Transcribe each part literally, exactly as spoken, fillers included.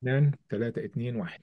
اثنان ثلاثة اتنين واحد.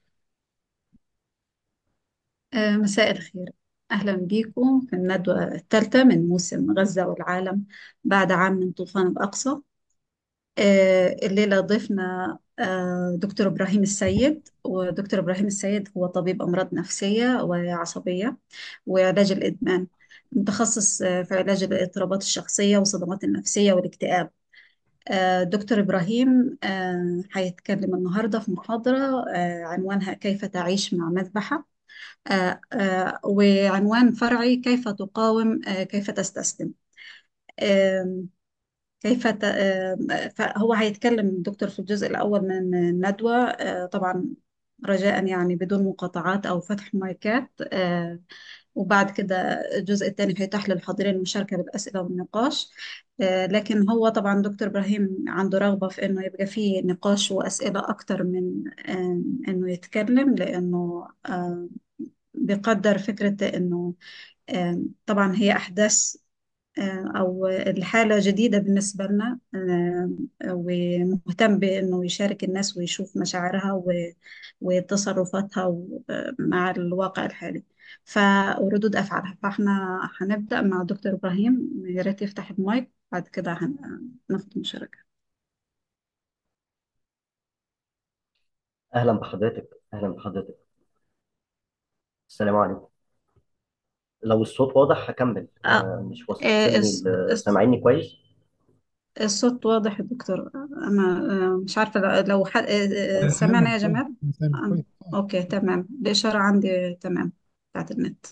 آه، مساء الخير. أهلا بكم في الندوة الثالثة من موسم غزة والعالم بعد عام من طوفان الأقصى. آه، الليلة ضيفنا آه، دكتور إبراهيم السيد، ودكتور إبراهيم السيد هو طبيب أمراض نفسية وعصبية وعلاج الإدمان، متخصص آه، في علاج الاضطرابات الشخصية والصدمات النفسية والاكتئاب. آه، دكتور إبراهيم آه، هيتكلم النهاردة في محاضرة آه، عنوانها كيف تعيش مع مذبحة. آه، آه، وعنوان فرعي كيف تقاوم، آه، كيف تستسلم. آم، كيف ت... آم، فهو هيتكلم الدكتور في الجزء الأول من الندوة، آه، طبعا رجاء يعني بدون مقاطعات أو فتح مايكات. آه، وبعد كده الجزء الثاني هيتاح للحاضرين المشاركة بالأسئلة والنقاش. آه، لكن هو طبعا دكتور إبراهيم عنده رغبة في إنه يبقى فيه نقاش وأسئلة أكتر من آم، إنه يتكلم، لأنه آم، بيقدر فكرة إنه آم، طبعا هي أحداث آم، أو الحالة جديدة بالنسبة لنا، آم، ومهتم بإنه يشارك الناس ويشوف مشاعرها و- وتصرفاتها و- مع الواقع الحالي ف- وردود أفعالها. فإحنا هنبدأ مع دكتور إبراهيم، يا ريت يفتح المايك، بعد كده هناخد مشاركة. اهلا بحضرتك اهلا بحضرتك. السلام عليكم. لو الصوت واضح هكمل، آه، آه، مش آه، واصلني الص- ال- الص- سامعيني كويس؟ الصوت واضح يا دكتور. أنا آه، مش عارفة لو لو حد آه، آه، أنا سامع سمعنا يا كويس، جمال. أنا سامع آه، كويس. أوكي تمام، الإشارة عندي تمام بتاعت النت.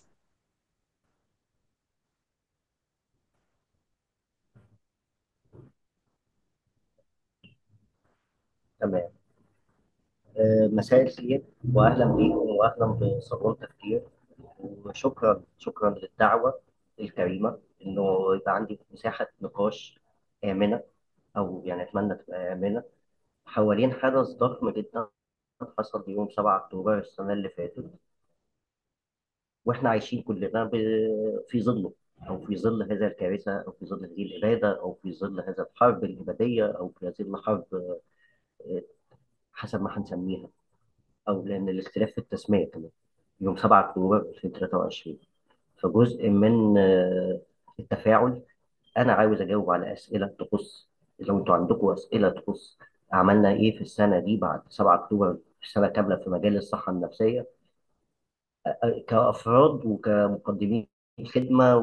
تمام. آه، مساء الخير واهلا بيكم واهلا بصالون تفكير. وشكرا شكرا للدعوه الكريمه انه يبقى عندي مساحه نقاش امنه، او يعني اتمنى تبقى امنه، حوالين حدث ضخم جدا حصل يوم سبعة اكتوبر السنه اللي فاتت، واحنا عايشين كلنا ب- في ظله، او في ظل هذه الكارثه، او في ظل هذه الاباده، او في ظل هذا الحرب الاباديه، او في هذه الحرب، آه، حسب ما هنسميها، او لان الاختلاف في التسميه كمان. يوم سبعة اكتوبر ألفين وثلاثة وعشرين، فجزء من آه، التفاعل. انا عاوز اجاوب على اسئله تخص، لو انتوا عندكم اسئله تخص عملنا ايه في السنه دي بعد سبعة اكتوبر، في سنه كامله في مجال الصحه النفسيه، آه، كافراد وكمقدمين خدمه،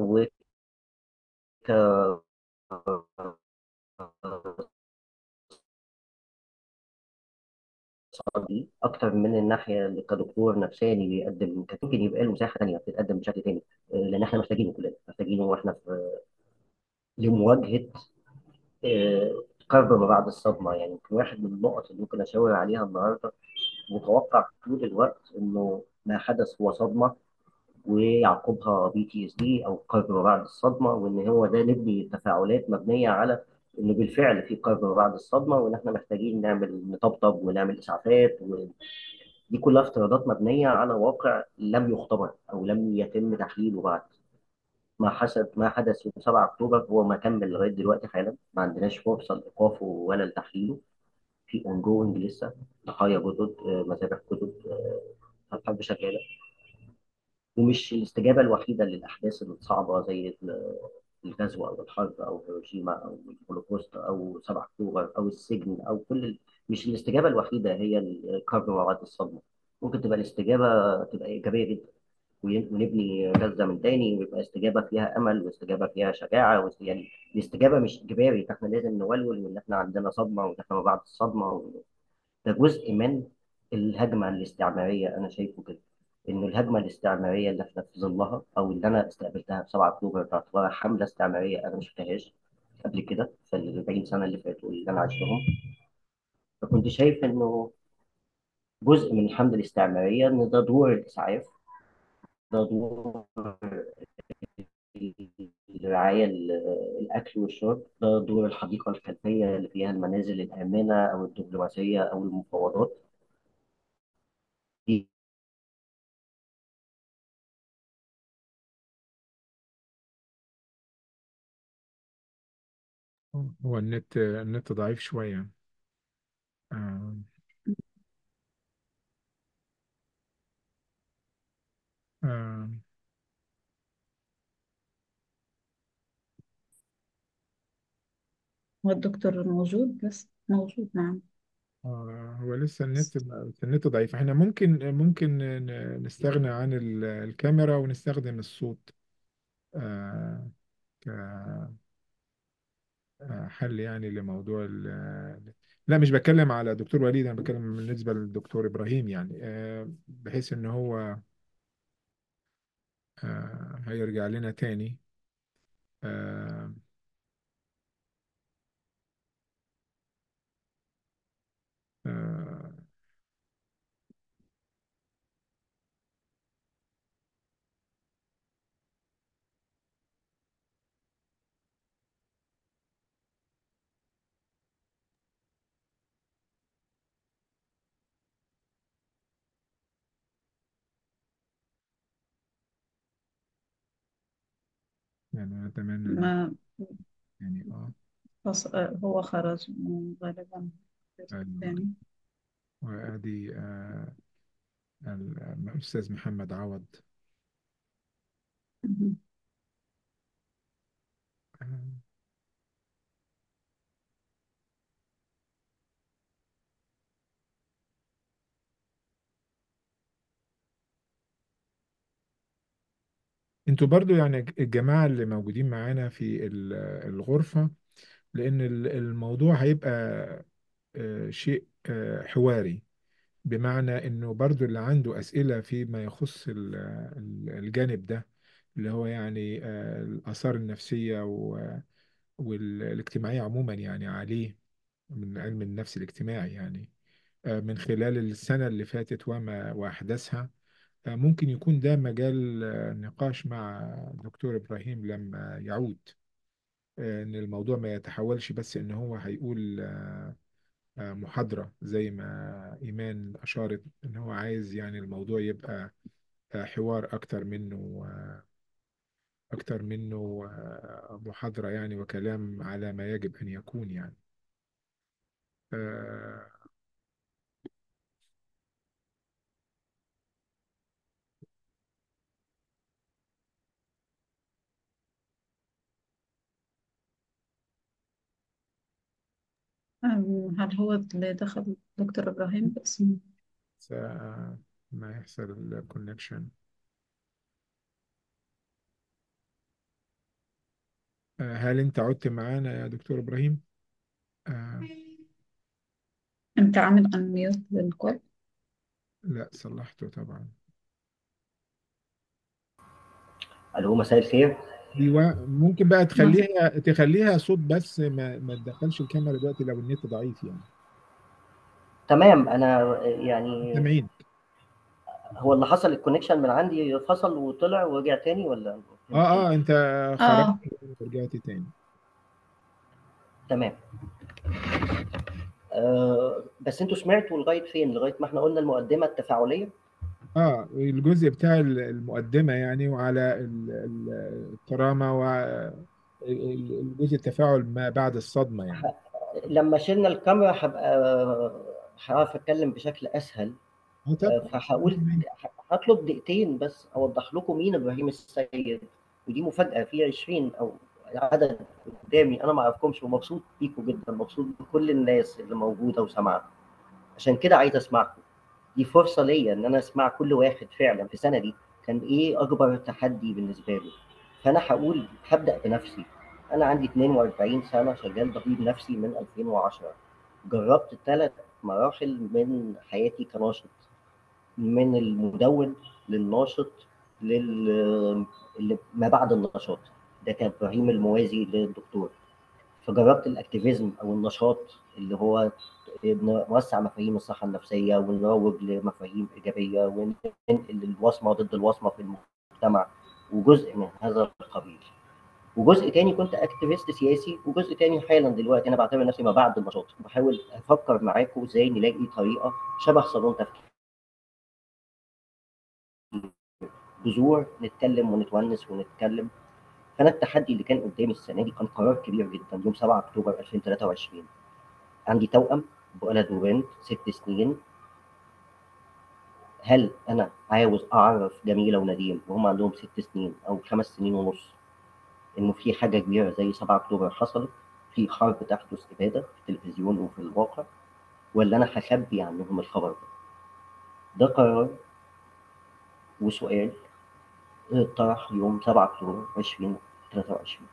دي اكتر من الناحيه اللي كدكتور نفساني بيقدم، كان ممكن يبقى له مساحه ثانيه بتتقدم بشكل ثاني، لان احنا محتاجينه كلنا، محتاجينه واحنا في لمواجهه آه، كرب ما بعد الصدمه. يعني يمكن واحد من النقط اللي ممكن اشاور عليها النهارده، متوقع طول الوقت انه ما حدث هو صدمه، ويعقبها بي تي اس دي او كرب ما بعد الصدمه، وان هو ده نبني تفاعلات مبنيه على انه بالفعل في كرب ما بعد الصدمه، وان احنا محتاجين نعمل نطبطب ونعمل اسعافات. دي كلها افتراضات مبنية على واقع لم يختبر أو لم يتم تحليله بعد. ما حدث ما حدث يوم سبعة أكتوبر هو ما كمل لغاية دلوقتي حالا، ما عندناش فرصة لإيقافه ولا لتحليله. في اونجوينج لسه، ضحايا جدد، آه، مذابح جدد، آه، الحرب شغالة. ومش الاستجابة الوحيدة للأحداث الصعبة زي ال- الغزو أو الحرب أو هيروشيما أو الهولوكوست أو سبعة أكتوبر أو السجن أو كل ال... مش الاستجابة الوحيدة هي الكرب مع بعض الصدمة. ممكن تبقى الاستجابة تبقى إيجابية جدا، ون- ونبني غزة من تاني، ويبقى استجابة فيها أمل واستجابة فيها شجاعة، واست- يعني الاستجابة مش إجباري، فإحنا لازم نولول وإن إحنا عندنا صدمة وإن إحنا ما بعد الصدمة. ده جزء من الهجمة الاستعمارية، أنا شايفه كده. إن الهجمة الاستعمارية اللي إحنا في ظلها، أو اللي أنا استقبلتها في سبعة أكتوبر، تعتبر حملة استعمارية أنا ما شفتهاش قبل كده في ال أربعين سنة اللي فاتوا اللي أنا عشتهم. فكنت شايف إنه جزء من الحملة الاستعمارية إن ده دور الإسعاف، ده دور الرعاية، ال- الأكل والشرب، ده دور الحديقة الخلفية اللي فيها المنازل الآمنة أو الدبلوماسية أو المفاوضات دي. هو النت النت ضعيف شوية. آه، والدكتور موجود؟ بس موجود، نعم. آه، هو لسه النت النت ضعيف. احنا ممكن ممكن ن- نستغنى عن ال- الكاميرا ونستخدم الصوت آه، كحل يعني لموضوع ال- لا، مش بتكلم على دكتور وليد، انا بتكلم بالنسبة للدكتور ابراهيم، يعني آه، بحيث ان هو آه، هيرجع لنا تاني. آه، آه، يعني اتمنى ان ما يعني اه فص... آه، هو خرج غالبا أيوة. يعني. وادي آه، الاستاذ محمد عوض. مهم. آه، انتوا برضو يعني الجماعة اللي موجودين معانا في ال- الغرفة، لأن ال- الموضوع هيبقى آه، شيء آه، حواري، بمعنى إنه برضو اللي عنده أسئلة فيما يخص ال- ال- الجانب ده، اللي هو يعني آه، الآثار النفسية و- والاجتماعية عموما يعني عليه، من علم النفس الاجتماعي يعني، آه، من خلال السنة اللي فاتت وما وأحداثها. آه، ممكن يكون ده مجال آه، نقاش مع دكتور إبراهيم لما يعود، آه، إن الموضوع ما يتحولش بس إن هو هيقول آه، آه، محاضرة زي ما إيمان أشارت، إن هو عايز يعني الموضوع يبقى آه، حوار أكتر منه آه، أكتر منه آه، محاضرة يعني، وكلام على ما يجب أن يكون يعني. آه، أم، هل هو اللي دخل دكتور إبراهيم باسمه؟ ساعة ما يحصل الكونكشن. هل أنت عدت معانا يا دكتور إبراهيم؟ آه، أنت عامل أنميوت للكل؟ لا، صلحته طبعا. الو، مساء الخير. ايوه، ممكن بقى ما تخليها تخليها صوت بس، ما ما تدخلش الكاميرا دلوقتي لو النت ضعيف يعني. تمام، انا يعني سامعين. هو اللي حصل الكونكشن من عندي فصل وطلع ورجع تاني ولا ما اه اه فهمتش؟ انت خرجت آه ورجعت تاني. تمام. أه بس انتوا سمعتوا لغايه فين؟ لغايه ما احنا قلنا المقدمه التفاعليه. اه الجزء بتاع ال- المقدمة يعني، وعلى ال- ال- التراما، والجزء التفاعل ما بعد الصدمة يعني. لما شلنا الكاميرا هبقى هعرف اتكلم بشكل اسهل. اه طب أه خلاص، احنا فهقول سامعين. هطلب دقيقتين بس اوضح لكم مين ابراهيم السيد. ودي مفاجاه، في عشرين او عدد قدامي انا ما اعرفكمش، ومبسوط بيكم جدا، مبسوط بكل الناس اللي موجوده وسامعه. عشان كده عايز اسمعكم. دي فرصه ليا ان انا اسمع كل واحد فعلا في سنه دي كان ايه اكبر تحدي بالنسبه له. فانا هقول هبدا بنفسي. انا عندي اتنين واربعين سنه، شغال طبيب نفسي من ألفين وعشرة. جربت ثلاث مراحل من حياتي كناشط، من المدون للناشط لل اللي ما بعد النشاط. ده كان ابراهيم الموازي للدكتور. فجربت الاكتيفيزم او النشاط، اللي هو نوسع مفاهيم الصحه النفسيه ونروج لمفاهيم ايجابيه وننقل الوصمه ضد الوصمه في المجتمع، وجزء من هذا القبيل. وجزء تاني كنت اكتيفيست سياسي، وجزء تاني حالا دلوقتي انا بعتبر نفسي ما بعد النشاط، بحاول افكر معاكم ازاي نلاقي طريقه شبه صالون تفكير، جذور نتكلم ونتونس ونتكلم. فانا التحدي اللي كان قدامي السنه دي كان قرار كبير جدا يوم سبعة اكتوبر ألفين وثلاثة وعشرين. عندي توأم، ولد وبنت ست سنين. هل انا عاوز اعرف جميله ونديم وهم عندهم ست سنين او خمس سنين ونص انه في حاجه كبيره زي سبعة اكتوبر حصلت؟ في حرب تحدث إبادة في التلفزيون وفي الواقع، ولا أنا هخبي عنهم الخبر ده؟ ده قرار وسؤال اتطرح يوم سبعة أكتوبر ألفين وتلاتة وعشرين.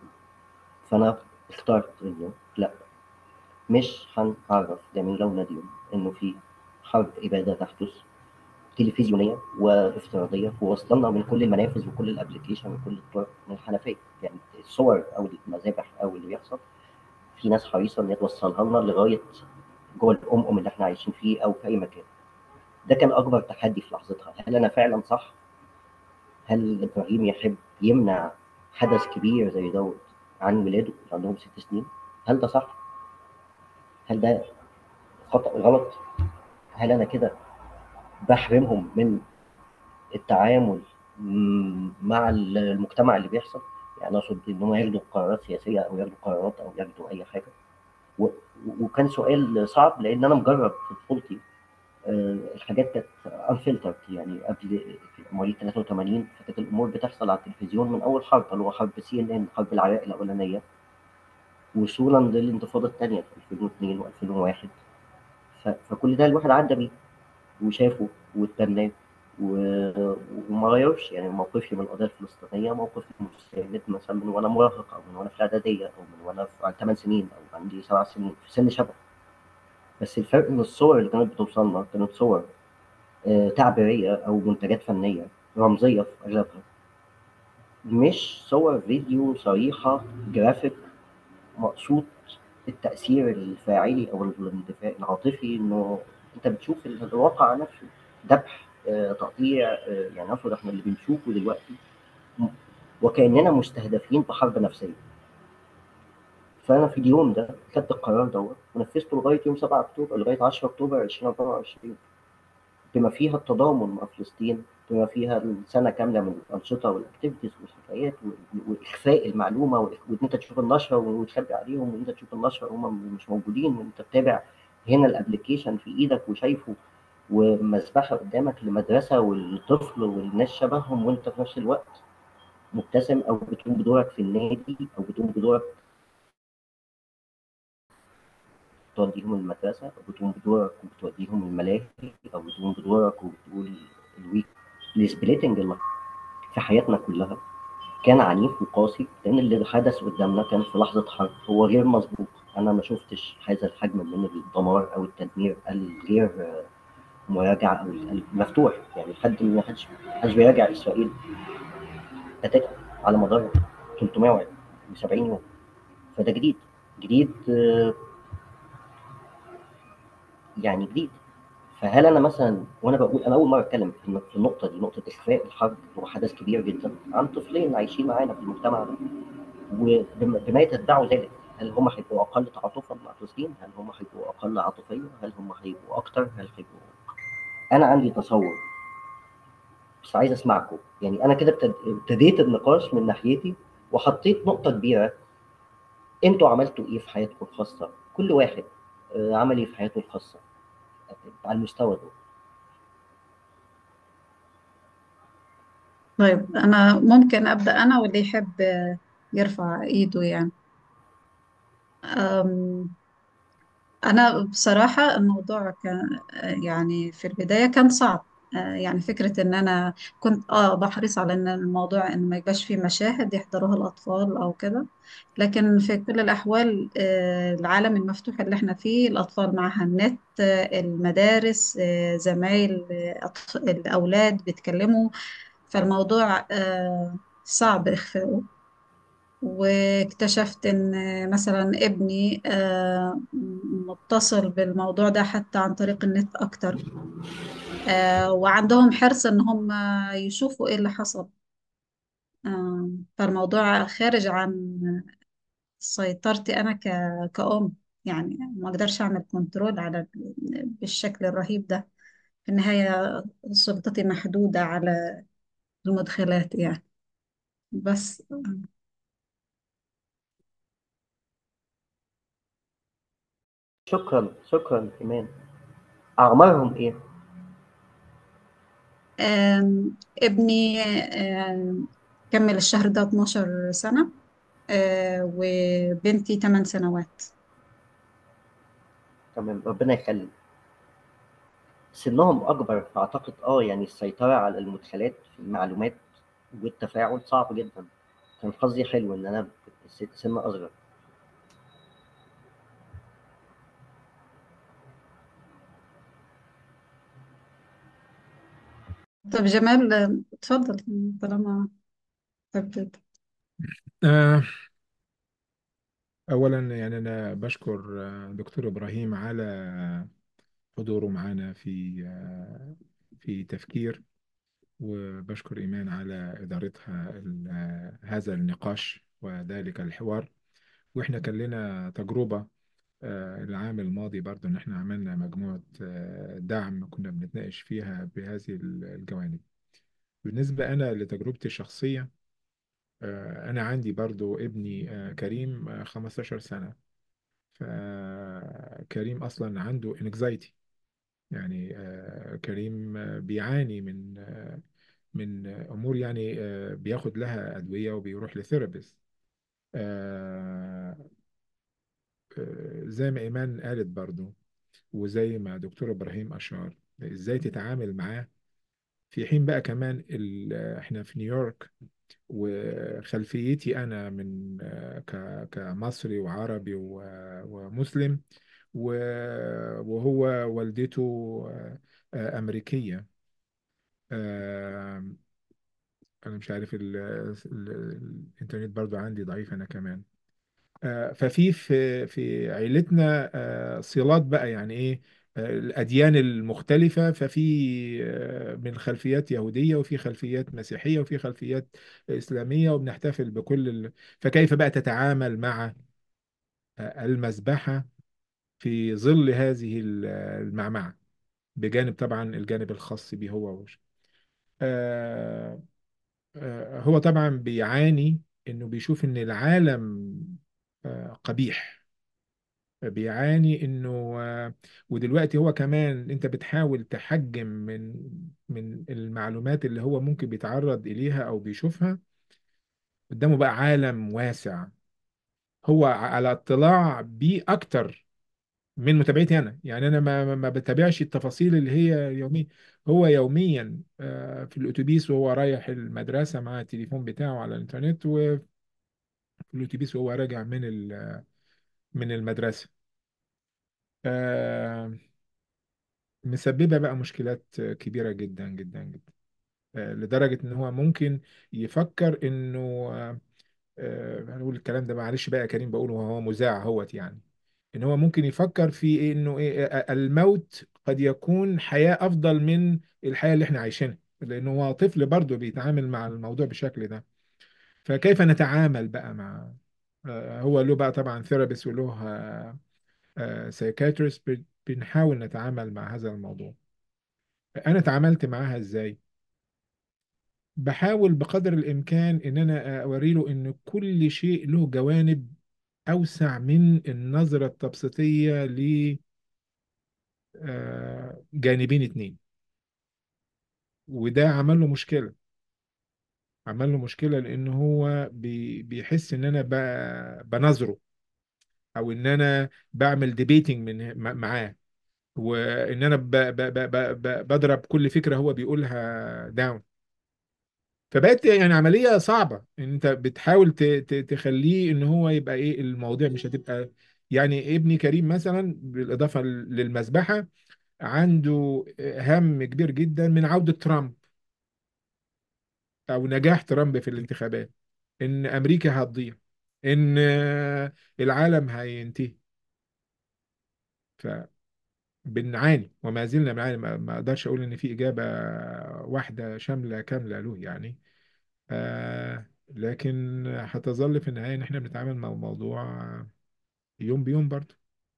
فأنا اخترت إنه لأ، مش هنعرف جميلة ونادين إنه في حرب إبادة تحدث تلفزيونية وافتراضية، ووصلنا من كل المنافذ وكل الابلكيشن وكل الطرق من الحنفية. يعني الصور أو المذابح أو اللي بيحصل، في ناس حريصة إن هي توصلها لنا لغاية جوه الأم اللي إحنا عايشين فيه أو في أي مكان. ده كان أكبر تحدي في لحظتها. هل أنا فعلا صح؟ هل إبراهيم يحب يمنع حدث كبير زي دوت عن ولاده اللي عندهم ست سنين؟ هل ده صح؟ هل ده خطأ غلط؟ هل أنا كده بحرمهم من التعامل م- مع المجتمع اللي بيحصل؟ يعني أقصد إن هم ياخدوا قرارات سياسية أو ياخدوا قرارات أو ياخدوا أي حاجة. و- وكان سؤال صعب لأن أنا مجرب في طفولتي. آه، الحاجات كانت unfiltered، يعني قبل في مواليد تلاتة وتمانين، فكانت الأمور بتحصل على التلفزيون من أول حرب اللي هو حرب سي إن إن، حرب العراق الأولانية، وصولا للانتفاضة الثانية في ألفين واثنين وألفين وواحد. ف- فكل ده الواحد عدى بيه وشافه واتبناه، و- وما غيرش. يعني موقفي من القضية الفلسطينية موقف مساند مثلا من وأنا مراهق، أو من وأنا في الإعدادية، أو من وأنا في ثمان سنين، أو عندي سبع سنين، في سن شبه. بس الفرق إن الصور اللي كانت بتوصلنا كانت صور آه، تعبيرية أو منتجات فنية رمزية في أغلبها، مش صور فيديو صريحة جرافيك مقصود التأثير الفاعلي أو الاندفاع العاطفي. إنه أنت بتشوف الواقع نفسه، ذبح، آه، تقطيع، آه، يعني أفرض إحنا اللي بنشوفه دلوقتي م- وكأننا مستهدفين بحرب نفسية. فأنا في اليوم ده خدت القرار دوت ونفذته لغاية يوم سبعة أكتوبر، لغاية عشرة أكتوبر ألفين وأربعة وعشرين، بما فيها التضامن مع فلسطين، بما فيها السنة كاملة من الأنشطة والأكتيفيتيز والحكايات و- وإخفاء المعلومة، وإخ- وإن أنت تشوف النشرة وتخبي عليهم، وإن أنت تشوف النشرة وهم مش موجودين، وأنت تتابع هنا الأبلكيشن في إيدك وشايفه، ومذبحة قدامك لمدرسة والطفل والناس شبههم، وأنت في نفس الوقت مبتسم أو بتقوم بدورك في النادي، أو بتقوم بدورك بتوديهم المدرسة، أو بتقوم بدورك وبتوديهم الملاهي، أو بتقوم بدورك وبتقول الويك. السبليتنج اللي في حياتنا كلها كان عنيف وقاسي، لأن اللي حدث قدامنا كان في لحظة حرب هو غير مسبوق. أنا ما شفتش هذا الحجم من الدمار أو التدمير الغير مراجع أو المفتوح. يعني حد ما حدش حدش بيراجع إسرائيل نتائجها على مدار تلتمية وسبعين يوم. فده جديد، جديد، آه، يعني جديد. فهل انا مثلا وانا بقول، انا اول مره اتكلم في في النقطه دي، نقطه اخفاء الحرب، هو حدث كبير جدا عن طفلين عايشين معانا في المجتمع ده، وبما يتبعوا ذلك، هل هم هيبقوا اقل تعاطفا مع فلسطين؟ هل هم هيبقوا اقل عاطفيه؟ هل هم هيبقوا اكتر؟ هل هيبقوا؟ انا عندي تصور، بس عايز اسمعكم. يعني انا كده ابتد- ابتديت النقاش من ناحيتي وحطيت نقطه كبيره. انتوا عملتوا ايه في حياتكم الخاصه؟ كل واحد آه، عمل ايه في حياته الخاصه على المستوى ده؟ طيب أنا ممكن أبدأ أنا، واللي يحب آه، يرفع إيده يعني. أم، أنا بصراحة الموضوع كان آه، يعني في البداية كان صعب. آه، يعني فكرة إن أنا كنت آه بحرص على إن الموضوع إن ما يبقاش فيه مشاهد يحضروها الأطفال أو كده. لكن في كل الأحوال آه، العالم المفتوح اللي إحنا فيه، الأطفال معها النت، آه، المدارس، آه، زمايل، آه، أطف- الأولاد بيتكلموا. فالموضوع آه، صعب إخفاؤه. واكتشفت ان مثلا ابني آه، متصل بالموضوع ده حتى عن طريق النت اكتر. آه، وعندهم حرص ان هم يشوفوا ايه اللي حصل. آه، فالموضوع خارج عن سيطرتي انا ك- كأم. يعني ما اقدرش اعمل كنترول على بالشكل الرهيب ده. في النهاية سلطتي محدودة على المدخلات يعني. بس شكرا، شكرا ايمان. اعمارهم ايه؟ آم، ابني آم، كمل الشهر ده اتناشر سنة. آه وبنتي ثمان سنوات. تمام، ربنا يخلي. سنهم أكبر، فأعتقد أه يعني السيطرة على المدخلات في المعلومات والتفاعل صعب جدا. كان حظي حلو إن أنا كنت س- سن أصغر. طب جمال، آه، اتفضل طالما حبيت. آه، أولا يعني أنا بشكر آه، دكتور إبراهيم على حضوره معنا في آه، في تفكير، وبشكر إيمان على إدارتها ال- آه، هذا النقاش وذلك الحوار. وإحنا كان لنا تجربة آه، العام الماضي برضو إن إحنا عملنا مجموعة آه، دعم كنا بنتناقش فيها بهذه الجوانب. بالنسبة أنا لتجربتي الشخصية، آه، أنا عندي برضو ابني آه، كريم آه، خمستاشر سنة. فكريم اصلا عنده انكزايتي، يعني آه، كريم آه، بيعاني من آه، من آه، امور، يعني آه، بياخد لها ادويه وبيروح لثيرابيست. آه، آه، زي ما ايمان قالت برضو، وزي ما دكتور ابراهيم اشار، ازاي تتعامل معاه في حين بقى كمان ال- آه، احنا في نيويورك، وخلفيتي انا من آه، ك- كمصري وعربي و- ومسلم، و- وهو والدته آه، آه، أمريكية. آه، أنا مش عارف ال ال الإنترنت برضو عندي ضعيف أنا كمان. آه، ففي في في عيلتنا آه، صلات بقى، يعني إيه، آه، الأديان المختلفة. ففي آه، من خلفيات يهودية، وفي خلفيات مسيحية، وفي خلفيات إسلامية، وبنحتفل بكل ال... فكيف بقى تتعامل مع آه، المذبحة في ظل هذه المعمعة، بجانب طبعا الجانب الخاص بيه هو وش. آه آه هو طبعا بيعاني انه بيشوف ان العالم آه قبيح. بيعاني انه آه ودلوقتي هو كمان انت بتحاول تحجم من من المعلومات اللي هو ممكن بيتعرض اليها او بيشوفها. قدامه بقى عالم واسع، هو على اطلاع بيه اكتر من متابعتي انا. يعني انا ما ما ما بتابعش التفاصيل اللي هي يوميا. هو يوميا آه، في الاتوبيس وهو رايح المدرسه مع التليفون بتاعه على الانترنت، وفي الاتوبيس وهو راجع من ال- من المدرسه. آه، مسببه بقى مشكلات كبيره جدا جدا جدا، آه، لدرجه ان هو ممكن يفكر انه آه، آه، هنقول الكلام ده معلش بقى يا كريم بقوله وهو مذاع اهوت، يعني ان هو ممكن يفكر في إيه، انه ايه آه، الموت قد يكون حياة افضل من الحياة اللي احنا عايشينها، لانه هو طفل برضه بيتعامل مع الموضوع بالشكل ده. فكيف نتعامل بقى مع آه، هو له بقى طبعا ثيرابيست وله سايكاتريست، بنحاول نتعامل مع هذا الموضوع. انا تعاملت معاها ازاي؟ بحاول بقدر الامكان ان انا اوري له ان كل شيء له جوانب اوسع من النظرة التبسيطية لجانبين اتنين. وده عمل له مشكلة، عمل له مشكلة لأن هو بي- بيحس إن أنا ب- بنظره، أو إن أنا بعمل ديبيتنج من مع- معاه، وإن أنا ب- ب- ب- ب- ب- بضرب كل فكرة هو بيقولها داون. فبقت يعني عملية صعبة إن أنت بتحاول ت- ت- تخليه إن هو يبقى إيه، المواضيع مش هتبقى. يعني ابني كريم مثلا بالإضافة للمذبحة عنده هم كبير جدا من عودة ترامب، او نجاح ترامب في الانتخابات، ان امريكا هتضيع، ان آه، العالم هينتهي. فبنعاني وما زلنا بنعاني. ما ما اقدرش اقول ان في اجابه واحده شامله كامله له يعني. آه لكن هتظل في النهايه ان احنا بنتعامل مع الموضوع يوم بيوم برضه.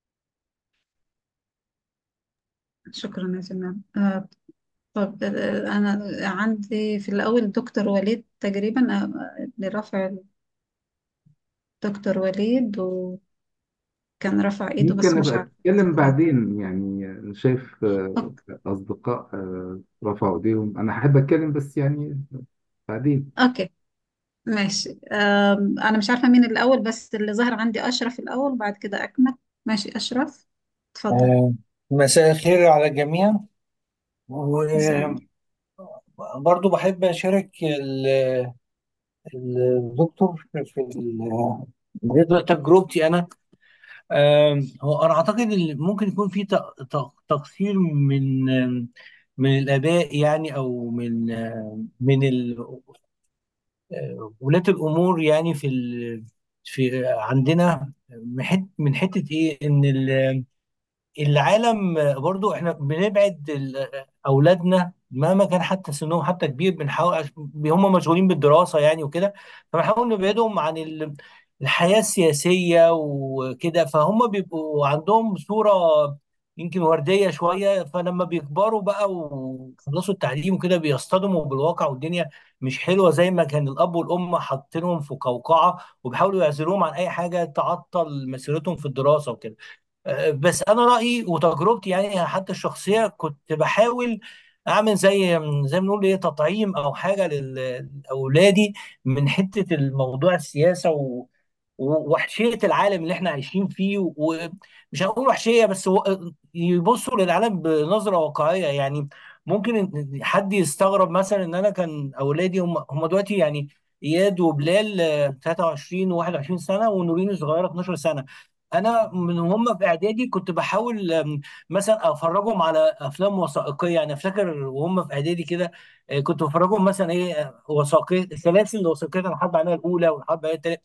شكرا يا جمال. آه طب آه أنا عندي في الأول دكتور وليد تقريبا، آه لرفع دكتور وليد، وكان رفع إيده بس ممكن مش نبقى عارف. نتكلم بعدين، يعني أنا شايف آه، أوكي. أصدقاء آه، رفعوا إيديهم. أنا هحب أتكلم بس يعني بعدين. أوكي. ماشي. أم، أنا مش عارفة مين الأول، بس اللي ظهر عندي أشرف الأول وبعد كده أكمل. ماشي أشرف، اتفضل. آه، مساء الخير على الجميع. مساء. وبرضو بحب أشارك ال- الدكتور في ال- بالنسبة لتجربتي أنا. آم، هو أنا أعتقد إن ممكن يكون في ت- ت- تقصير من من الآباء، يعني أو من من ال- ولاة الأمور، يعني في ال- في عندنا من حت- من حتة إيه، إن العالم برضو احنا بنبعد ال- اولادنا مهما كان حتى سنهم حتى كبير، بنحاول هم مشغولين بالدراسه يعني وكده، فبنحاول نبعدهم عن ال- الحياه السياسيه وكده، فهم بيبقوا عندهم صوره يمكن ورديه شويه، فلما بيكبروا بقى وخلصوا التعليم وكده بيصطدموا بالواقع، والدنيا مش حلوه زي ما كان الاب والام حاطينهم في قوقعه، وبيحاولوا يعزلوهم عن اي حاجه تعطل مسيرتهم في الدراسه وكده. آه، بس انا رايي وتجربتي يعني حتى الشخصيه، كنت بحاول اعمل زي زي ما بنقول ايه تطعيم او حاجه لل- لاولادي من حته الموضوع السياسه و ووحشيه العالم اللي احنا عايشين فيه، ومش هقول وحشيه بس و- يبصوا للعالم بنظره واقعيه يعني. ممكن إن- حد يستغرب مثلا ان انا كان اولادي هم هم دلوقتي يعني اياد وبلال آه، تلاتة وعشرين و21 سنه، ونورين صغيره اتناشر سنه. انا من هم في اعدادي كنت بحاول أم، مثلا افرجهم على افلام وثائقيه، يعني افتكر وهم في اعدادي كده آه، كنت بفرجهم مثلا ايه آه، وثائقيه سلاسل وثائقيه عن الحرب العالميه الاولى والحرب العالميه الثانيه،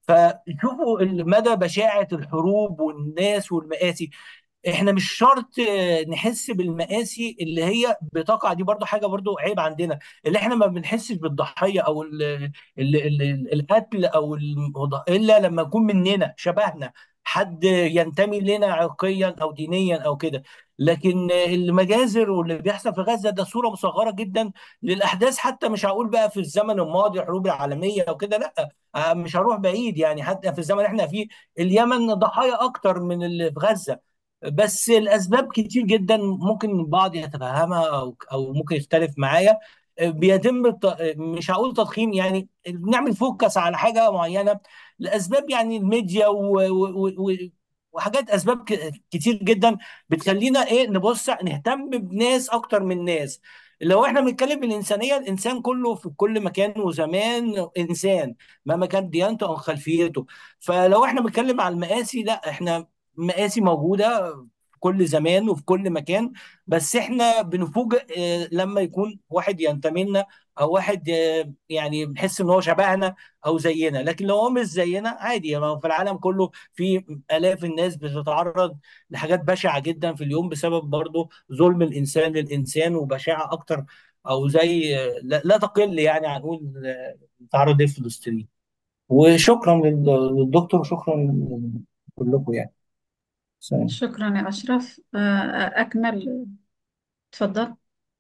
فشوفوا مدى بشاعه الحروب والناس والمآسي. احنا مش شرط آه، نحس بالمآسي اللي هي بتقع دي، برضو حاجة برضو عيب عندنا، اللي احنا ما بنحسش بالضحية او ال ال ال القتل او الوضع الا لما يكون مننا شبهنا، حد ينتمي لنا عرقيا او دينيا او كده. لكن آه، المجازر واللي بيحصل في غزة ده صورة مصغرة جدا للأحداث، حتى مش هقول بقى في الزمن الماضي الحروب العالمية وكده، لا آه، مش هروح بعيد، يعني حتى في الزمن اللي احنا فيه اليمن ضحايا اكتر من اللي في غزة. بس الاسباب كتير جدا، ممكن البعض يتفهمها او او ممكن يختلف معايا. بيتم الت- مش هقول تضخيم، يعني بنعمل فوكس على حاجه معينه لاسباب، يعني الميديا و و و وحاجات اسباب ك- كتير جدا بتخلينا ايه نبص نهتم بناس اكتر من ناس. لو احنا بنتكلم بالانسانيه، الانسان كله في كل مكان وزمان انسان مهما كانت ديانته او خلفيته. فلو احنا بنتكلم على المآسي، لا احنا مآسي موجودة في كل زمان وفي كل مكان، بس احنا بنفوجئ آه، لما يكون واحد ينتمي لنا، او واحد آه، يعني بنحس ان هو شبهنا او زينا. لكن لو هو مش زينا عادي، ما هو في العالم كله في آلاف الناس بتتعرض لحاجات بشعة جدا في اليوم بسبب برضه ظلم الإنسان للإنسان، وبشاعة أكتر أو زي آه، لا, لا تقل يعني عن نقول آه، تعرض لفلسطين. وشكرا لل- للدكتور، وشكرا كلكم يعني. سلام. شكرا يا أشرف. آه، أكمل، اتفضل.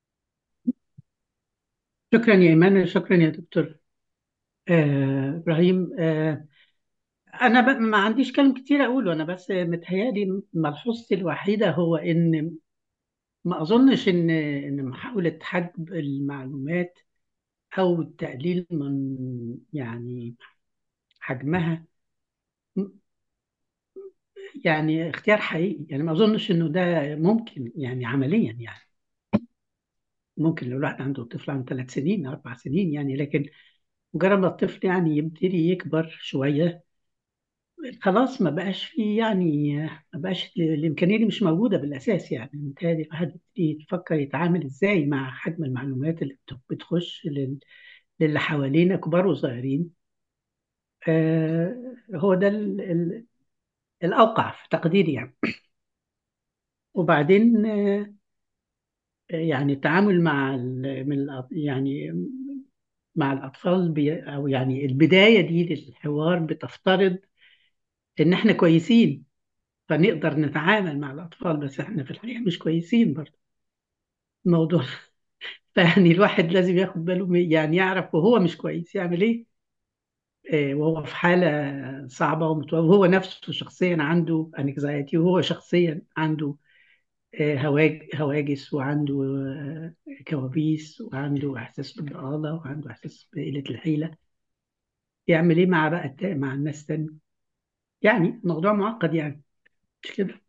شكرا يا إيمان، شكرا يا دكتور آه إبراهيم. آه أنا ب- ما عنديش كلام كتير أقوله، أنا بس متهيألي ملحوظتي الوحيدة هو إن ما أظنش إن إن محاولة حجب المعلومات أو التقليل من يعني حجمها يعني اختيار حقيقي. يعني ما أظنش إنه ده ممكن يعني عمليا، يعني ممكن لو الواحد عنده طفل عنده ثلاث سنين أو أربع سنين يعني، لكن مجرد ما الطفل يعني يبتدي يكبر شوية خلاص ما بقاش فيه يعني، ما بقاش الإمكانية دي مش موجودة بالأساس. يعني بالتالي الواحد يبتدي يفكر يتعامل إزاي مع حجم المعلومات اللي بت- بتخش لل- للي حوالينا كبار وصغيرين. آه هو ده ال- ال- الأوقع في تقديري يعني. وبعدين آه يعني التعامل مع ال- من الأط- يعني مع الأطفال بي أو يعني البداية دي للحوار بتفترض إن إحنا كويسين فنقدر نتعامل مع الأطفال، بس إحنا في الحقيقة مش كويسين برضه الموضوع. فيعني الواحد لازم ياخد باله من- يعني يعرف وهو مش كويس يعمل إيه. آه، وهو في حالة صعبة ومتو- وهو نفسه شخصيا عنده انكزايتي، وهو شخصيا عنده آه، هواج هواجس، وعنده آه، كوابيس، وعنده إحساس بالضآلة، وعنده إحساس بقلة الحيلة. يعمل ايه مع بقى التا- مع الناس تاني؟ يعني موضوع معقد يعني، مش كده؟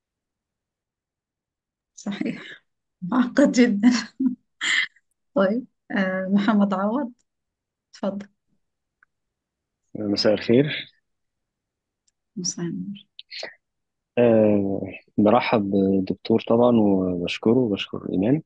صحيح، معقد جدا. طيب، آه محمد عوض، تفضل. مساء الخير. مساء أه برحب بالدكتور طبعا وبشكره وبشكر إيمان.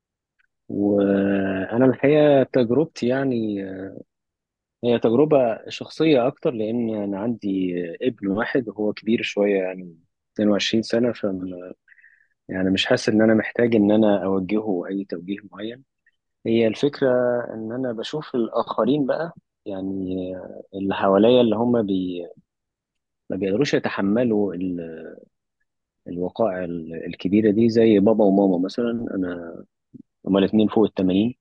وأنا الحقيقة تجربتي يعني آه، هي تجربة شخصية أكتر، لأن أنا عندي ابن واحد وهو كبير شوية يعني اثنين وعشرين سنة. ف يعني مش حاسس إن أنا محتاج إن أنا أوجهه أي توجيه معين. هي الفكرة إن أنا بشوف الآخرين بقى، يعني آه، اللي حواليا اللي هم بي ما بيقدروش يتحملوا الوقائع ال- الكبيرة دي، زي بابا وماما مثلا. أنا هما الاتنين فوق التمانين،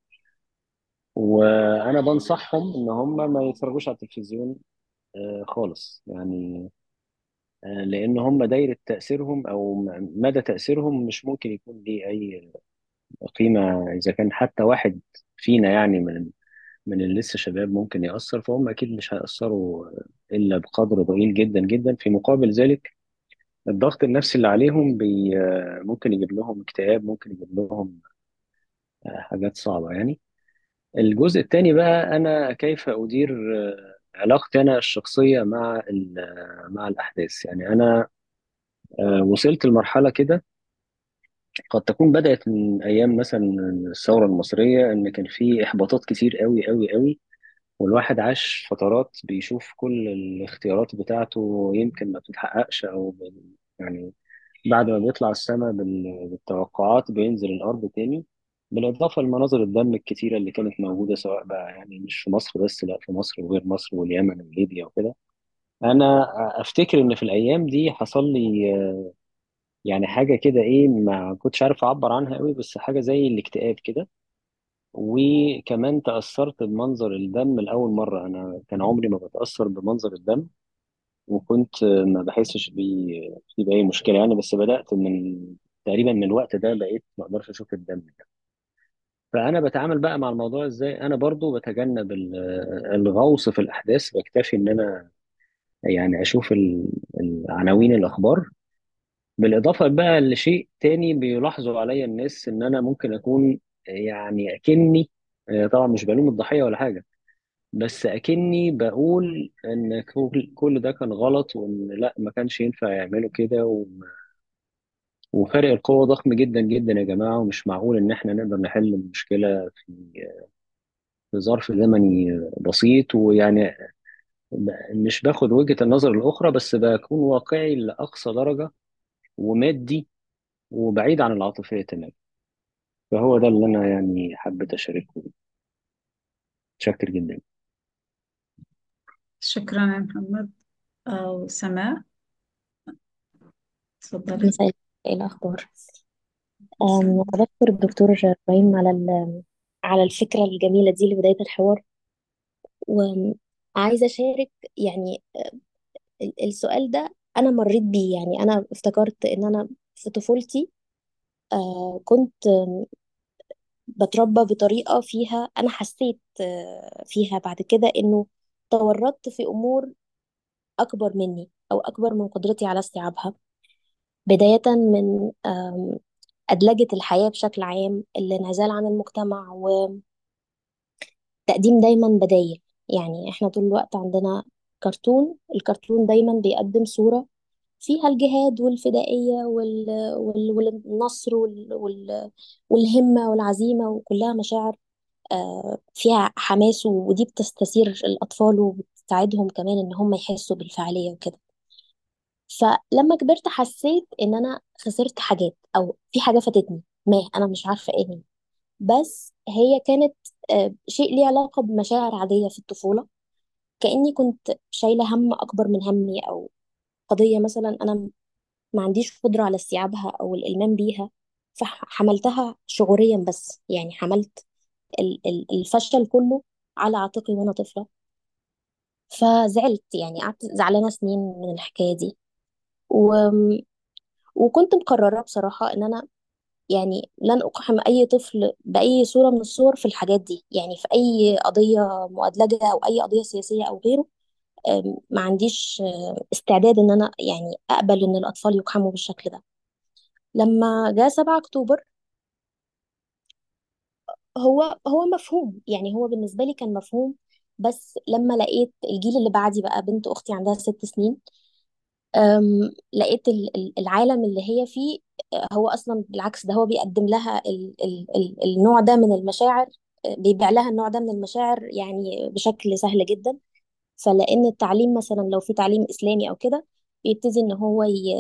وأنا بنصحهم إن هما ما يتفرجوش على التلفزيون آه، خالص يعني. آه، لأن هما دايرة تأثيرهم أو م- مدى تأثيرهم مش ممكن يكون ليه أي قيمة. إذا كان حتى واحد فينا يعني من من اللي لسه شباب ممكن يأثر، فهم أكيد مش هيأثروا إلا بقدر ضئيل جدا جدا. في مقابل ذلك الضغط النفسي اللي عليهم بي آه، ممكن يجيب لهم اكتئاب، ممكن يجيب لهم حاجات صعبة يعني. الجزء التاني بقى، أنا كيف أدير آه، علاقتي أنا الشخصية مع ال- آه، مع الأحداث. يعني أنا آه، وصلت لمرحلة كده قد تكون بدأت من أيام مثلا الثورة المصرية، إن كان في إحباطات كتير قوي قوي قوي، والواحد عاش فترات بيشوف كل الاختيارات بتاعته يمكن ما بتتحققش، أو ب- يعني بعد ما بيطلع السما بال- بالتوقعات بينزل الأرض تاني. بالإضافة لمناظر الدم الكتيرة اللي كانت موجودة، سواء بقى يعني مش في مصر بس، لا في مصر وغير مصر واليمن وليبيا وكده. أنا أفتكر إن في الأيام دي حصل لي آه، يعني حاجة كده، إيه، ما كنتش عارف أعبر عنها قوي، بس حاجة زي الاكتئاب كده. وكمان تأثرت بمنظر الدم لأول مرة. أنا كان عمري ما بتأثر بمنظر الدم، وكنت ما بحسش بيه فيه بأي مشكلة يعني. بس بدأت من تقريبا من الوقت ده بقيت ما اقدرش اشوف الدم ده. فانا بتعامل بقى مع الموضوع ازاي؟ انا برضو بتجنب ال- الغوص في الاحداث، بكتفي ان انا يعني اشوف ال- العناوين الاخبار. بالاضافه بقى لشيء تاني بيلاحظوا عليا الناس، ان انا ممكن اكون يعني اكني آه، طبعا مش بلوم الضحيه ولا حاجه، بس اكني بقول ان كل كل ده كان غلط، وان لا ما كانش ينفع يعملوا كده. وفرق القوة ضخم جدا جدا يا جماعة، ومش معقول إن إحنا نقدر نحل المشكلة في في ظرف زمني بسيط. ويعني ب- مش باخد وجهة النظر الأخرى، بس بكون واقعي لأقصى درجة ومادي وبعيد عن العاطفية تماما. فهو ده اللي أنا يعني حبيت أشاركه. متشكر جدا. شكرا يا محمد. أو سماء، تفضلي. مساء الخير. ايه الاخبار؟ مساء. أم، بشكر الدكتور ابراهيم على ال- على الفكره الجميله دي لبدايه الحوار. وعايزه اشارك يعني ال- السؤال ده انا مريت بيه. يعني انا افتكرت ان انا في طفولتي آه، كنت آم، بتربى بطريقه فيها انا حسيت آه، فيها بعد كده انه تورطت في امور اكبر مني او اكبر من قدرتي على استيعابها. بدايه من آم، أدلجة الحياة بشكل عام، الانعزال عن المجتمع، وتقديم دايما بدايل. يعني احنا طول الوقت عندنا كرتون، الكرتون دايما بيقدم صورة فيها الجهاد والفدائية وال... وال... والنصر وال... وال... والهمة والعزيمة، وكلها مشاعر آه، فيها حماس، ودي بتستثير الأطفال وبتساعدهم كمان إن هم يحسوا بالفعالية وكده. فلما كبرت حسيت إن أنا خسرت حاجات، أو في حاجة فاتتني، ما أنا مش عارفة إيه هي. بس هي كانت آه، شيء ليه علاقة بمشاعر عادية في الطفولة، كأني كنت شايلة هم أكبر من همي، أو قضية مثلا أنا ما عنديش قدرة على استيعابها أو الإلمام بيها، فحملتها شعوريا بس. يعني حملت ال- ال- الفشل كله على عاتقي وأنا طفلة. فزعلت، يعني قعدت زعلانة سنين من الحكاية دي. و... وكنت مقررة بصراحة إن أنا يعني لن أقحم أي طفل بأي صورة من الصور في الحاجات دي، يعني في أي قضية مؤدلجة أو أي قضية سياسية أو غيره. أم، ما عنديش أه، استعداد إن أنا يعني أقبل إن الأطفال يقحموا بالشكل ده. لما جاء سبعة أكتوبر، هو هو مفهوم، يعني هو بالنسبة لي كان مفهوم. بس لما لقيت الجيل اللي بعدي بقى، بنت أختي عندها ست سنين، أم، لقيت ال- ال- العالم اللي هي فيه، أه، هو أصلا بالعكس، ده هو بيقدم لها ال ال ال النوع ده من المشاعر، أه، بيبيع لها النوع ده من المشاعر يعني بشكل سهل جدا. فلأن التعليم مثلا لو في تعليم إسلامي أو كده، بيبتدي إن هو ي...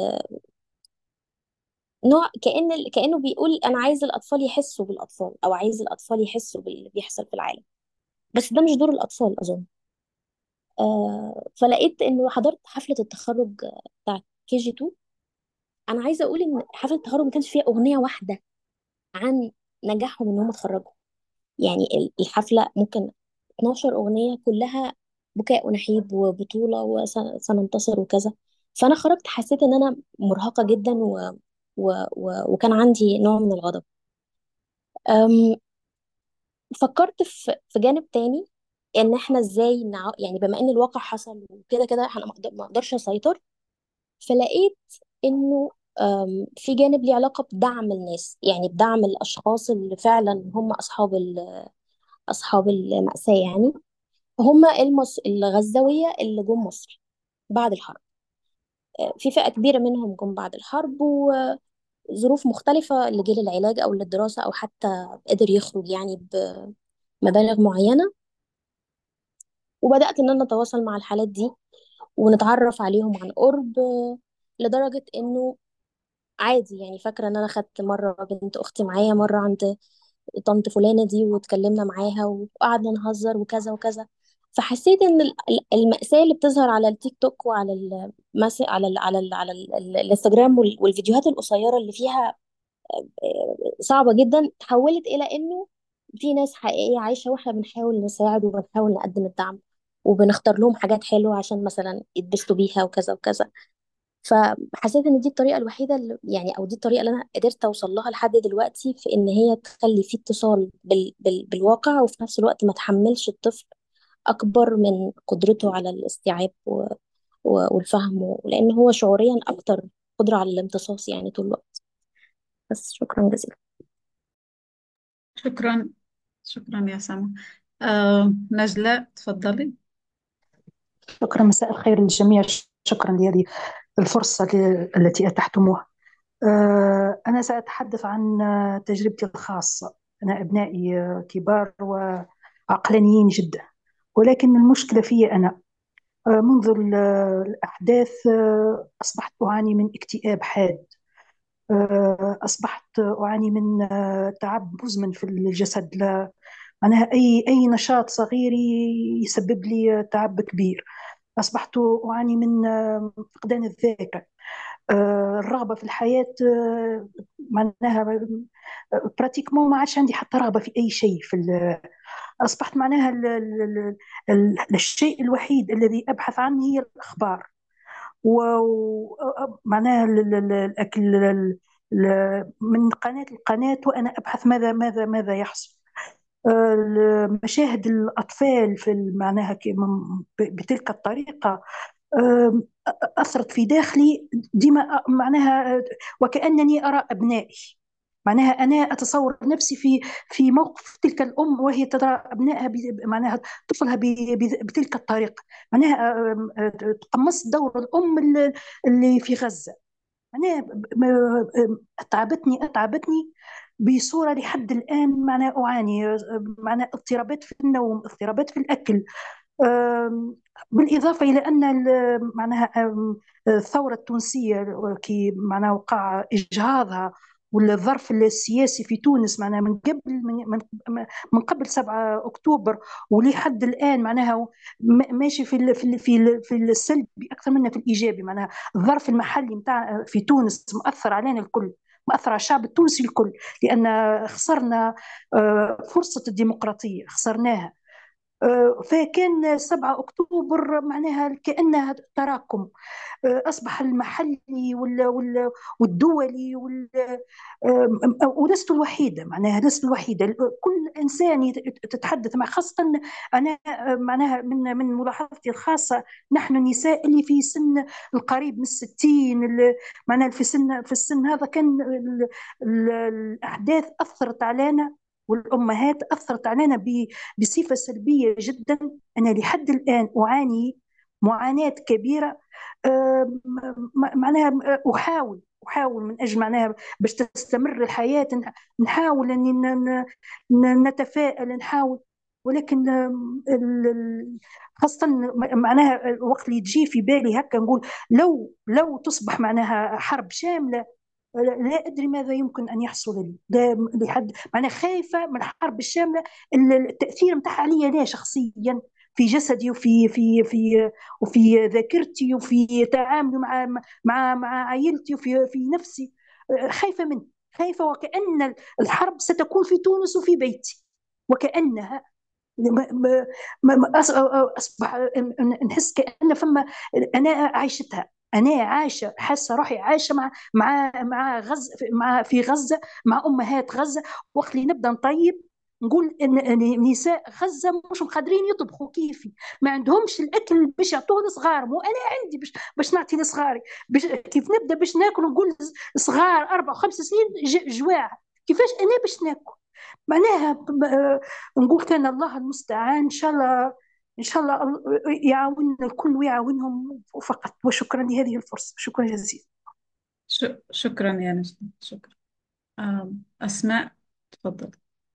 نوع كأن ال- كأنه بيقول أنا عايز الأطفال يحسوا بالأطفال، أو عايز الأطفال يحسوا باللي بيحصل في العالم. بس ده مش دور الأطفال أظن. آه فلقيت إنه حضرت حفلة التخرج بتاعت كي جي اتنين. أنا عايزة أقول إن حفلة التخرج ما كانش فيها أغنية واحدة عن نجاحهم إن هم اتخرجوا. يعني ال- الحفلة ممكن اتناشر أغنية كلها بكاء ونحيب وبطولة وسننتصر وكذا. فأنا خرجت حسيت إن أنا مرهقة جدا و... و... و... وكان عندي نوع من الغضب. أم... فكرت في في جانب تاني، إن إحنا إزاي نع... يعني بما إن الواقع حصل وكده كده أنا ما أقدر- ما أقدرش أسيطر. فلقيت إنه أم... في جانب ليه علاقة بدعم الناس، يعني بدعم الأشخاص اللي فعلا هم أصحاب ال... أصحاب المأساة يعني. هم المص... الغزاوية اللي جم مصر بعد الحرب. آه، في فئة كبيرة منهم جم بعد الحرب، وظروف مختلفة اللي جه للعلاج أو للدراسة أو حتى قدر يخرج يعني بمبالغ معينة. وبدأت إن أنا أتواصل مع الحالات دي ونتعرف عليهم عن قرب، آه، لدرجة إنه عادي. يعني فاكرة إن أنا خدت مرة بنت أختي معايا مرة عند طنط فلانة دي، واتكلمنا معاها وقعدنا نهزر وكذا وكذا. فحسيت ان ال- ال- المأساة اللي بتظهر على التيك توك وعلى المس... على ال... على ال... على ال... ال- الانستجرام وال- والفيديوهات القصيرة اللي فيها آه، صعبة جدا، تحولت إلى إنه في ناس حقيقية عايشة، وإحنا بنحاول نساعد وبنحاول نقدم الدعم وبنختار لهم حاجات حلوة عشان مثلا يتبسطوا بيها وكذا وكذا. فحسيت ان دي الطريقه الوحيده اللي يعني، او دي الطريقه اللي انا قدرت اوصل لها لحد دلوقتي، في ان هي تخلي في اتصال بال بال بالواقع، وفي نفس الوقت ما تحملش الطفل اكبر من قدرته على الاستيعاب و و والفهم، لان هو شعوريا اكتر قدره على الامتصاص يعني طول الوقت. بس شكرا جزيلا. شكرا. شكرا يا سما. آه نجلاء تفضلي. شكرا، مساء الخير للجميع. شكرا لهذه الفرصة ل- التي أتحتموها. آه، أنا سأتحدث عن آه، تجربتي الخاصة. أنا أبنائي آه، كبار وعقلانيين جدا، ولكن المشكلة في أنا آه، منذ ال- الأحداث آه، أصبحت أعاني من اكتئاب حاد. آه، أصبحت أعاني من آه، تعب مزمن في الجسد. لا معناها أي أي نشاط صغير يسبب لي تعب كبير. أصبحت أعاني من آه، فقدان الذاكرة، آه، الرغبة في الحياة، آه، معناها براتيكمون ما عادش عندي حتى رغبة في أي شيء في ال- أصبحت معناها ال- ال- ال- ال- الشيء الوحيد الذي أبحث عنه هي الأخبار، ومعناها الأكل ال- ال- من قناة لقناة، وأنا أبحث ماذا ماذا ماذا يحصل. آه، مشاهد الأطفال في ال- معناها ك- م- بتلك الطريقة آم، أثرت في داخلي ديما، معناها آه، وكأنني أرى أبنائي. معناها أنا أتصور نفسي في في موقف تلك الأم وهي ترى أبنائها ب- معناها طفلها ب- ب- بتلك الطريقة. معناها آم، آه، تقمصت دور الأم اللي اللي في غزة. معناها ب- م- آم، أتعبتني أتعبتني بصورة لحد الآن. معناها أعاني آه، معناها اضطرابات في النوم، اضطرابات في الأكل. آم، بالإضافة إلى أن ال- معناها آم، الثورة التونسية كي معناها وقع إجهاضها، والظرف السياسي في تونس معناها من قبل من من من قبل سبعة أكتوبر ولحد الآن، معناها م- ماشي في ال- في ال- في ال- في السلبي أكثر منه في الإيجابي. معناها الظرف المحلي متاع في تونس مؤثر علينا الكل، مؤثر على الشعب التونسي الكل، لأن خسرنا آه، فرصة الديمقراطية، خسرناها. آه، فكان سبعة أكتوبر معناها كأنها تراكم. آه، أصبح المحلي وال- وال- والدولي وال- آه، ولست الوحيدة، معناها لست الوحيدة. كل إنسان يت- تتحدث مع، خاصة أنا آه، معناها من من ملاحظتي الخاصة، نحن النساء اللي في سن القريب من الستين، اللي معناها في سن في السن هذا، كان ال- ال- الأحداث أثرت علينا، والأمهات أثرت علينا ب- بصفة سلبية جدا. أنا لحد الآن أعاني معاناة كبيرة. آه، م- معناها أحاول أحاول من أجل معناها باش تستمر الحياة، نح- نحاول أن ن- ن- نتفائل، نحاول. ولكن آم، ال- ال- خاصة م- معناها الوقت اللي تجي في بالي هكا نقول، لو لو تصبح معناها حرب شاملة، لا أدري ماذا يمكن أن يحصل لي. لا لحد معناها خايفة من الحرب الشاملة، ال- التأثير متاعها عليا أنا شخصيا، في جسدي وفي في في وفي ذاكرتي وفي تعاملي مع مع مع عائلتي وفي في نفسي. خايفة منه، خايفة وكأن الحرب ستكون في تونس وفي بيتي، وكأنها ما ما ما أص- اصبح نحس كأن فما، انا عايشتها، انا عايشه، حاسه روحي عايشه مع مع مع غزه، مع في غزه، مع امهات غزه. وقت اللي نبدا نطيب نقول ان إن نساء غزه مش قادرين يطبخوا كيفي، ما عندهمش الاكل باش يعطوه لصغارهم، وانا عندي باش باش نعطي لصغاري. باش كيف نبدا باش ناكل نقول صغار اربع وخمس سنين ج- جواع، كيفاش انا باش ناكل؟ معناها ب- آه، نقول كان الله المستعان. ان شاء الله، ان شاء الله ال- يعاوننا الكل ويعاونهم فقط. وشكرا لهذه الفرصة، شكرا جزيلا. ش- شكرا يا نجم، شكرا. آم، أسماء، تفضل.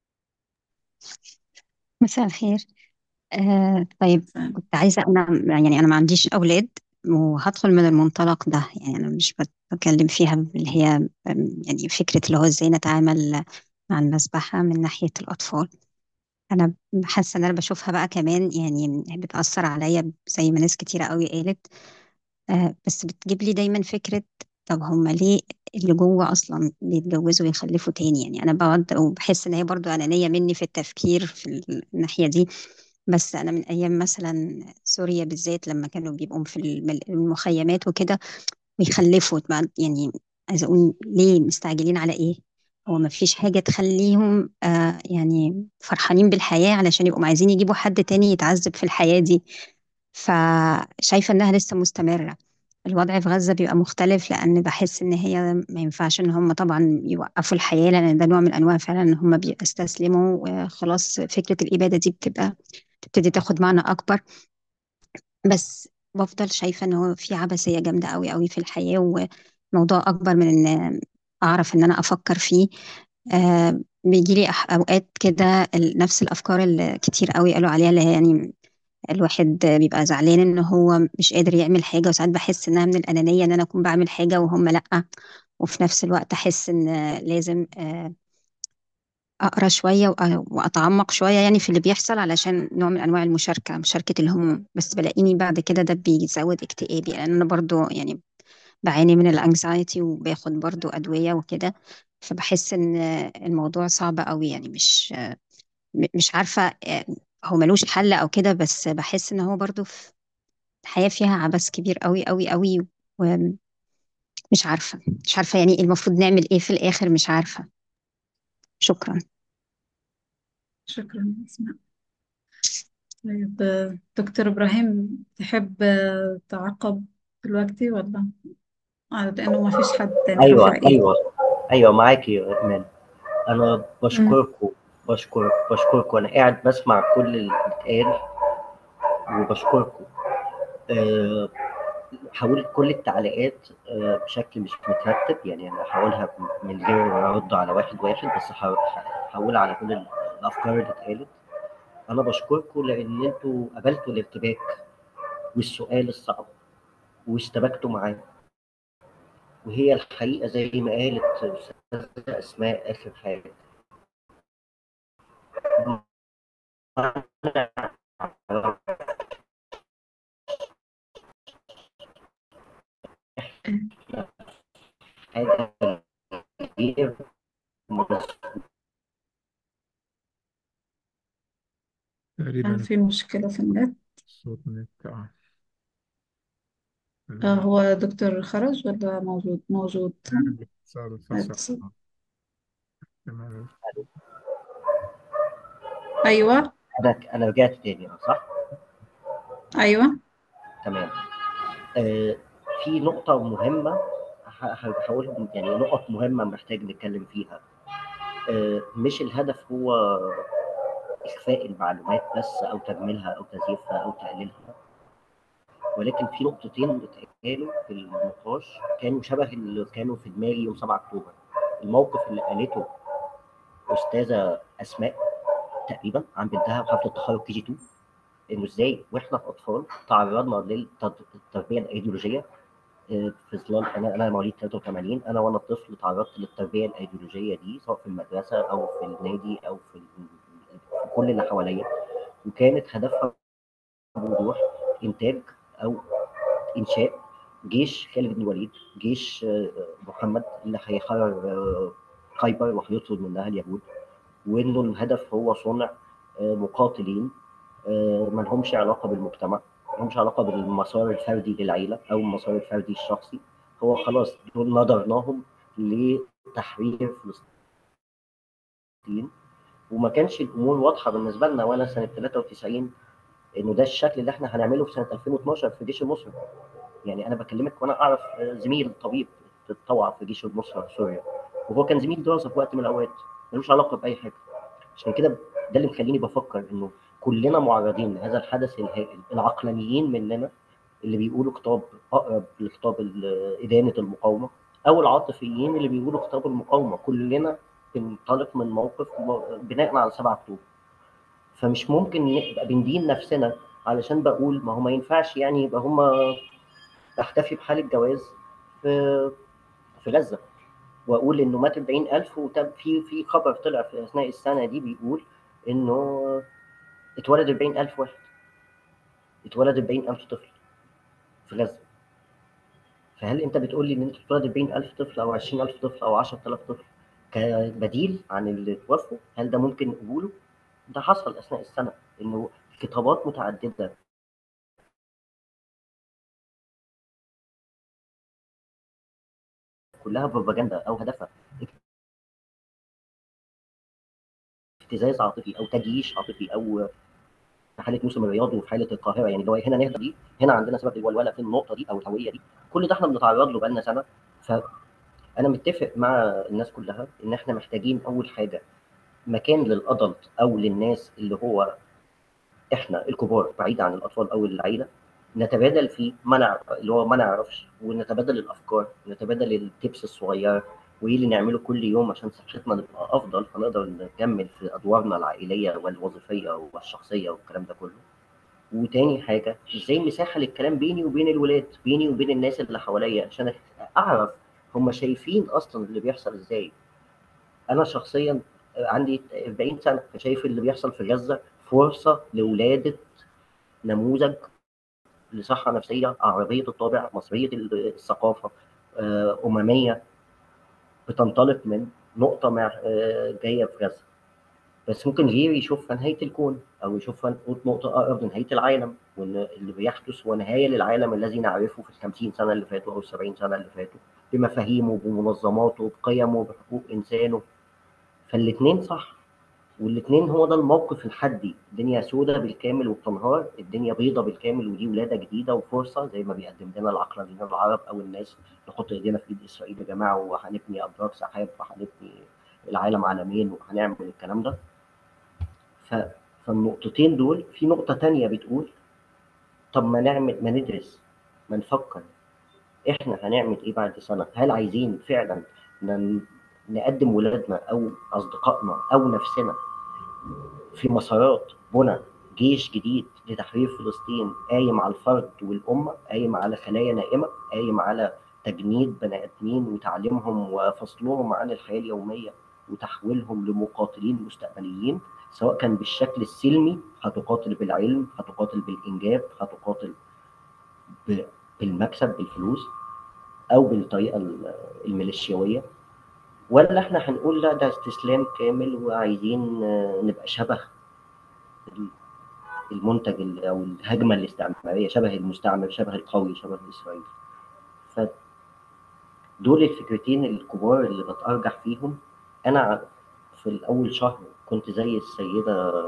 مساء الخير. آه طيب، سلام. كنت عايزة أنا، يعني أنا ما عنديش أولاد، وهدخل من المنطلق ده. يعني أنا مش بتكلم فيها اللي هي آم، يعني فكرة اللي هو إزاي نتعامل مع المذبحة من ناحية الأطفال. أنا حاسة إن أنا بشوفها بقى كمان، يعني بتأثر عليا زي ما ناس كتيرة قوي قالت. آه بس بتجيب لي دايما فكرة، طب هما ليه اللي جوه أصلا بيتجوزوا ويخلفوا تاني؟ يعني أنا بقعد وبحس إن هي برضو أنانية مني في التفكير في الناحية دي. بس أنا من أيام مثلا سوريا بالذات، لما كانوا بيبقوا في الم- المخيمات وكده ويخلفوا بعد، يعني عايزة أقول ليه مستعجلين على إيه؟ هو ما فيش حاجة تخليهم آه يعني فرحانين بالحياة علشان يبقوا عايزين يجيبوا حد تاني يتعذب في الحياة دي. فشايفة إنها لسه مستمرة. الوضع في غزة بيبقى مختلف، لأن بحس إن هي ما ينفعش إن هم طبعا يوقفوا الحياة، لأن ده نوع من أنواع فعلا إن هم بيستسلموا، وخلاص فكرة الإبادة دي بتبقى تبتدي تاخد معنى أكبر. بس بفضل شايفة إن هو في عبثية جامدة قوي قوي في الحياة، وموضوع أكبر من إن أعرف إن أنا أفكر فيه. آه بيجيلي أح- أوقات كده ال- نفس الأفكار اللي كتير قوي قالوا عليها، اللي هي يعني الواحد بيبقى زعلان ان هو مش قادر يعمل حاجة، وساعات بحس انها من الأنانية ان انا اكون بعمل حاجة وهم لأ. وفي نفس الوقت احس ان لازم آه، اقرا شوية وأ- واتعمق شوية يعني في اللي بيحصل، علشان نوع من انواع المشاركة، مشاركة الهموم. بس بلاقيني بعد كده ده بيزود اكتئابي، لان انا برضو يعني بعاني من الانكزايتي وباخد برضو ادوية وكده. فبحس ان الموضوع صعب قوي، يعني مش م- مش عارفة آه، هو ملوش حل او كده. بس بحس ان هو برضو الحياة فيها عبث كبير قوي قوي قوي، ومش عارفة مش عارفة يعني المفروض نعمل ايه في الآخر، مش عارفة. شكرا. شكرا أسماء. طيب، آه، دكتور إبراهيم، تحب آه، تعقب دلوقتي ولا؟ آه، لأنه ما فيش حد تاني رفع ايوه إيده. ايوه ايوه معاكي يا ايمان. انا مم. بشكركم بشكرك بشكركم انا قاعد بسمع كل اللي اتقال وبشكركم. أه هقول كل التعليقات أه بشكل مش مترتب، يعني انا هقولها من غير رد على واحد واحد، بس ه- هقول على كل الافكار اللي اتقالت. انا بشكركم لان انتوا قبلتوا الارتباك والسؤال الصعب واشتبكتوا معاه، وهي الحقيقه زي ما قالت استاذه اسماء اخر حاجه. حاجه غير كان تقريبا في مشكلة في النت. صوت نت اه آه هو دكتور خرج ولا موجود؟ موجود. صار فصل اتصل. آه. تمام. أيوة. انا انا رجعت تاني اه صح. أيوة. تمام. آه في نقطة مهمة ه- هقولهم، يعني نقط مهمة محتاج نتكلم فيها. آه مش الهدف هو إخفاء المعلومات بس أو تجميلها أو تزييفها أو تقليلها، ولكن في نقطتين اتقالوا في النقاش كانوا شبه اللي كانوا في دماغي يوم سبعة أكتوبر. الموقف اللي قالته أستاذة أسماء تقريبا عن بنتها في حفلة التخرج كي جي اتنين، إنه إزاي وإحنا في أطفال تعرضنا للتربية الأيديولوجية. آه، في ظلال انا انا مواليد تلاتة وتمانين، انا وانا طفل تعرضت للتربيه الايديولوجيه دي سواء في المدرسه او في النادي او في في كل اللي حواليا، وكانت هدفها بوضوح انتاج او انشاء جيش خالد بن الوليد، جيش آه، محمد اللي هيحرر آه، خيبر وهيطرد منها اليهود، وانه الهدف هو صنع آه، مقاتلين آه، ما لهمش علاقه بالمجتمع، ما لهمش علاقه بالمسار الفردي للعيله او المسار الفردي الشخصي. هو خلاص دول نظرناهم لتحرير فلسطين، وما كانش الامور واضحه بالنسبه لنا وانا سنه تلاتة وتسعين انه ده الشكل اللي احنا هنعمله في سنه ألفين واتناشر في الجيش المصري. يعني انا بكلمك وانا اعرف آه، زميل طبيب اتطوع في جيش النصره سوريا، وهو كان زميل دراسه في وقت من الاوقات، ملوش علاقه باي حاجه. عشان كده ده اللي مخليني بفكر انه كلنا معرضين لهذا الحدث الهائل. العقلانيين مننا اللي بيقولوا خطاب اقرب لخطاب ال- ادانه المقاومه، او العاطفيين اللي بيقولوا خطاب المقاومه، كلنا بننطلق من موقف م- بناء على سبعة اكتوبر. فمش ممكن نبقى بندين نفسنا علشان بقول ما هو ما ينفعش يعني يبقى هم احتفي بحاله جواز في في غزه، واقول انه مات أربعين ألف، وتم في في خبر طلع في اثناء السنه دي بيقول انه اتولد أربعين ألف واحد، اتولد أربعين ألف طفل في غزه. فهل انت بتقول لي ان انت بتولد أربعين ألف طفل او عشرين ألف طفل او عشرة آلاف طفل كبديل عن اللي توفوا؟ هل ده ممكن نقوله؟ ده حصل اثناء السنه، انه خطابات متعدده كلها بروباجندا او هدفها ابتزاز عاطفي او تجييش عاطفي، او في حاله موسم الرياض وفي حاله القاهره، يعني اللي هو هنا نهدى دي، هنا عندنا سبب الولوله في النقطه دي او الهويه دي. كل ده احنا بنتعرض له بقالنا سنه. فانا متفق مع الناس كلها ان احنا محتاجين اول حاجه مكان للادلت او للناس اللي هو احنا الكبار بعيد عن الاطفال او العيله، نتبادل فيه منع اللي هو ما نعرفش، ونتبادل الافكار، نتبادل التبس الصغيره، وايه اللي نعمله كل يوم عشان صحتنا تبقى افضل فنقدر نكمل في ادوارنا العائليه والوظيفيه والشخصيه والكلام ده كله. وتاني حاجه ازاي مساحه للكلام بيني وبين الولاد، بيني وبين الناس اللي حواليا، عشان اعرف هم شايفين اصلا اللي بيحصل ازاي. انا شخصيا عندي أربعين سنه، فشايف اللي بيحصل في غزه فرصه لولاده نموذج لصحه نفسيه عربيه الطابع، مصريه الثقافه، آه، امميه، بتنطلق من نقطه مع آه، جايه في غزه. بس ممكن غيري يشوفها نهايه الكون او يشوفها نقطه اقرب لنهايه العالم، وان اللي بيحدث هو نهايه للعالم الذي نعرفه في الخمسين سنه اللي فاتوا او السبعين سنه اللي فاتوا، بمفاهيمه بمنظماته بقيمه بحقوق انسانه. فالاثنين صح، والاثنين هو ده الموقف الحدي. الدنيا سودة بالكامل وبتنهار، الدنيا بيضة بالكامل ودي ولادة جديدة وفرصة زي ما بيقدم لنا العقلانيين العرب أو الناس نحط إيدينا في إيد إسرائيل يا جماعة وهنبني أبراج سحاب وهنبني العالم عالمين وهنعمل الكلام ده. ف... فالنقطتين دول في نقطة تانية بتقول طب ما نعمل، ما ندرس، ما نفكر إحنا هنعمل إيه بعد سنة. هل عايزين فعلا ن... نقدم ولادنا أو أصدقائنا أو نفسنا في مسارات بنى جيش جديد لتحرير فلسطين قايم على الفرد والأمة، قايم على خلايا نائمة، قايم على تجنيد بني آدمين وتعليمهم وفصلهم عن الحياة اليومية وتحويلهم لمقاتلين مستقبليين، سواء كان بالشكل السلمي هتقاتل بالعلم، هتقاتل بالإنجاب، هتقاتل بالمكسب بالفلوس، أو بالطريقة الميليشياوية، ولا احنا هنقول لا ده استسلام كامل وعايزين نبقى شبه المنتج ال- او الهجمه الاستعماريه، شبه المستعمر، شبه القوي، شبه اسرائيل. فدول الفكرتين الكبار اللي بتارجح فيهم. انا في الاول شهر كنت زي السيده،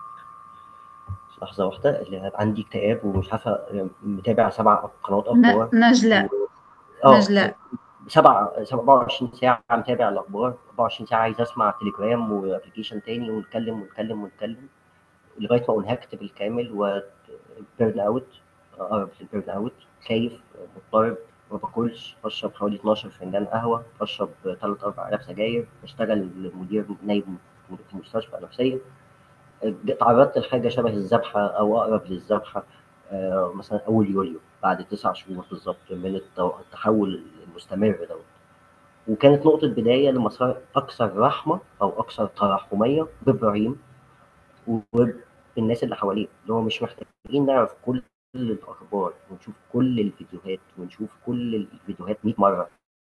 لحظه واحده، اللي عندي اكتئاب ومش عارفه، متابع سبع قنوات ن- اخبار و... نجلاء اه نجلاء سبع سبع- أربعة وعشرين ساعة متابع الأخبار، أربعة وعشرين ساعة عايز أسمع تليجرام وأبلكيشن تاني، ونتكلم ونتكلم ونتكلم لغاية ما أنهكت بالكامل وبيرن أوت، أقرب للبيرن أوت، خايف، مضطرب، ما باكلش، بشرب حوالي اتناشر فنجان قهوة، بشرب تلات أربع علب سجاير، بشتغل مدير نايب في مستشفى نفسية. اتعرضت لحاجة شبه الذبحة أو أقرب للذبحة، آه، مثلا أول يوليو بعد تسع شهور بالظبط من التو- التحول المستمر ده. وكانت نقطة بداية لمسار أكثر رحمة أو أكثر ترحمية بإبراهيم وبالناس اللي حواليه، اللي هو مش محتاجين نعرف كل الأخبار ونشوف كل الفيديوهات ونشوف كل الفيديوهات مية مرة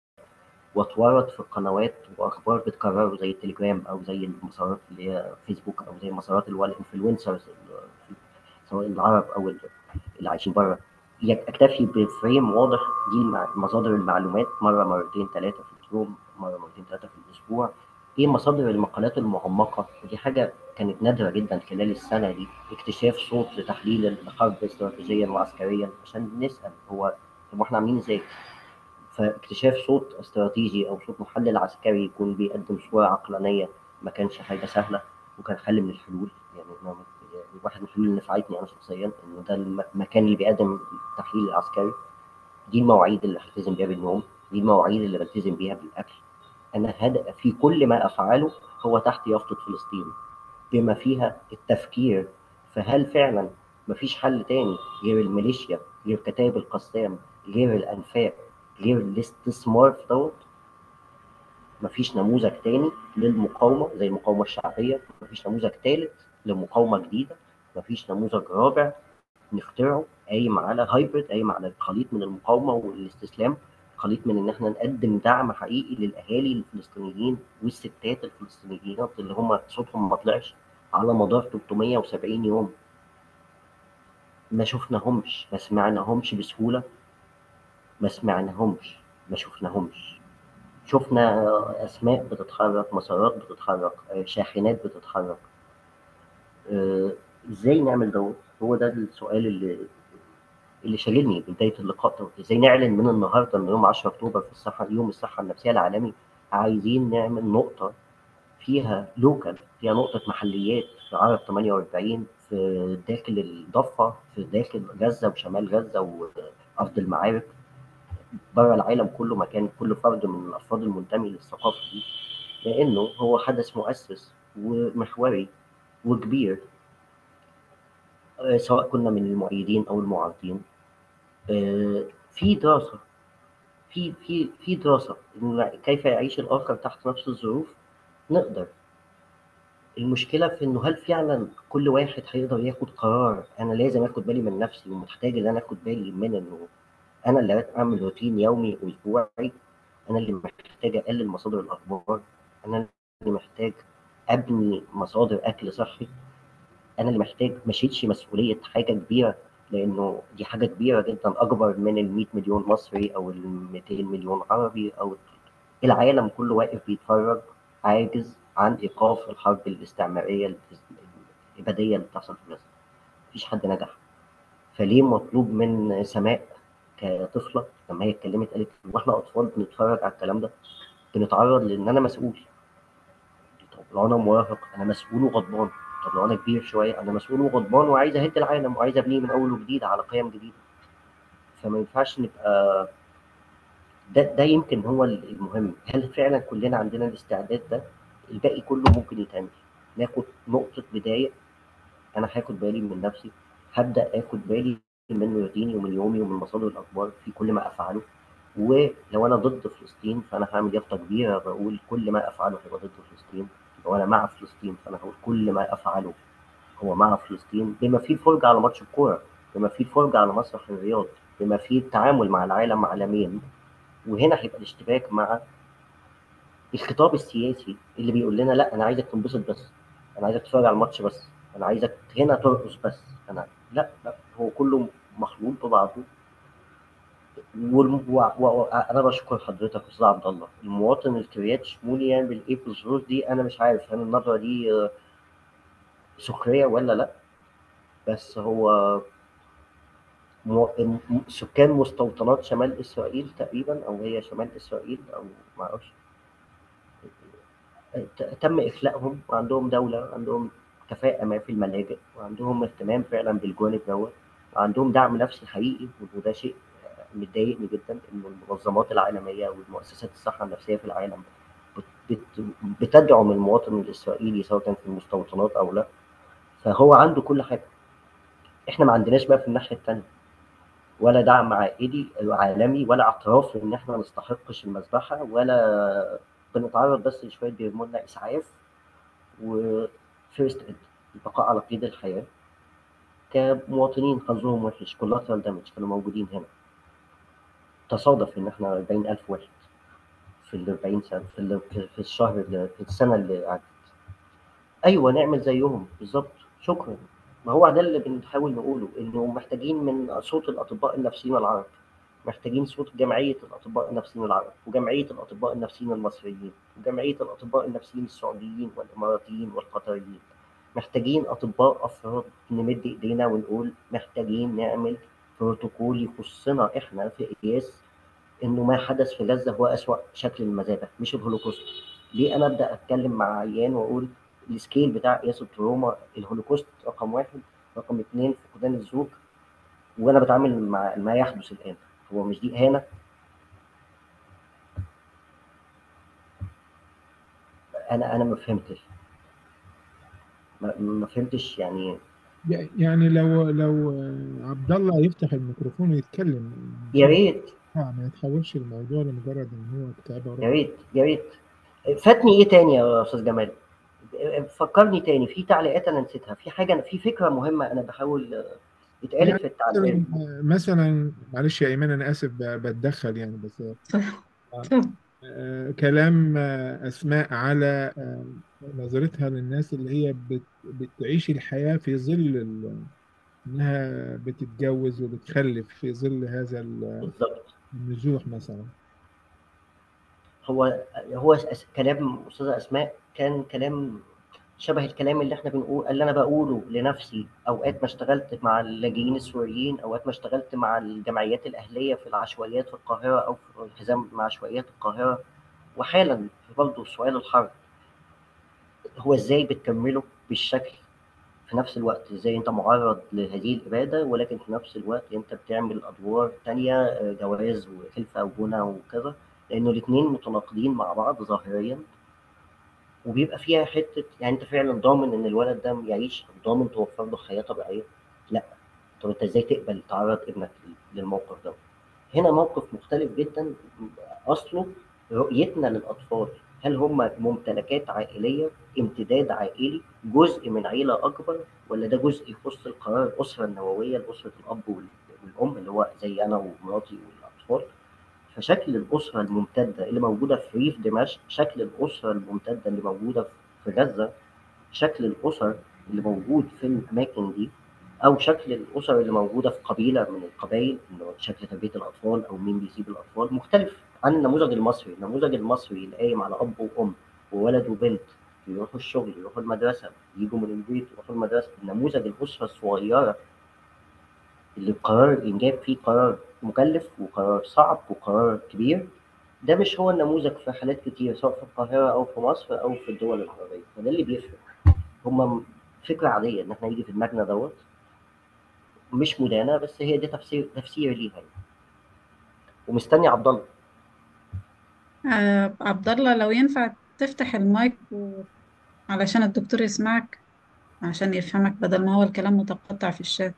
واتورط في قنوات وأخبار بتكرره زي التليجرام أو زي المسارات اللي هي فيسبوك أو زي مسارات اللي هو الانفلونسرز، سواء العرب أو اللي عايشين بره. اكتفي بفريم واضح، دي مع- مصادر المعلومات مره مرتين ثلاثه في اليوم، مره مرتين ثلاثه في الاسبوع. ايه مصادر المقالات المعمقه؟ ودي حاجه كانت نادره جدا خلال السنه دي، اكتشاف صوت لتحليل الحرب استراتيجيا وعسكريا عشان نسال هو طب احنا عاملين ازاي. فاكتشاف صوت استراتيجي او صوت محلل عسكري يكون بيقدم صوره عقلانيه ما كانش حاجه سهله، وكان حل من الحلول. يعني أنا يعني واحد من الحلول اللي نفعتني انا شخصيا انه ده الم- المكان اللي بيقدم التحليل العسكري. دي المواعيد اللي هلتزم بيها بالنوم، دي المواعيد اللي بلتزم بيها بالاكل. انا هدأ في كل ما افعله هو تحت يافطه فلسطين، بما فيها التفكير فهل فعلا مفيش حل تاني غير الميليشيا، غير كتائب القسام، غير الانفاق، غير الاستثمار في دوت. مفيش نموذج تاني للمقاومه زي المقاومه الشعبيه، مفيش نموذج تالت لمقاومه جديده، مفيش نموذج رابع نخترعه قايم على هايبرد، قايم على خليط من المقاومه والاستسلام، خليط من ان احنا نقدم دعم حقيقي للاهالي الفلسطينيين والستات الفلسطينيين اللي هم صوتهم ما طلعش على مدار تلتمية وسبعين يوم. ما شفناهمش، ما سمعناهمش بسهوله، ما سمعناهمش، ما شفناهمش. شفنا اسماء بتتحرك، مسارات بتتحرك، آه، شاحنات بتتحرك. آه، ازاي نعمل دوت؟ هو ده السؤال اللي اللي شاغلني من بدايه اللقاء دوت. ازاي نعلن من النهارده ان يوم عشرة اكتوبر في الصحه، يوم الصحه النفسيه العالمي، عايزين نعمل نقطه فيها لوكال، فيها نقطه محليات في عرب تمانية وأربعين، في داخل الضفه، في داخل غزه وشمال غزه وارض المعارك، بره العالم كله، مكان كل فرد من الافراد المنتمي للثقافه دي، لانه هو حدث مؤسس ومحوري وكبير. آه، سواء كنا من المؤيدين او المعارضين. آه، في دراسه في في في دراسه إن كيف يعيش الاخر تحت نفس الظروف. نقدر. المشكله في انه هل فعلا كل واحد هيقدر ياخد قرار انا لازم اخد بالي من نفسي ومحتاج ان انا اخد بالي من انه انا اللي اعمل روتين يومي واسبوعي، انا اللي محتاج اقلل مصادر الاخبار، انا اللي محتاج ابني مصادر اكل صحي، انا اللي محتاج ما اشيلش مسؤوليه حاجه كبيره، لانه دي حاجه كبيره جدا اكبر من ال مية مليون مصري او ال ميتين مليون عربي، او العالم كله واقف بيتفرج عاجز عن ايقاف الحرب الاستعماريه الابديه اللي بتحصل في غزه. مفيش حد نجح. فليه مطلوب من سماء كطفله لما هي اتكلمت قالت واحنا اطفال بنتفرج على الكلام ده بنتعرض لان انا مسؤول؟ طب لو انا مراهق انا مسؤول وغضبان، طب لو انا كبير شويه انا مسؤول وغضبان وعايز اهد العالم وعايز ابنيه من اول وجديد على قيم جديده. فما ينفعش نبقى ده ده يمكن هو المهم. هل فعلا كلنا عندنا الاستعداد ده؟ الباقي كله ممكن يتعمل. ناخد نقطه بدايه، انا هاخد بالي من نفسي، هبدا اخد بالي من روتيني ومن يومي ومن مصادر الاخبار في كل ما افعله. ولو انا ضد فلسطين فانا هعمل يافطه كبيره بقول كل ما افعله هيبقى ضد فلسطين. لو انا مع فلسطين فانا هقول كل ما افعله هو مع فلسطين، بما فيه الفرجه على ماتش الكوره، بما فيه الفرجه على مسرح الرياض، بما فيه التعامل مع العالم عالميا. وهنا هيبقى الاشتباك مع الخطاب السياسي اللي بيقول لنا لا انا عايزك تنبسط بس، انا عايزك تتفرج على الماتش بس، انا عايزك هنا ترقص بس، انا لا لا هو كله مخلوط ببعضه. والم... و... و... انا بشكر حضرتك استاذ عبد الله. المواطن الكريات شمولي يعمل ايه في الظروف دي؟ انا مش عارف هل النظره دي آه، سخريه ولا لا، بس هو مو... م- سكان مستوطنات شمال اسرائيل تقريبا، او هي شمال اسرائيل، او ما اعرفش، ت- تم اخلاءهم، وعندهم دوله، عندهم كفاءه ما في الملاجئ، وعندهم اهتمام فعلا بالجانب دوت، وعندهم دعم نفسي حقيقي. وده شيء مضايقني جدا ان المنظمات العالميه والمؤسسات الصحه النفسيه في العالم بت- بت- بتدعم المواطن الاسرائيلي سواء كان في المستوطنات او لا. فهو عنده كل حاجه. احنا ما عندناش بقى في الناحيه الثانيه ولا دعم عائلي عالمي، ولا اعتراف ان احنا ما نستحقش المذبحه، ولا بنتعرض بس لشويه بيرموا لنا اسعاف وفيرست ايد، البقاء على قيد الحياه. كمواطنين حظهم وحش، كولاترال دامج كانوا موجودين هنا. تصادف ان احنا أربعين ألف واحد في ال أربعين سنه، في ال- في الشهر اللي- في السنه اللي عدت. ايوه نعمل زيهم بالظبط. شكرا. ما هو ده اللي بنحاول نقوله، انه محتاجين من صوت الاطباء النفسيين العرب، محتاجين صوت جمعيه الاطباء النفسيين العرب، وجمعيه الاطباء النفسيين المصريين، وجمعيه الاطباء النفسيين السعوديين والاماراتيين والقطريين. محتاجين اطباء افراد نمد ايدينا ونقول محتاجين نعمل بروتوكول يخصنا احنا في قياس انه ما حدث في غزه هو اسوأ شكل المذابح مش الهولوكوست. ليه انا ابدا اتكلم مع عيان واقول السكيل بتاع قياس التروما الهولوكوست رقم واحد، رقم اثنين فقدان الزوج، وانا بتعامل مع ما يحدث الان؟ هو مش دي اهانه؟ انا انا ما فهمتش، ما, ما فهمتش يعني. يعني لو لو آه، عبد الله يفتح الميكروفون ويتكلم يا عشان ريت آه، ما يتحولش الموضوع لمجرد ان هو كتابة يا ورق. ريت يا ريت. فاتني ايه تاني يا استاذ جمال؟ فكرني تاني في تعليقات انا نسيتها، في حاجه، في فكره مهمه انا بحاول اتقالت يعني في التعليقات. مثلا مثلا معلش يا ايمان انا اسف ب- بتدخل يعني بس آه، طب آه، كلام آه، اسماء على آه، نظرتها للناس اللي هي بت- بتعيش الحياة في ظل ال- انها بتتجوز وبتخلف في ظل هذا ال- بالظبط. النزوح مثلا. هو هو أس- كلام استاذه اسماء كان كلام شبه الكلام اللي احنا بنقول، اللي انا بقوله لنفسي اوقات ما اشتغلت مع اللاجئين السوريين، اوقات ما اشتغلت مع الجمعيات الاهليه في العشوائيات في القاهره او في الحزام مع عشوائيات القاهره. وحالا برضه سؤال الحرب، هو ازاي بتكمله بالشكل في نفس الوقت؟ ازاي انت معرض لهذه الاباده ولكن في نفس الوقت انت بتعمل ادوار تانية، آه، جواز وخلفه وبنى وكذا، لانه الاثنين متناقضين مع بعض ظاهريا. وبيبقى فيها حته يعني انت فعلا ضامن ان الولد ده يعيش، أو ضامن توفر له حياه طبيعيه؟ لا. طب انت ازاي تقبل تعرض ابنك للموقف ده؟ هنا موقف مختلف جدا. اصله رؤيتنا للاطفال، هل هم ممتلكات عائليه، امتداد عائلي، جزء من عيله اكبر، ولا ده جزء يخص القرار الاسره النوويه لاسره الاب وال- والام اللي هو زي انا ومراتي والاطفال؟ فشكل الاسره الممتده اللي موجوده في ريف دمشق، شكل الاسره الممتده اللي موجوده في غزه، شكل الاسر اللي موجود في الاماكن دي، او شكل الاسر اللي موجوده في قبيله من القبائل، اللي هو شكل تربيه الاطفال او مين بيسيب الاطفال، مختلف عن النموذج المصري. النموذج المصري اللي قايم على اب وام وولد وبنت، يروحوا الشغل، يروحوا المدرسه، يجوا من البيت يروحوا المدرسه. النموذج الاسره الصغيره اللي قرار الانجاب فيه قرار مكلف وقرار صعب وقرار كبير، ده مش هو النموذج في حالات كتير سواء في القاهره او في مصر او في الدول العربيه. فده اللي بيفرق. هما فكره عاديه ان احنا يجي في دماغنا دوت، مش مدانه، بس هي دي تفسير تفسير ليها يعني. ومستني عبد الله. آه عبد الله لو ينفع تفتح المايك و... علشان الدكتور يسمعك، عشان يفهمك بدل ما هو الكلام متقطع في الشات.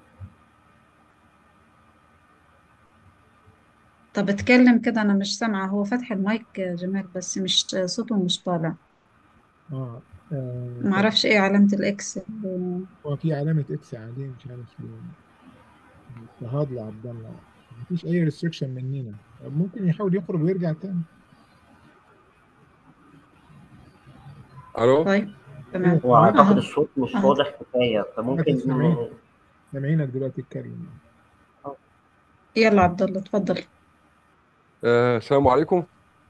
طب اتكلم كده، انا مش سامعة. هو فتح المايك يا جمال بس مش صوته مش طالع. اه آه، طب معرفش ايه علامة الاكس اللي- هو في علامة اكس عليه مش عارف ليه. اضطهاد لعبد الله، مفيش اي ريستريكشن مننا. ممكن يحاول يخرج ويرجع تاني. الو. طيب ايوه تمام هو سامعين. اعتقد اهو. الصوت مش اهو واضح كفايه، دلوقتي فممكن سامعين. سامعينك دلوقتي اتكلم. يلا عبد الله اتفضل. آه، السلام عليكم.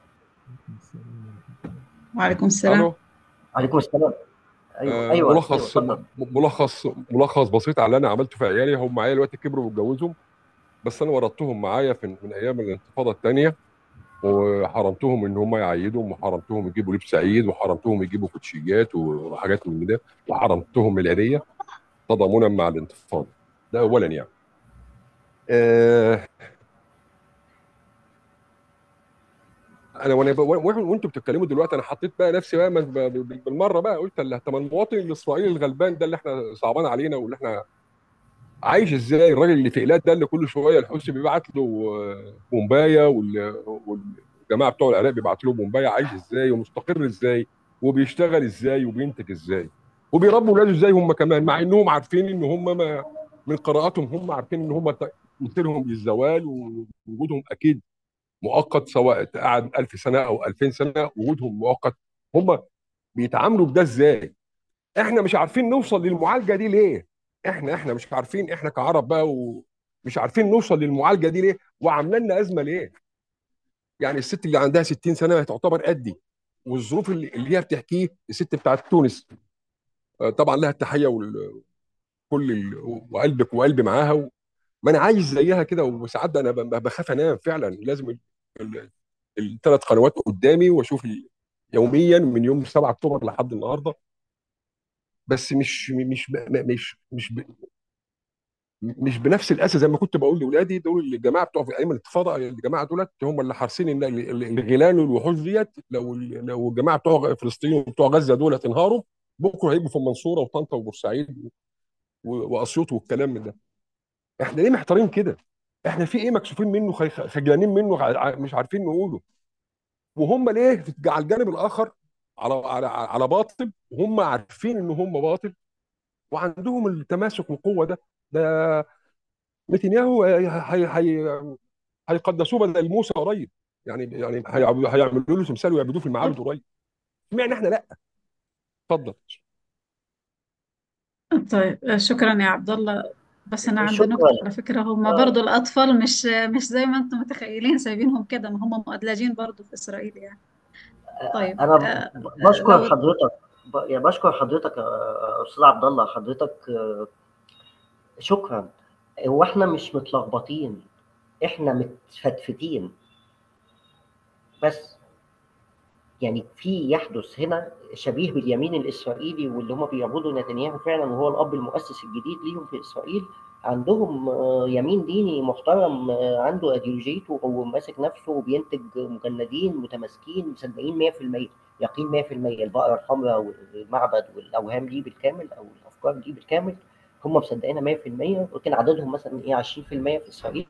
وعليكم السلام. الو. عليكم السلام. ايوه آه، ايوه ايوه ملخص اتفضل. ملخص ملخص بسيط على اللي انا عملته في عيالي. هم معايا دلوقتي كبروا واتجوزوا، بس انا ورطتهم معايا في من ايام الانتفاضه الثانيه، وحرمتهم ان هم يعيدوا، وحرمتهم يجيبوا لبس عيد، وحرمتهم يجيبوا كوتشيات وحاجات من ده، وحرمتهم من العيديه تضامنا مع الانتفاضه. ده اولا يعني. آه، انا وانا ب- وإحنا- وانتوا بتتكلموا دلوقتي انا حطيت بقى نفسي بقى من- ب- ب- بالمره بقى، قلت الله، طب المواطن الاسرائيلي الغلبان ده اللي احنا صعبان علينا، واللي احنا عايش ازاي؟ الراجل اللي في ايلات ده اللي كل شويه الحوثي بيبعت له آه، بومبايه، وال- والجماعه بتوع العراق بيبعتوا له بومبايه، عايش ازاي ومستقر ازاي وبيشتغل ازاي وبينتج ازاي وبيربوا ولاده ازاي هم كمان، مع انهم عارفين ان هم ما من قراءاتهم هم عارفين ان هم مثيرهم للزوال، ووجودهم اكيد مؤقت، سواء قعد ألف سنه او ألفين سنه وجودهم مؤقت. هم بيتعاملوا بده ازاي؟ احنا مش عارفين نوصل للمعالجه دي ليه؟ احنا احنا مش عارفين، احنا كعرب بقى ومش عارفين نوصل للمعالجه دي ليه؟ وعامله لنا ازمه ليه؟ يعني الست اللي عندها ستين سنه تعتبر قدي، والظروف اللي, اللي هي بتحكيه الست بتاعت تونس، آه، طبعا لها التحيه وكل ال... وقلبك وقلبي معاها و... ما انا عايز زيها كده، وساعات انا ب- بخاف انام فعلا، لازم الثلاث قنوات قدامي واشوف ال- يوميا من يوم سبعة اكتوبر لحد النهارده. بس مش مش مش مش مش بنفس الاسى زي ما كنت بقول لاولادي دول، الجماعه بتوع في ايام الانتفاضه، الجماعه دولت هم اللي حارسين ان ال- ال- الغيلان والوحوش ديت، لو لو الجماعه بتوع فلسطين وبتوع غزه دولت انهاروا، بكره هيبقوا في المنصوره وطنطا وبورسعيد و- واسيوط والكلام من ده. احنا ليه محتارين كده؟ احنا في ايه مكسوفين منه، خي- خجلانين منه، ع- مش عارفين نقوله؟ وهم ليه على الجانب الاخر على على على باطل، وهم عارفين ان هم باطل وعندهم التماسك والقوه ده؟ ده نتنياهو هي هي هي هيقدسوه بدل موسى قريب، يعني يعني هيعب- هيعملوا له تمثال ويعبدوه في المعابد قريب. اشمعنى احنا لا؟ اتفضل. طيب شكرا يا عبد الله. بس انا عندي شكرا. نقطة على فكرة، هم آه، برضو الاطفال مش مش زي ما انتم متخيلين سايبينهم كده، ما هم مؤدلجين برضو في اسرائيل يعني. طيب انا آه، ب- آه، بشكر لو حضرتك، ب- يا بشكر حضرتك يا استاذ عبد الله، حضرتك آه، شكرا. هو احنا مش متلخبطين، احنا متفتفتين بس. يعني في يحدث هنا شبيه باليمين الاسرائيلي، واللي هم بيعبدوا نتنياهو فعلا، وهو الاب المؤسس الجديد ليهم في اسرائيل. عندهم آه، يمين ديني محترم، آه، عنده ايديولوجيته، هو ماسك نفسه وبينتج مجندين متماسكين مصدقين مية في المية، يقين مية في المية البقره الحمراء والمعبد والاوهام دي بالكامل، او الافكار دي بالكامل، هم مصدقينها مية في المية. ولكن عددهم مثلا ايه عشرين في المية في اسرائيل،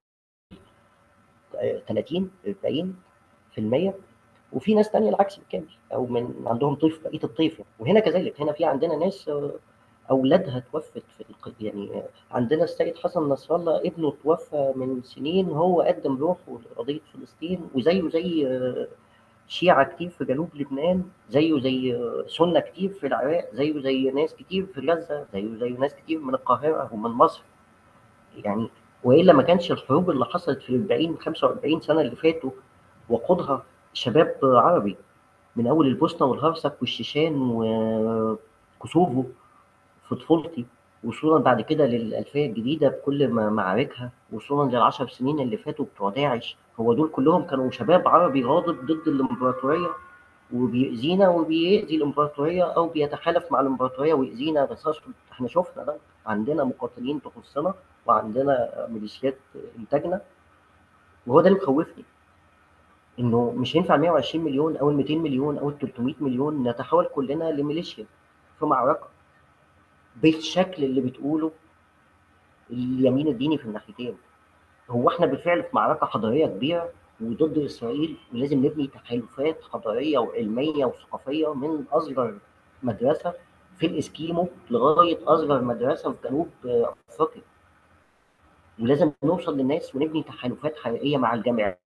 آه، ثلاثين أربعين في المية. وفي ناس تانية العكس بالكامل، او من عندهم طيف بقيه الطيف يعني. وهنا كذلك، هنا في عندنا ناس آه، اولادها توفت في الق- يعني آه، عندنا السيد حسن نصر الله ابنه توفى من سنين، هو قدم روحه لقضيه فلسطين، وزيه زي آه، شيعة كتير في جنوب لبنان، زيه زي آه، سنة كتير في العراق، زيه زي ناس كتير في غزة، زيه زي ناس كتير من القاهرة ومن مصر يعني. والا ما كانش الحروب اللي حصلت في أربعين خمسة وأربعين سنه اللي فاتوا وقودها شباب عربي، من اول البوسنه والهرسك والشيشان وكوسوفو في طفولتي، وصولا بعد كده للألفية الجديدة بكل ما- معاركها، وصولا للعشر سنين اللي فاتوا بتوع داعش. هو دول كلهم كانوا شباب عربي غاضب ضد الإمبراطورية، وبيأذينا وبيأذي الإمبراطورية، أو بيتحالف مع الإمبراطورية ويأذينا. بس أصل إحنا شفنا ده، عندنا مقاتلين تخصنا، وعندنا ميليشيات إنتاجنا. وهو ده اللي مخوفني، إنه مش هينفع مية وعشرين مليون أو مئتين مليون أو تلتمية مليون نتحول كلنا لميليشيا في معركة بالشكل اللي بتقوله اليمين الديني في الناحيتين. هو احنا بالفعل في معركة حضارية كبيرة وضد إسرائيل، ولازم نبني تحالفات حضارية وعلمية وثقافية من أصغر مدرسة في الإسكيمو لغاية أصغر مدرسة في جنوب آه، أفريقيا. ولازم نوصل للناس ونبني تحالفات حقيقية مع الجامعات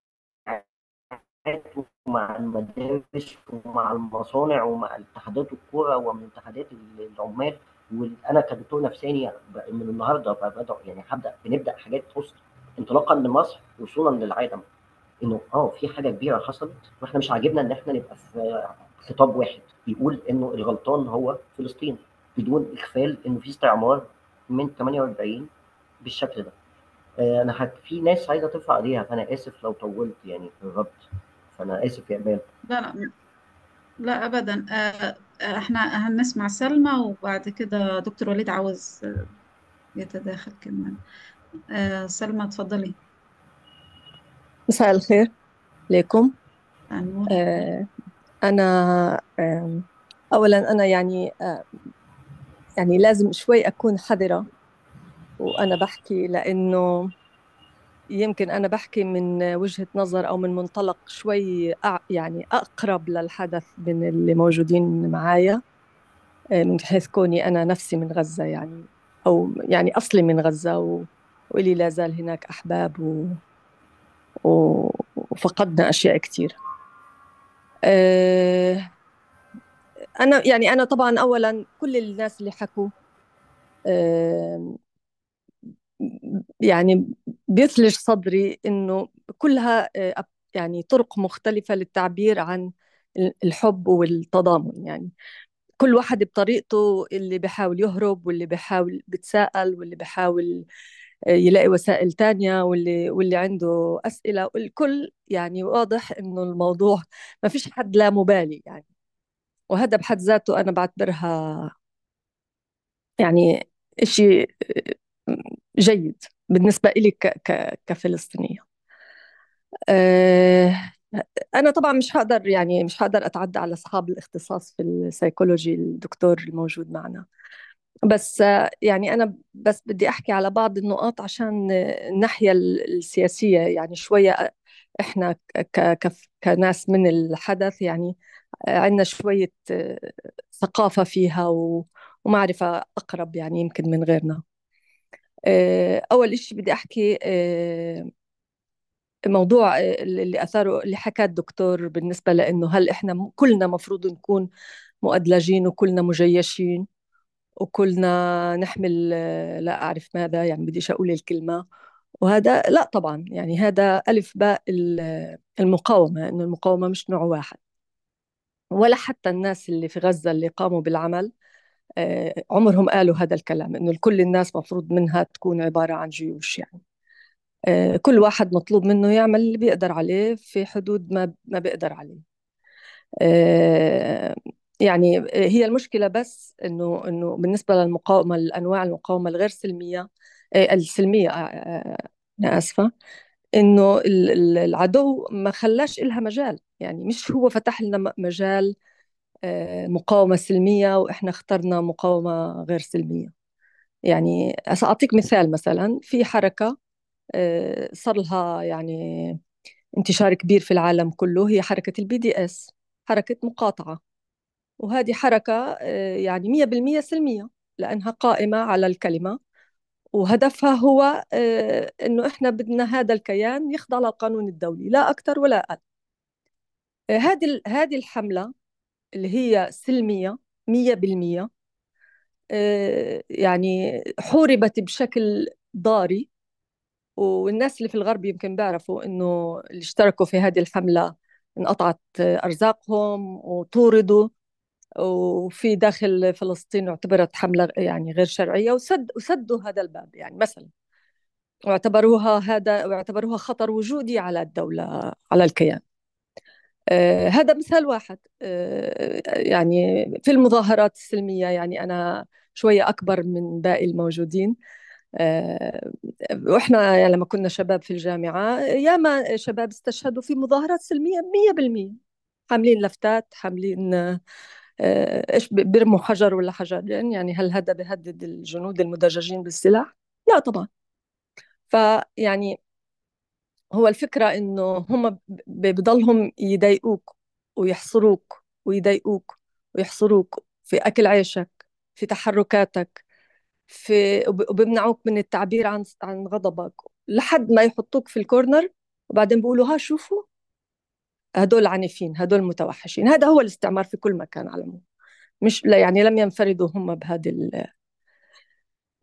ومع المدارس ومع المصانع ومع اتحادات الكرة ومع اتحادات العمال، وانا كدكتور نفساني ب- من النهارده ب- بدأ يعني هبدا بنبدا حاجات تخص انطلاقا من مصر وصولا للعالم، انه اه في حاجه كبيره حصلت، واحنا مش عاجبنا ان احنا نبقى في خطاب واحد بيقول انه الغلطان هو فلسطين، بدون اغفال انه في استعمار من ثمانية وأربعين بالشكل ده. آه، انا حك... في ناس عايزه ترفع ايديها، فانا اسف لو طولت يعني في الرد، فانا اسف يا اقبال. لا لا لا أبدا. آه، آه، احنا هنسمع سلمى وبعد كده دكتور وليد عاوز آه، يتداخل كمان. آه، سلمى اتفضلي. مساء الخير لكم. أنور. آه، أنا آم، أولا أنا يعني آه، يعني لازم شوي أكون حذرة وأنا بحكي، لأنه يمكن أنا بحكي من وجهة نظر أو من منطلق شوي أع- يعني أقرب للحدث من اللي موجودين معايا، آه، من حيث كوني أنا نفسي من غزة، يعني أو يعني أصلي من غزة و... وإلي لا زال هناك أحباب و... و... وفقدنا أشياء كتير. آه، أنا يعني أنا طبعا أولا كل الناس اللي حكوا آه، يعني بيثلج صدري إنه كلها آه، أب- يعني طرق مختلفة للتعبير عن الحب والتضامن. يعني كل واحد بطريقته، اللي بيحاول يهرب واللي بيحاول بتساءل واللي بيحاول آه، يلاقي وسائل تانية واللي واللي عنده أسئلة. الكل يعني واضح إنه الموضوع ما فيش حد لا مبالي يعني. وهذا بحد ذاته أنا بعتبرها يعني إشي جيد بالنسبة إلي ك ك كفلسطينية. أه، أنا طبعا مش هقدر يعني مش هقدر أتعدى على أصحاب الاختصاص في السيكولوجي، الدكتور الموجود معنا. بس آه، يعني أنا بس بدي أحكي على بعض النقاط عشان آه، الناحية السياسية يعني شوية. إحنا ك ك كناس من الحدث يعني عندنا شوية آه، ثقافة فيها و- ومعرفة أقرب يعني يمكن من غيرنا. آه، أول إشي بدي أحكي آه، موضوع آه، اللي أثاره اللي حكاه الدكتور، بالنسبة لأنه هل إحنا م- كلنا مفروض نكون مؤدلجين وكلنا مجيشين وكلنا نحمل آه، لا أعرف ماذا، يعني بديش أقول الكلمة. وهذا لا طبعا، يعني هذا ألف باء ال- المقاومة، إنه المقاومة مش نوع واحد. ولا حتى الناس اللي في غزة اللي قاموا بالعمل آه، عمرهم قالوا هذا الكلام، إنه كل الناس مفروض منها تكون عبارة عن جيوش. يعني آه، كل واحد مطلوب منه يعمل اللي بيقدر عليه في حدود ما ما بيقدر عليه. آه، يعني هي المشكلة بس إنه إنه بالنسبة للمقاومة، لأنواع المقاومة الغير سلمية آه، السلمية آه، آه، أنا آسفة، إنه ال- ال- العدو ما خلاش إلها مجال. يعني مش هو فتح لنا م- مجال آه، مقاومة سلمية وإحنا اخترنا مقاومة غير سلمية. يعني سأعطيك مثال. مثلا في حركة آه، صار لها يعني انتشار كبير في العالم كله، هي حركة البي دي اس، حركة مقاطعة. وهذه حركة آه، يعني مية بالمية سلمية، لأنها قائمة على الكلمة، وهدفها هو آه، إنه إحنا بدنا هذا الكيان يخضع للقانون الدولي، لا أكثر ولا أقل. آه، هذه ال- هذه الحملة اللي هي سلمية مية بالمية آه، يعني حوربت بشكل ضاري. والناس اللي في الغرب يمكن بيعرفوا إنه اللي اشتركوا في هذه الحملة انقطعت أرزاقهم وطوردوا. وفي داخل فلسطين اعتبرت حملة يعني غير شرعية، وسد وسدوا هذا الباب يعني مثلا، واعتبروها هذا واعتبروها خطر وجودي على الدولة، على الكيان. آه، هذا مثال واحد. آه، يعني في المظاهرات السلمية يعني أنا شوية أكبر من باقي الموجودين. آه، وإحنا يعني لما كنا شباب في الجامعة ياما شباب استشهدوا في مظاهرات سلمية مية بالمية، حاملين لفتات، حاملين آه، إيش ب- بيرموا حجر ولا حجرين. يعني هل هذا بيهدد الجنود المدججين بالسلاح؟ لا طبعا. فيعني هو الفكرة إنه هم ب- بضلهم يضايقوك ويحصروك ويضايقوك ويحصروك في أكل عيشك، في تحركاتك، في وب- وبيمنعوك من التعبير عن عن غضبك، لحد ما يحطوك في الكورنر. وبعدين بيقولوا ها شوفوا هدول عنيفين، هدول متوحشين. هذا هو الاستعمار في كل مكان على العموم. مش لا يعني لم ينفردوا هم بهذه ال-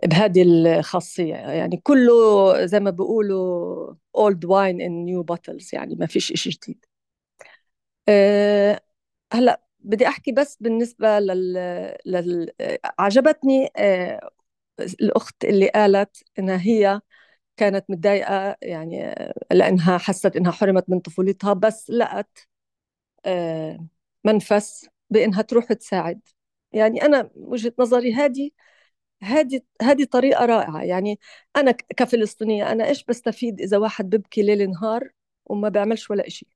بهذه الخاصية. يعني كله زي ما بيقولوا old wine in new bottles، يعني ما فيش إشي جديد. أه هلا بدي أحكي بس بالنسبة لل, لل... عجبتني أه الأخت اللي قالت إنها هي كانت متضايقة، يعني آه، لأنها حست إنها حرمت من طفولتها، بس لقت آه، منفس بإنها تروح تساعد. يعني أنا وجهة نظري هذه هذه هذه طريقة رائعة. يعني أنا ك- كفلسطينية، أنا إيش بستفيد إذا واحد ببكي ليل نهار وما بيعملش ولا إشي؟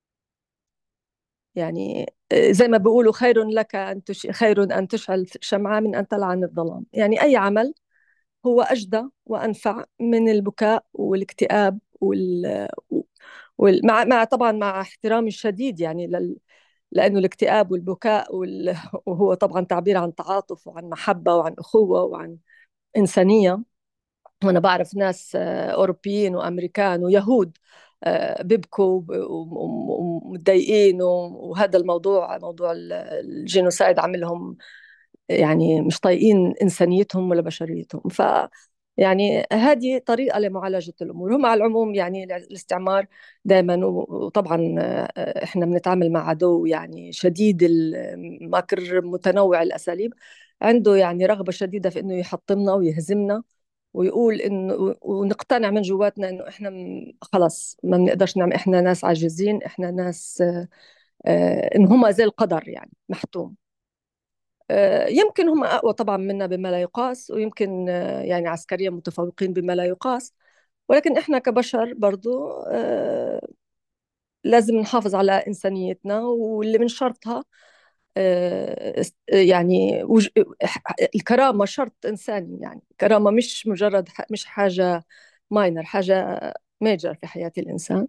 يعني آه، زي ما بيقولوا خير لك أن تش... خير أن تشعل شمعة من أن تلعن الظلام. يعني أي عمل هو أجدى وأنفع من البكاء والاكتئاب وال... وال... مع... مع طبعا مع احترامي الشديد يعني لل... لأنه الاكتئاب والبكاء وال... وهو طبعا تعبير عن تعاطف وعن محبة وعن أخوة وعن إنسانية. وأنا بعرف ناس آه، أوروبيين وأمريكان ويهود آه، بيبكوا وب- وم- وم- ومتضايقين، وهذا الموضوع موضوع ال- الجينوسايد عاملهم يعني مش طايقين إنسانيتهم ولا بشريتهم. ف يعني هذه طريقة لمعالجة الأمور. هم على العموم يعني الاستعمار دائما، وطبعا آه، احنا بنتعامل مع عدو يعني شديد المكر متنوع الأساليب، عنده يعني رغبة شديدة في إنه يحطمنا ويهزمنا، ويقول إنه ونقتنع من جواتنا إنه إحنا م- خلاص ما بنقدرش نعمل، إحنا ناس عاجزين، إحنا ناس آه، آه، إن هم زي القدر يعني محتوم. آه، يمكن هم أقوى طبعا منا بما لا يقاس، ويمكن آه، يعني عسكريا متفوقين بما لا يقاس، ولكن إحنا كبشر برضو آه، لازم نحافظ على إنسانيتنا، واللي من شرطها آه، است- يعني وج... الكرامة شرط إنساني. يعني الكرامة مش مجرد ح... مش حاجة ماينر، حاجة ميجر في حياة الإنسان.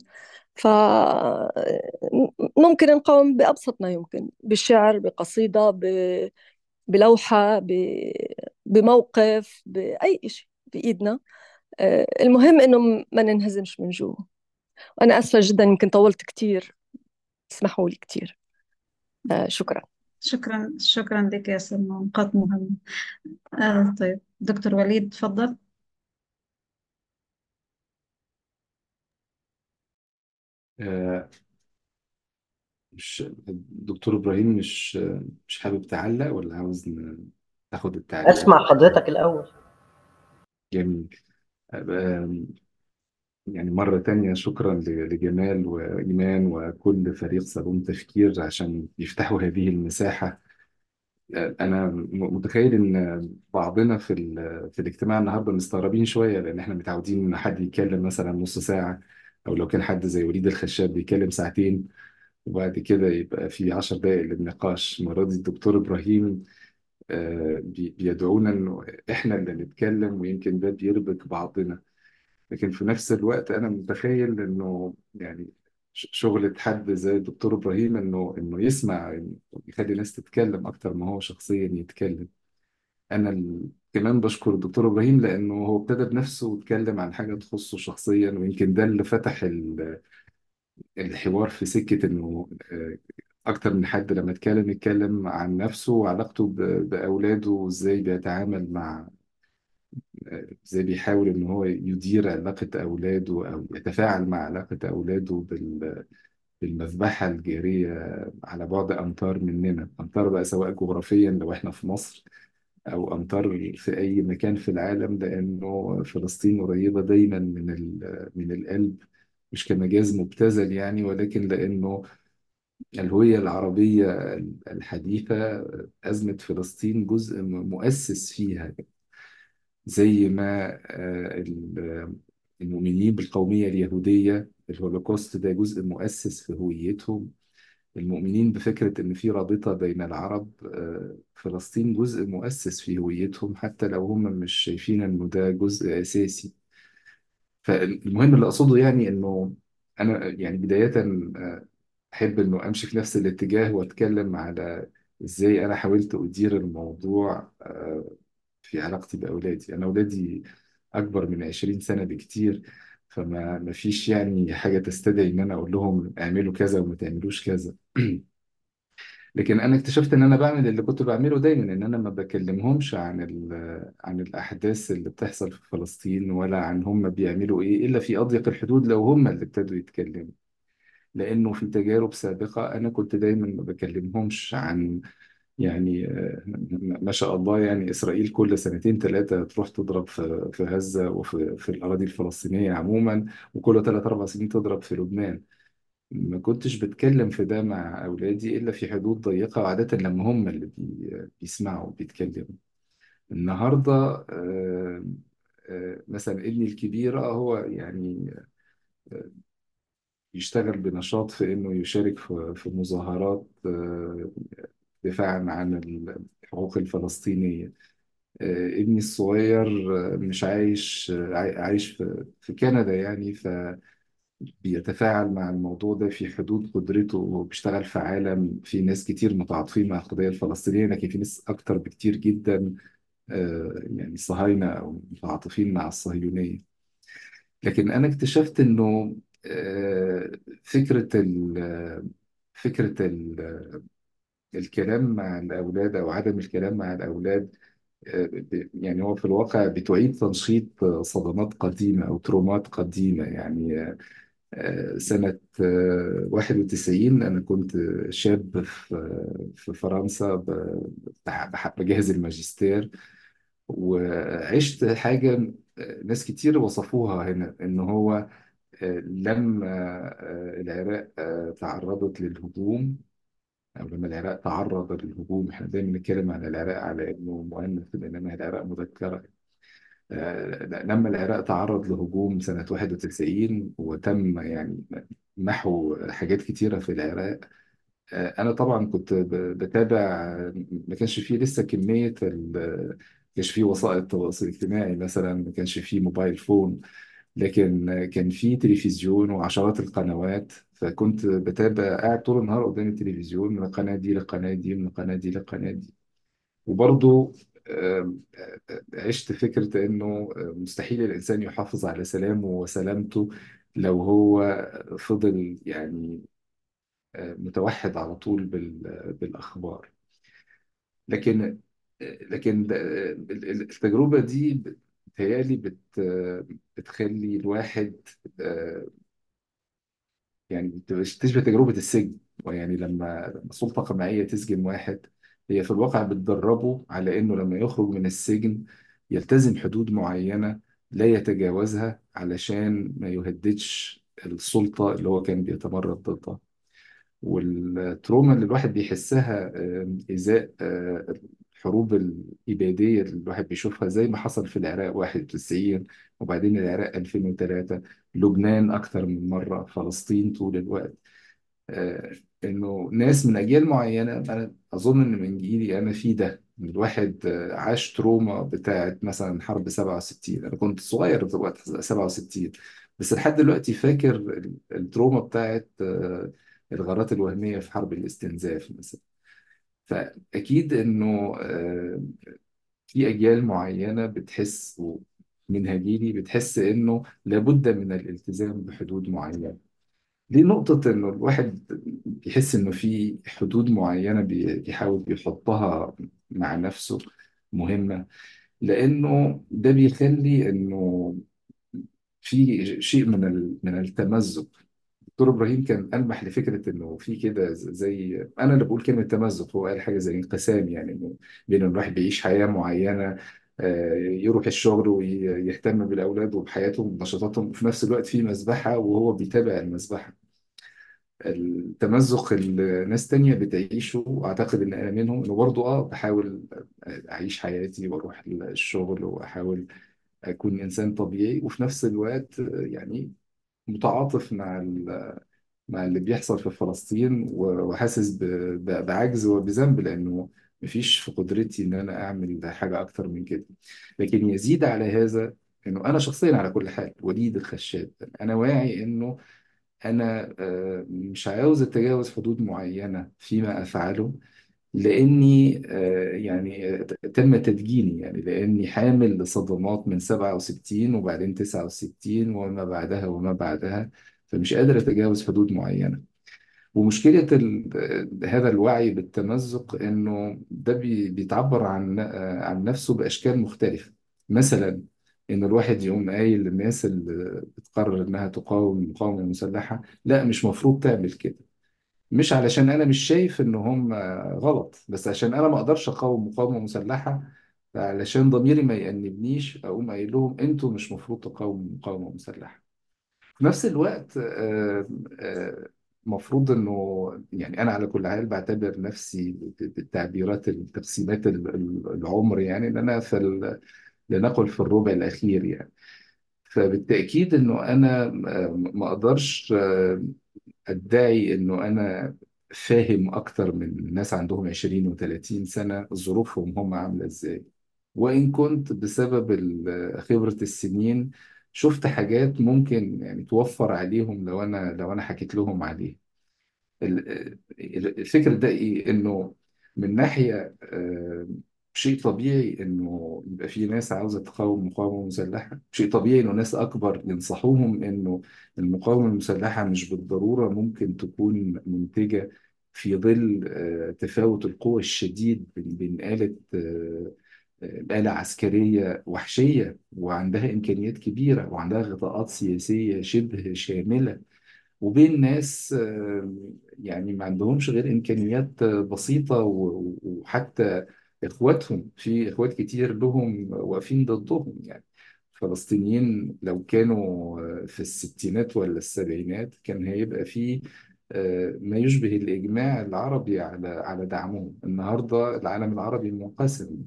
فممكن نقاوم بأبسط ما يمكن، بالشعر، بقصيدة، ب... بلوحة، ب... بموقف، بأي شيء بإيدنا. آه، المهم إنه ما ننهزمش من جوا. وأنا آسفة جدا يمكن طولت كتير، اسمحوا لي كتير. آه، شكرا. شكرا شكرا لك يا سلمى، نقاط مهمة. آه طيب دكتور وليد تفضل. آه، مش الدكتور إبراهيم مش مش حابب تعلق ولا عاوز ن- تاخد التعليقات؟ اسمع حضرتك الأول. جميل. آه، يعني مرة تانية شكرا ل- لجمال وإيمان وكل فريق صالون تفكير عشان يفتحوا هذه المساحة. أنا م- متخيل إن بعضنا في ال- في الاجتماع النهاردة مستغربين شوية، لأن إحنا متعودين إن حد يتكلم مثلا نص ساعة، أو لو كان حد زي وليد الخشاب بيتكلم ساعتين، وبعد كده يبقى في عشر دقائق للنقاش. المرة دي الدكتور إبراهيم آه، بي- بيدعونا إنه إحنا اللي نتكلم، ويمكن ده بيربك بعضنا. لكن في نفس الوقت أنا متخيل إنه يعني ش- شغلة حد زي الدكتور إبراهيم إنه إنه يسمع، إنه يخلي الناس تتكلم أكتر ما هو شخصيا يتكلم. أنا ال... كمان بشكر الدكتور إبراهيم لأنه هو ابتدى بنفسه واتكلم عن حاجة تخصه شخصيا، ويمكن ده اللي فتح ال... الحوار في سكة إنه آه، أكتر من حد لما اتكلم يتكلم عن نفسه وعلاقته ب... بأولاده، وإزاي بيتعامل مع، ازاي بيحاول ان هو يدير علاقة اولاده او يتفاعل مع علاقة اولاده بال- بالمذبحة الجارية على بعد امتار مننا، امتار بقى سواء جغرافيا لو احنا في مصر، او امتار في اي مكان في العالم، لانه فلسطين قريبة دايما من ال- من القلب، مش كمجاز مبتذل يعني، ولكن لانه الهوية العربية الحديثة، أزمة فلسطين جزء مؤسس فيها. زي ما آه، ال- المؤمنين بالقومية اليهودية الهولوكوست ده جزء مؤسس في هويتهم، المؤمنين بفكرة إن في رابطة بين العرب، آه، فلسطين جزء مؤسس في هويتهم، حتى لو هم مش شايفين إنه ده جزء أساسي. فالمهم اللي أقصده يعني إنه أنا يعني بداية آه، أحب إنه أمشي في نفس الاتجاه وأتكلم على إزاي أنا حاولت أدير الموضوع آه، في علاقتي بأولادي. أنا أولادي أكبر من عشرين سنة بكتير، فما ما فيش يعني حاجة تستدعي إن أنا أقول لهم اعملوا كذا وما تعملوش كذا. لكن انا اكتشفت ان انا بعمل اللي كنت بعمله دايما، ان انا ما بكلمهمش عن ال- عن الاحداث اللي بتحصل في فلسطين ولا عن هم بيعملوا ايه الا في اضيق الحدود لو هم اللي ابتدوا يتكلموا. لانه في تجارب سابقه انا كنت دايما ما بكلمهمش عن، يعني آه، ما شاء الله، يعني اسرائيل كل سنتين ثلاثه تروح تضرب في في غزه وفي في الاراضي الفلسطينيه عموما، وكل ثلاث اربع سنين تضرب في لبنان. ما كنتش بتكلم في ده مع أولادي إلا في حدود ضيقة، وعادة لما هم اللي بي بيسمعوا بيتكلموا. النهاردة آه، آه، مثلا ابني الكبير آه، هو يعني يشتغل بنشاط في إنه يشارك في في مظاهرات آه، دفاعا عن الحقوق الفلسطينية. آه، ابني الصغير آه، مش عايش آه، عاي- عايش في في كندا يعني، بيتفاعل مع الموضوع ده في حدود قدرته، وبيشتغل في عالم في ناس كتير متعاطفين مع القضية الفلسطينية، لكن في ناس أكتر بكتير جدا آه، يعني صهاينة أو متعاطفين مع الصهيونية. لكن أنا اكتشفت إنه آه، فكرة ال فكرة ال الكلام مع الأولاد أو عدم الكلام مع الأولاد آه، ب- يعني هو في الواقع بتعيد تنشيط آه، صدمات قديمة أو ترومات قديمة. يعني آه، سنة آه، واحد وتسعين أنا كنت شاب في في فرنسا، ب- بح- بح- بجهز الماجستير، وعشت حاجة آه، ناس كتير وصفوها هنا، إن هو آه، لما آه، العراق آه، تعرضت للهجوم، أو لما العراق تعرض للهجوم. إحنا دايما بنتكلم عن العراق على إنه مؤنث، بينما العراق مذكرة. آه، لما العراق تعرض لهجوم سنة واحد وتسعين وتم يعني محو حاجات كتيرة في العراق، آه، أنا طبعا كنت ب- بتابع. ما كانش فيه لسه كمية ال ما كانش فيه وسائل التواصل الاجتماعي مثلا، ما كانش فيه موبايل فون، لكن كان فيه تلفزيون وعشرات القنوات. فكنت بتابع قاعد طول النهار قدام التلفزيون، من القناة دي للقناة دي، من القناة دي للقناة دي. وبرضو آم، آه، عشت فكرة إنه مستحيل الإنسان يحافظ على سلامه وسلامته لو هو فضل يعني آه، متوحد على طول بال- بالأخبار. لكن لكن ده- التجربة دي بتهيألي بت بتخلي الواحد آه، يعني بتبقى- تشبه تجربة السجن. ويعني لما لما سلطة قمعية تسجن واحد، هي في الواقع بتدربه على إنه لما يخرج من السجن يلتزم حدود معينة لا يتجاوزها، علشان ما يهددش السلطة اللي هو كان بيتمرد ضدها. والتروما اللي الواحد بيحسها آه، إزاء آه، الحروب الإبادية اللي الواحد بيشوفها، زي ما حصل في العراق واحد وتسعين، وبعدين العراق ألفين وثلاثة، لبنان أكثر من مرة، فلسطين طول الوقت. آه، إنه ناس من أجيال معينة، أنا أظن إن من جيلي أنا في ده، إن الواحد آه، عاش تروما بتاعت مثلا حرب سبعة وستين. أنا كنت صغير في وقت سبعة وستين، بس لحد دلوقتي فاكر ال- التروما بتاعت آه، الغارات الوهمية في حرب الاستنزاف مثلا. فأكيد إنه آه، في أجيال معينة بتحس، ومنها جيلي، بتحس إنه لابد من الالتزام بحدود معينة. دي نقطة إنه الواحد بيحس إنه في حدود معينة بي- بيحاول بيحطها مع نفسه مهمة، لأنه ده بيخلي إنه في شيء من ال- من التمزق. دكتور إبراهيم كان ألمح لفكرة إنه في كده ز- زي أنا اللي بقول كلمة تمزق، هو قال حاجة زي انقسام، يعني إنه بين إن الواحد بيعيش حياة معينة، آه، يروح الشغل ويهتم بالأولاد وبحياتهم وبنشاطاتهم، وفي نفس الوقت في مسبحة وهو بيتابع المسبحة. التمزق اللي ناس تانية بتعيشه، وأعتقد إن أنا منهم، إنه برضه أه بحاول أعيش حياتي وأروح الشغل وأحاول أكون إنسان طبيعي، وفي نفس الوقت يعني متعاطف مع ال- مع اللي بيحصل في فلسطين، و- وحاسس ب- ب- بعجز وبذنب، لأنه مفيش في قدرتي إن أنا أعمل حاجة أكتر من كده. لكن يزيد على هذا إنه أنا شخصيا على كل حال وليد الخشاب، أنا واعي إنه أنا آه، مش عاوز أتجاوز حدود معينة فيما أفعله، لأني آه، يعني آه، تم تدجيني، يعني لأني حامل لصدمات من سبعة وستين وبعدين تسعة وستين وما بعدها وما بعدها، فمش قادر أتجاوز حدود معينة. ومشكلة ال- هذا الوعي بالتمزق إنه ده بي- بيتعبر عن عن نفسه بأشكال مختلفة. مثلا إن الواحد يقوم قايل للناس اللي بتقرر إنها تقاوم المقاومة المسلحة، لا مش مفروض تعمل كده. مش علشان أنا مش شايف إن هم غلط، بس عشان أنا ما أقدرش أقاوم مقاومة مسلحة، علشان ضميري ما يأنبنيش أقوم قايل لهم أنتوا مش مفروض تقاوموا مقاومة مسلحة. في نفس الوقت آه، آه، مفروض انه يعني انا على كل حال بعتبر نفسي بالتعبيرات التقسيمات ال- ال- العمر، يعني ان انا في ال- لنقل في الربع الاخير يعني. فبالتاكيد انه انا آه، ما اقدرش آه، ادعي انه انا فاهم اكتر من ناس عندهم عشرين و30 سنه ظروفهم هم عامله ازاي. وإن كنت بسبب ال- خبرة السنين شفت حاجات ممكن يعني توفر عليهم لو أنا لو أنا حكيت لهم عليه. ال- ال- الفكر ده إيه؟ إنه من ناحية آه، شيء طبيعي إنه يبقى في ناس عاوزة تقاوم مقاومة مسلحة، شيء طبيعي إنه ناس أكبر ينصحوهم إنه المقاومة المسلحة مش بالضرورة ممكن تكون منتجة في ظل آه، تفاوت القوى الشديد بين بين آلة آه، آه، آلة عسكرية وحشية وعندها إمكانيات كبيرة وعندها غطاءات سياسية شبه شاملة، وبين ناس آه، يعني ما عندهمش غير إمكانيات آه، بسيطة و- وحتى إخواتهم في إخوات كتير لهم واقفين ضدهم يعني. فلسطينيين لو كانوا آه، في الستينات ولا السبعينات كان هيبقى في آه، ما يشبه الإجماع العربي على على دعمهم. النهاردة العالم العربي منقسم.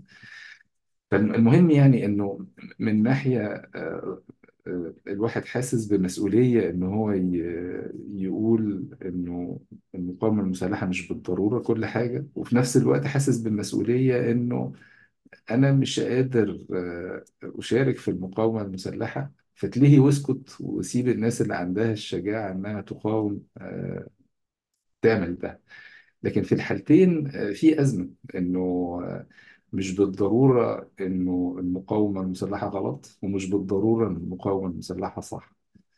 فالمهم يعني انه من ناحية آه، آه، الواحد حاسس بمسؤولية ان هو ي- يقول انه المقاومة المسلحة مش بالضرورة كل حاجة، وفي نفس الوقت حاسس بالمسؤولية انه انا مش قادر آه، اشارك في المقاومة المسلحة، فتلهي واسكت وسيب الناس اللي عندها الشجاعة انها تقاوم آه، تعمل ده. لكن في الحالتين آه، في أزمة إنه آه، مش بالضرورة إنه المقاومة المسلحة غلط، ومش بالضرورة إن المقاومة المسلحة صح.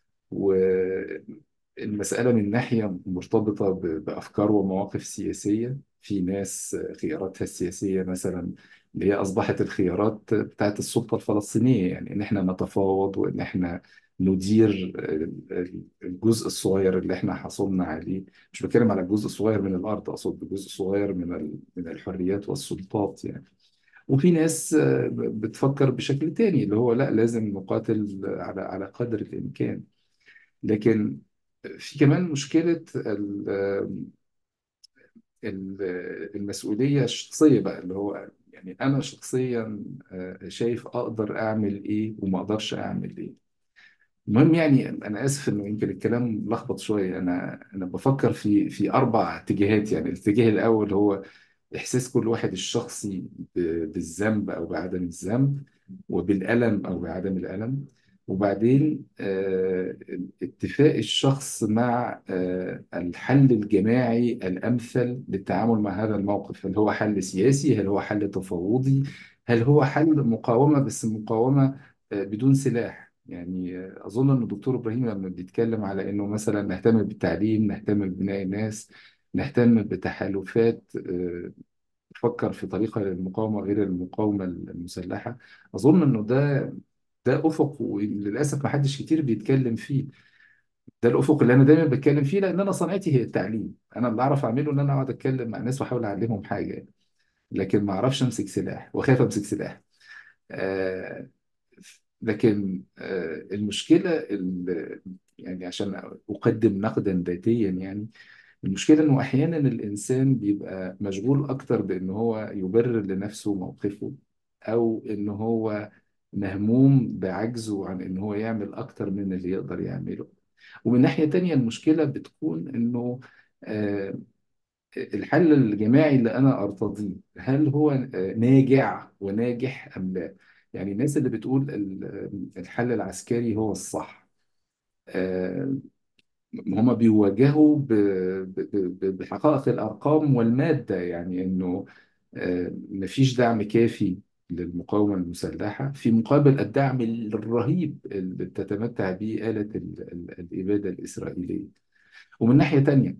والمسألة من ناحية مرتبطة ب- بأفكار ومواقف سياسية. في ناس خياراتها السياسية مثلا اللي هي أصبحت الخيارات بتاعت السلطة الفلسطينية، يعني إن إحنا نتفاوض وإن إحنا ندير ال- الجزء الصغير اللي إحنا حصلنا عليه. مش بتكلم على الجزء الصغير من الأرض، أقصد بجزء صغير من ال- من الحريات والسلطات يعني. وفي ناس آه، بتفكر بشكل تاني اللي هو لا لازم نقاتل على على قدر الإمكان. لكن في كمان مشكلة ال- ال- المسؤولية الشخصية بقى، اللي هو يعني أنا شخصيا آه، شايف أقدر أعمل إيه وما أقدرش أعمل إيه. المهم يعني أنا آسف إنه يمكن الكلام لخبط شوية. أنا أنا بفكر في في أربع اتجاهات. يعني الاتجاه الأول هو إحساس كل واحد الشخصي ب- بالذنب أو بعدم الذنب، وبالألم أو بعدم الألم. وبعدين آه، اتفاق الشخص مع آه، الحل الجماعي الأمثل للتعامل مع هذا الموقف. هل هو حل سياسي؟ هل هو حل تفاوضي؟ هل هو حل مقاومة بس مقاومة آه، بدون سلاح؟ يعني آه، أظن أن الدكتور إبراهيم لما بيتكلم على أنه مثلا نهتم بالتعليم، نهتم ببناء الناس، نهتم بتحالفات آه، تفكر في طريقة للمقاومة غير المقاومة المسلحة، أظن إنه ده ده أفق وللأسف ما حدش كتير بيتكلم فيه. ده الأفق اللي أنا دايما بتكلم فيه، لأن أنا صنعتي هي التعليم. أنا اللي أعرف أعمله إن أنا أقعد أتكلم مع الناس وأحاول أعلمهم حاجة، لكن ما أعرفش أمسك سلاح وأخاف أمسك سلاح. آه لكن آه المشكلة ال- يعني عشان أقدم نقدا ذاتيا يعني، المشكلة إنه أحيانا الإنسان بيبقى مشغول أكتر بإن هو يبرر لنفسه موقفه، أو إن هو مهموم بعجزه عن إن هو يعمل أكتر من اللي يقدر يعمله. ومن ناحية تانية المشكلة بتكون إنه آه، الحل الجماعي اللي أنا أرتضيه هل هو آه، ناجع وناجح أم لا؟ يعني الناس اللي بتقول ال- الحل العسكري هو الصح، آه، هما بيواجهوا ب- ب- ب- بحقائق الأرقام والمادة، يعني إنه آه، مفيش دعم كافي للمقاومة المسلحة في مقابل الدعم الرهيب اللي بتتمتع به آلة ال- ال- الإبادة الإسرائيلية. ومن ناحية تانية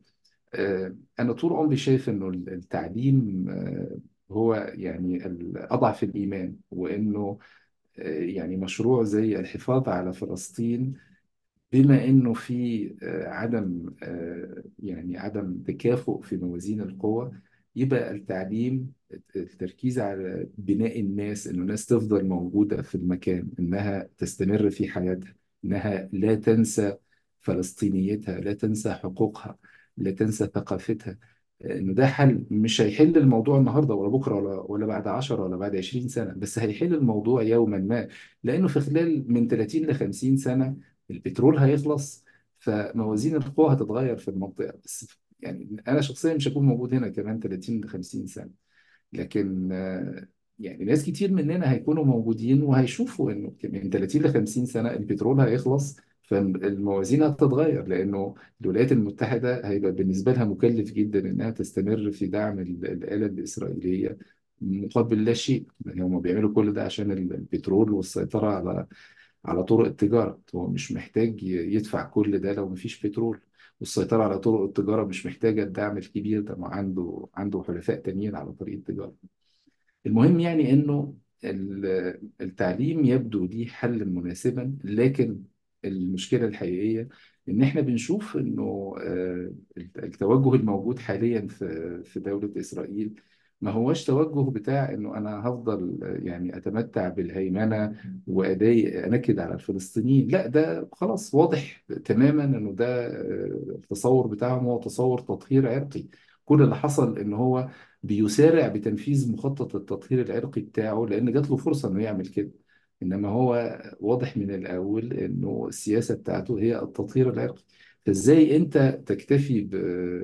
آه، أنا طول عمري شايف إنه التعليم آه، هو يعني ال- أضعف الإيمان، وإنه آه، يعني مشروع زي الحفاظ على فلسطين، بما انه في آه، عدم آه، يعني عدم تكافؤ في موازين القوى، يبقى التعليم التركيز على بناء الناس، انه الناس تفضل موجودة في المكان، انها تستمر في حياتها، انها لا تنسى فلسطينيتها، لا تنسى حقوقها، لا تنسى ثقافتها. آه، انه ده حل مش هيحل الموضوع النهارده ولا بكره ولا ولا بعد عشرة ولا بعد عشرين سنة، بس هيحل الموضوع يوما ما. لانه في خلال من ثلاثين ل خمسين سنة البترول هيخلص، فموازين القوى هتتغير في المنطقة. بس يعني أنا شخصيا مش هكون موجود هنا كمان ثلاثين ل خمسين سنة، لكن آه، يعني ناس كتير مننا هيكونوا موجودين وهيشوفوا إنه من ثلاثين ل خمسين سنة البترول هيخلص، فالموازين هتتغير، لأنه الولايات المتحدة هيبقى بالنسبة لها مكلف جدا إنها تستمر في دعم ال- الآلة الإسرائيلية مقابل لا شيء. يعني هم بيعملوا كل ده عشان البترول والسيطرة على على طرق التجارة. هو مش محتاج ي- يدفع كل ده لو مفيش بترول، والسيطرة على طرق التجارة مش محتاجة الدعم الكبير ده، ما عنده عنده حلفاء تانيين على طريق التجارة. المهم يعني انه ال- التعليم يبدو ليه حل مناسبا، لكن المشكلة الحقيقية ان احنا بنشوف انه آه، التوجه الموجود حاليا في في دولة اسرائيل ما هوش توجه بتاع انه انا هفضل آه، يعني اتمتع بالهيمنة وادي انكد على الفلسطينيين. لا، ده خلاص واضح تماما انه ده آه، التصور بتاعهم هو تصور تطهير عرقي. كل اللي حصل ان هو بيسارع بتنفيذ مخطط التطهير العرقي بتاعه لأن جات له فرصة إنه يعمل كده. إنما هو واضح من الأول إنه السياسة بتاعته هي التطهير العرقي. فإزاي أنت تكتفي ب...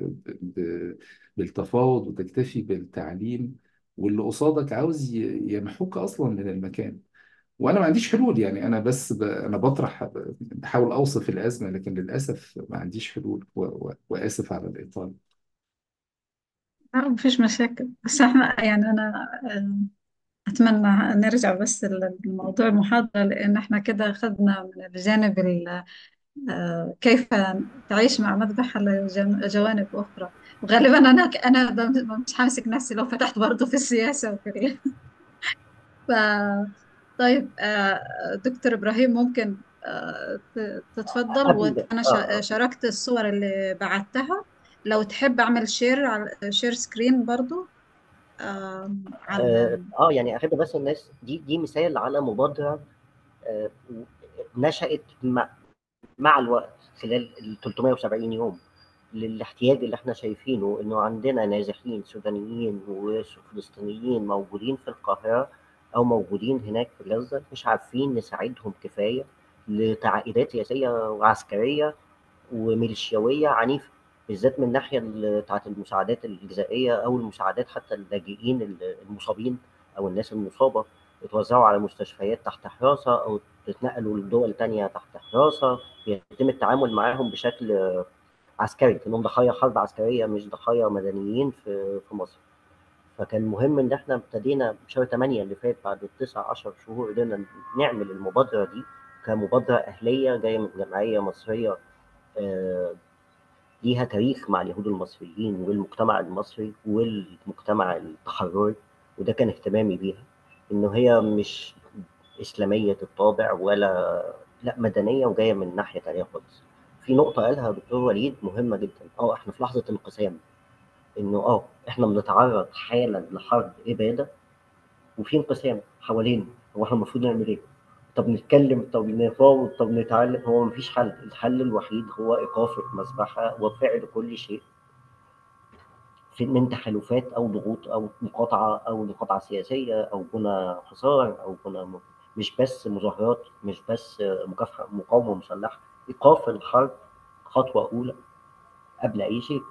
ب... بالتفاوض وتكتفي بالتعليم واللي قصادك عاوز ي- يمحوك أصلا من المكان؟ وأنا ما عنديش حلول، يعني أنا بس ب... أنا بطرح ب- بحاول أوصف الأزمة، لكن للأسف ما عنديش حلول و... و... وآسف على الإطالة. لا مفيش مشاكل، بس احنا يعني انا آه، اتمنى نرجع بس لموضوع المحاضرة، لان احنا كده خدنا من الجانب ال- آه، كيف تعيش مع مذبح على جم- جوانب اخرى. وغالبا انا انا ب- مش همسك نفسي لو فتحت برضه في السياسة وكده. ف طيب آه، دكتور ابراهيم ممكن آه، ت- تتفضل، حبيبي وانا اه شا- اه شاركت الصور اللي بعتها. لو تحب اعمل شير على شير سكرين برضو آم، اه على آه، يعني احب بس الناس دي دي مثال على مبادره آه، نشأت مع, مع الوقت خلال ال ثلاثمائة وسبعين يوم للاحتياج اللي احنا شايفينه، انه عندنا نازحين سودانيين وفلسطينيين موجودين في القاهره او موجودين هناك في غزه، مش عارفين نساعدهم كفايه لتعقيدات سياسيه وعسكريه وميليشياويه عنيفه، بالذات من الناحيه ال- بتاعت المساعدات الغذائيه او المساعدات حتى اللاجئين المصابين او الناس المصابه يتوزعوا على مستشفيات تحت حراسه او يتنقلوا لدول تانية تحت حراسه، يتم التعامل معاهم بشكل عسكري كانهم ضحايا حرب عسكريه مش ضحايا مدنيين في في مصر. فكان مهم ان احنا ابتدينا شهر ثمانية اللي فات بعد تسعة عشر شهور قدرنا نعمل المبادره دي كمبادره اهليه جايه من جمعيه مصريه آه، ليها تاريخ مع اليهود المصريين والمجتمع المصري والمجتمع التحرري، وده كان اهتمامي بيها، انه هي مش اسلاميه الطابع ولا لا مدنيه وجايه من ناحيه تانيه خالص. في نقطه قالها دكتور وليد مهمه جدا، اه احنا في لحظه انقسام، انه اه احنا بنتعرض حالا لحرب اباده وفي انقسام حوالينا، هو احنا المفروض نعمل ايه؟ طب نتكلم، طب نفاوض، طب نتعلم، هو مفيش حل، الحل الوحيد هو ايقاف المذبحه وفعل كل شيء في من تحالفات او ضغوط او مقاطعه او مقاطعه سياسيه او بنى حصار او بنى م- مش بس مظاهرات، مش بس مكافحه مقاومه مسلحه، ايقاف الحرب خطوه اولى قبل اي شيء.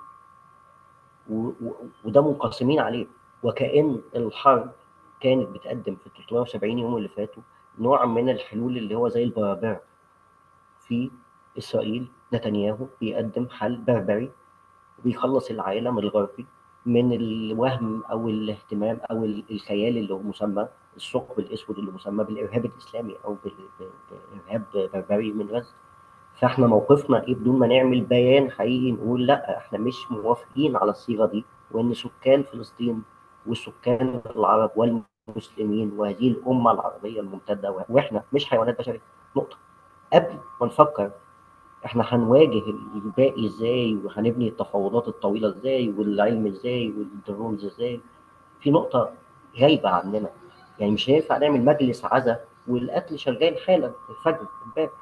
و- و- وده منقسمين عليه، وكأن الحرب كانت بتقدم في ثلاثمائة وسبعين يوم اللي فاتوا نوع من الحلول اللي هو زي البرابرة في إسرائيل. نتنياهو بيقدم حل بربري وبيخلص العالم الغربي من الوهم أو الاهتمام أو ال- الخيال اللي هو مسمى الثقب الأسود اللي مسمى بالإرهاب الإسلامي أو بال- بال- بالإرهاب بربري من غزة. فاحنا موقفنا ايه بدون ما نعمل بيان حقيقي نقول لا احنا مش موافقين على الصيغه دي، وان سكان فلسطين والسكان العرب والمسلمين وهذه الامه العربيه الممتده واحنا مش حيوانات بشريه. نقطه. قبل ما نفكر احنا هنواجه الباقي ازاي وهنبني التفاوضات الطويله ازاي والعلم ازاي والدرونز ازاي، في نقطه غايبه عننا. يعني مش هينفع نعمل مجلس عزا والقتل شغال حالا الفجر امبارح.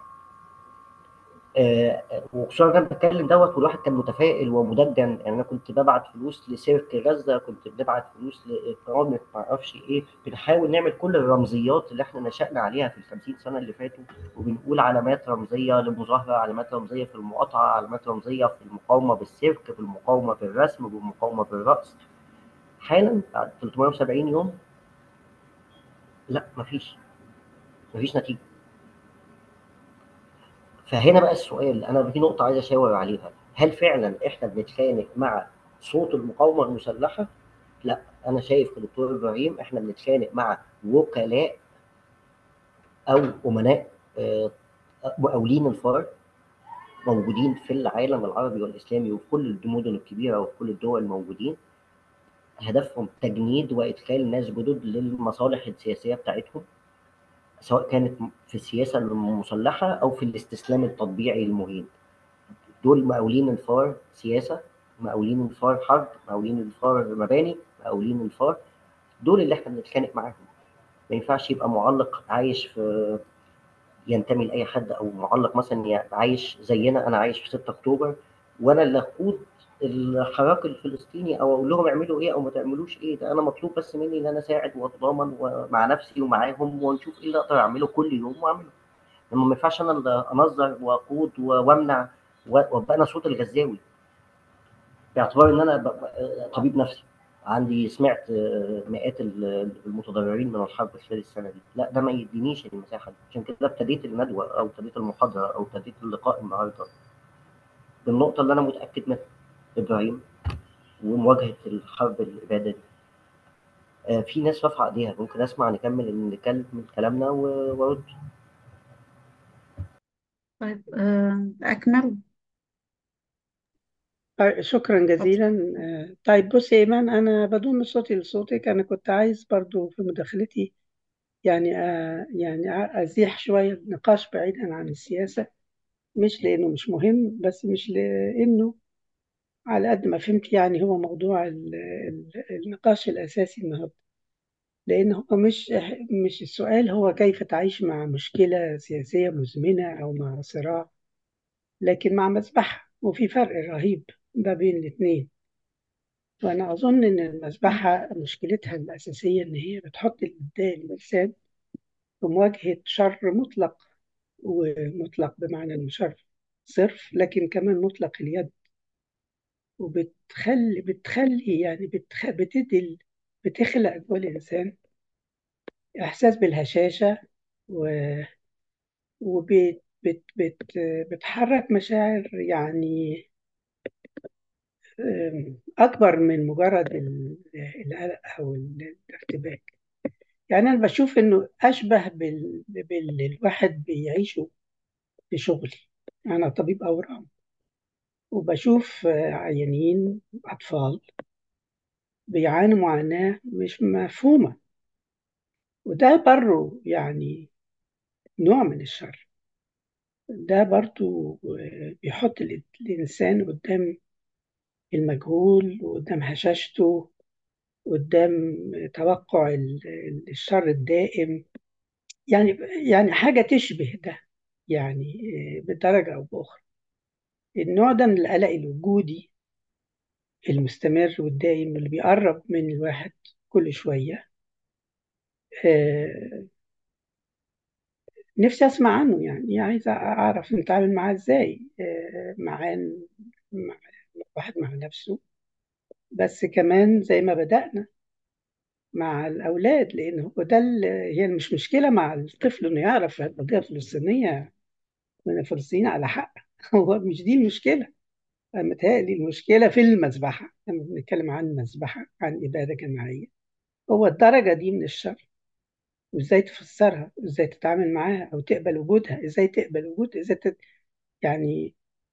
آه، وخصوصا انا بتكلم دوت والواحد كان متفائل ومدجن. يعني انا كنت ببعت فلوس لسيرك غزه، كنت بنبعت فلوس لاقامه ما اعرفش ايه، بنحاول نعمل كل الرمزيات اللي احنا نشأنا عليها في الخمسين سنه اللي فاتوا، وبنقول علامات رمزيه للمظاهره، علامات رمزيه في المقاطعه، علامات رمزيه في المقاومه بالسيرك، بالمقاومه بالرسم، بالمقاومه بالرقص. حالا بعد ثلاثمائة وسبعين يوم لا، مفيش مفيش نتيجه. فهنا بقى السؤال، انا في نقطه عايز اشاور عليها، هل فعلا احنا بنتخانق مع صوت المقاومه المسلحه؟ لا، انا شايف كدكتور ابراهيم احنا بنتخانق مع وكلاء او امناء آه، مقاولين الفار موجودين في العالم العربي والاسلامي وفي كل المدن الكبيره وفي كل الدول الموجودين، هدفهم تجنيد وادخال ناس جدد للمصالح السياسيه بتاعتهم، سواء كانت في السياسه المسلحه او في الاستسلام التطبيعي المهين. دول مقاولين الفار سياسه، مقاولين الفار حرب، مقاولين الفار مباني، مقاولين الفار. دول اللي احنا بنتخانق معاهم. ما ينفعش يبقى معلق عايش في ينتمي لاي حد، او معلق مثلا عايش زينا، انا عايش في ستة اكتوبر وانا اللي اقود الحراك الفلسطيني او اقول لهم اعملوا ايه او ما تعملوش ايه. ده انا مطلوب بس مني ان انا اساعد واتضامن مع نفسي ومعاهم ونشوف ايه اللي اقدر اعمله كل يوم واعمله. لما ما ينفعش انا اللي انظر واقود وامنع وابقى انا صوت الغزاوي، باعتبار ان انا طبيب نفسي عندي سمعت مئات المتضررين من الحرب خلال السنه دي. لا، ده ما يدينيش المساحه دي. عشان كده ابتديت الندوه او ابتديت المحاضره او ابتديت اللقاء النهارده بالنقطه اللي انا متاكد منها، ابراهيم ومواجهه الحرب الاباده دي. آه، في ناس رافعه ايديها، ممكن اسمع نكمل نكمل كلامنا وارد. طيب آه، أكمل. طيب، شكرا جزيلا. آه، طيب بصي يا إيمان، أنا بضم صوتي لصوتك. أنا كنت عايز برضو في مداخلتي يعني آه، يعني أزيح شوية النقاش بعيدا عن السياسة، مش لأنه مش مهم، بس مش لأنه على قد ما فهمت يعني هو موضوع ال- ال- النقاش الأساسي النهاردة. لأن هو مش مش السؤال هو كيف تعيش مع مشكلة سياسية مزمنة أو مع صراع، لكن مع مذبحة. وفي فرق رهيب ما بين الاثنين. وأنا أظن إن المذبحة مشكلتها الأساسية إن هي بتحط الإنسان في مواجهة شر مطلق، ومطلق بمعنى إنه شر صرف، لكن كمان مطلق اليد. وبتخلي بتخلي يعني بتخ... بتدي ال- بتخلق جوه الإنسان إحساس بالهشاشة، و... وبت بت... بت... بتحرك مشاعر يعني أم، أكبر من مجرد ال- القلق أو الارتباك. يعني أنا بشوف إنه أشبه بال... باللي الواحد بيعيشه في شغلي. أنا طبيب أورام، وبشوف آه، عيانين أطفال بيعانوا معاناة مش مفهومة، وده برضه يعني نوع من الشر. ده برضه آه، بيحط ال- الإنسان قدام المجهول، وقدام هشاشته، قدام توقع ال- ال- الشر الدائم. يعني يعني حاجة تشبه ده، يعني آه، بدرجة أو بأخرى. النوع ده من القلق الوجودي المستمر والدائم اللي بيقرب من الواحد كل شوية، آه، نفسي أسمع عنه. يعني عايزة أعرف نتعامل معاه إزاي، آه، مع مع الواحد مع نفسه، بس كمان زي ما بدأنا مع الأولاد. لأن هو ده ال- هي مش مشكلة مع الطفل إنه يعرف القضية الفلسطينية من الفلسطينيين على حق. هو مش دي المشكلة. أنا متهيألي المشكلة في المذبحة. لما بنتكلم عن مذبحة، عن إبادة جماعية، هو الدرجة دي من الشر، وإزاي تفسرها، وإزاي تتعامل معاها أو تقبل وجودها. إزاي تقبل وجود إزاي يعني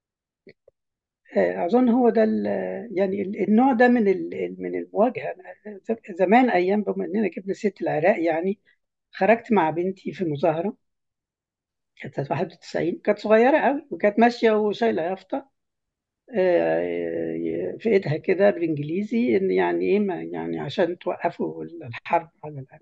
آه، أظن هو ده ال- يعني ال- النوع ده من ال- من المواجهة. أنا ز- زمان أيام، بما إننا جبنا سيرة العراق، يعني خرجت مع بنتي في مظاهرة، كانت سنة واحد وتسعين، كانت صغيرة قوي وكانت ماشية وشايلة يافطة آه، في إيدها كده بالإنجليزي، إن يعني إيه، ما- يعني عشان توقفوا الحرب على العراق.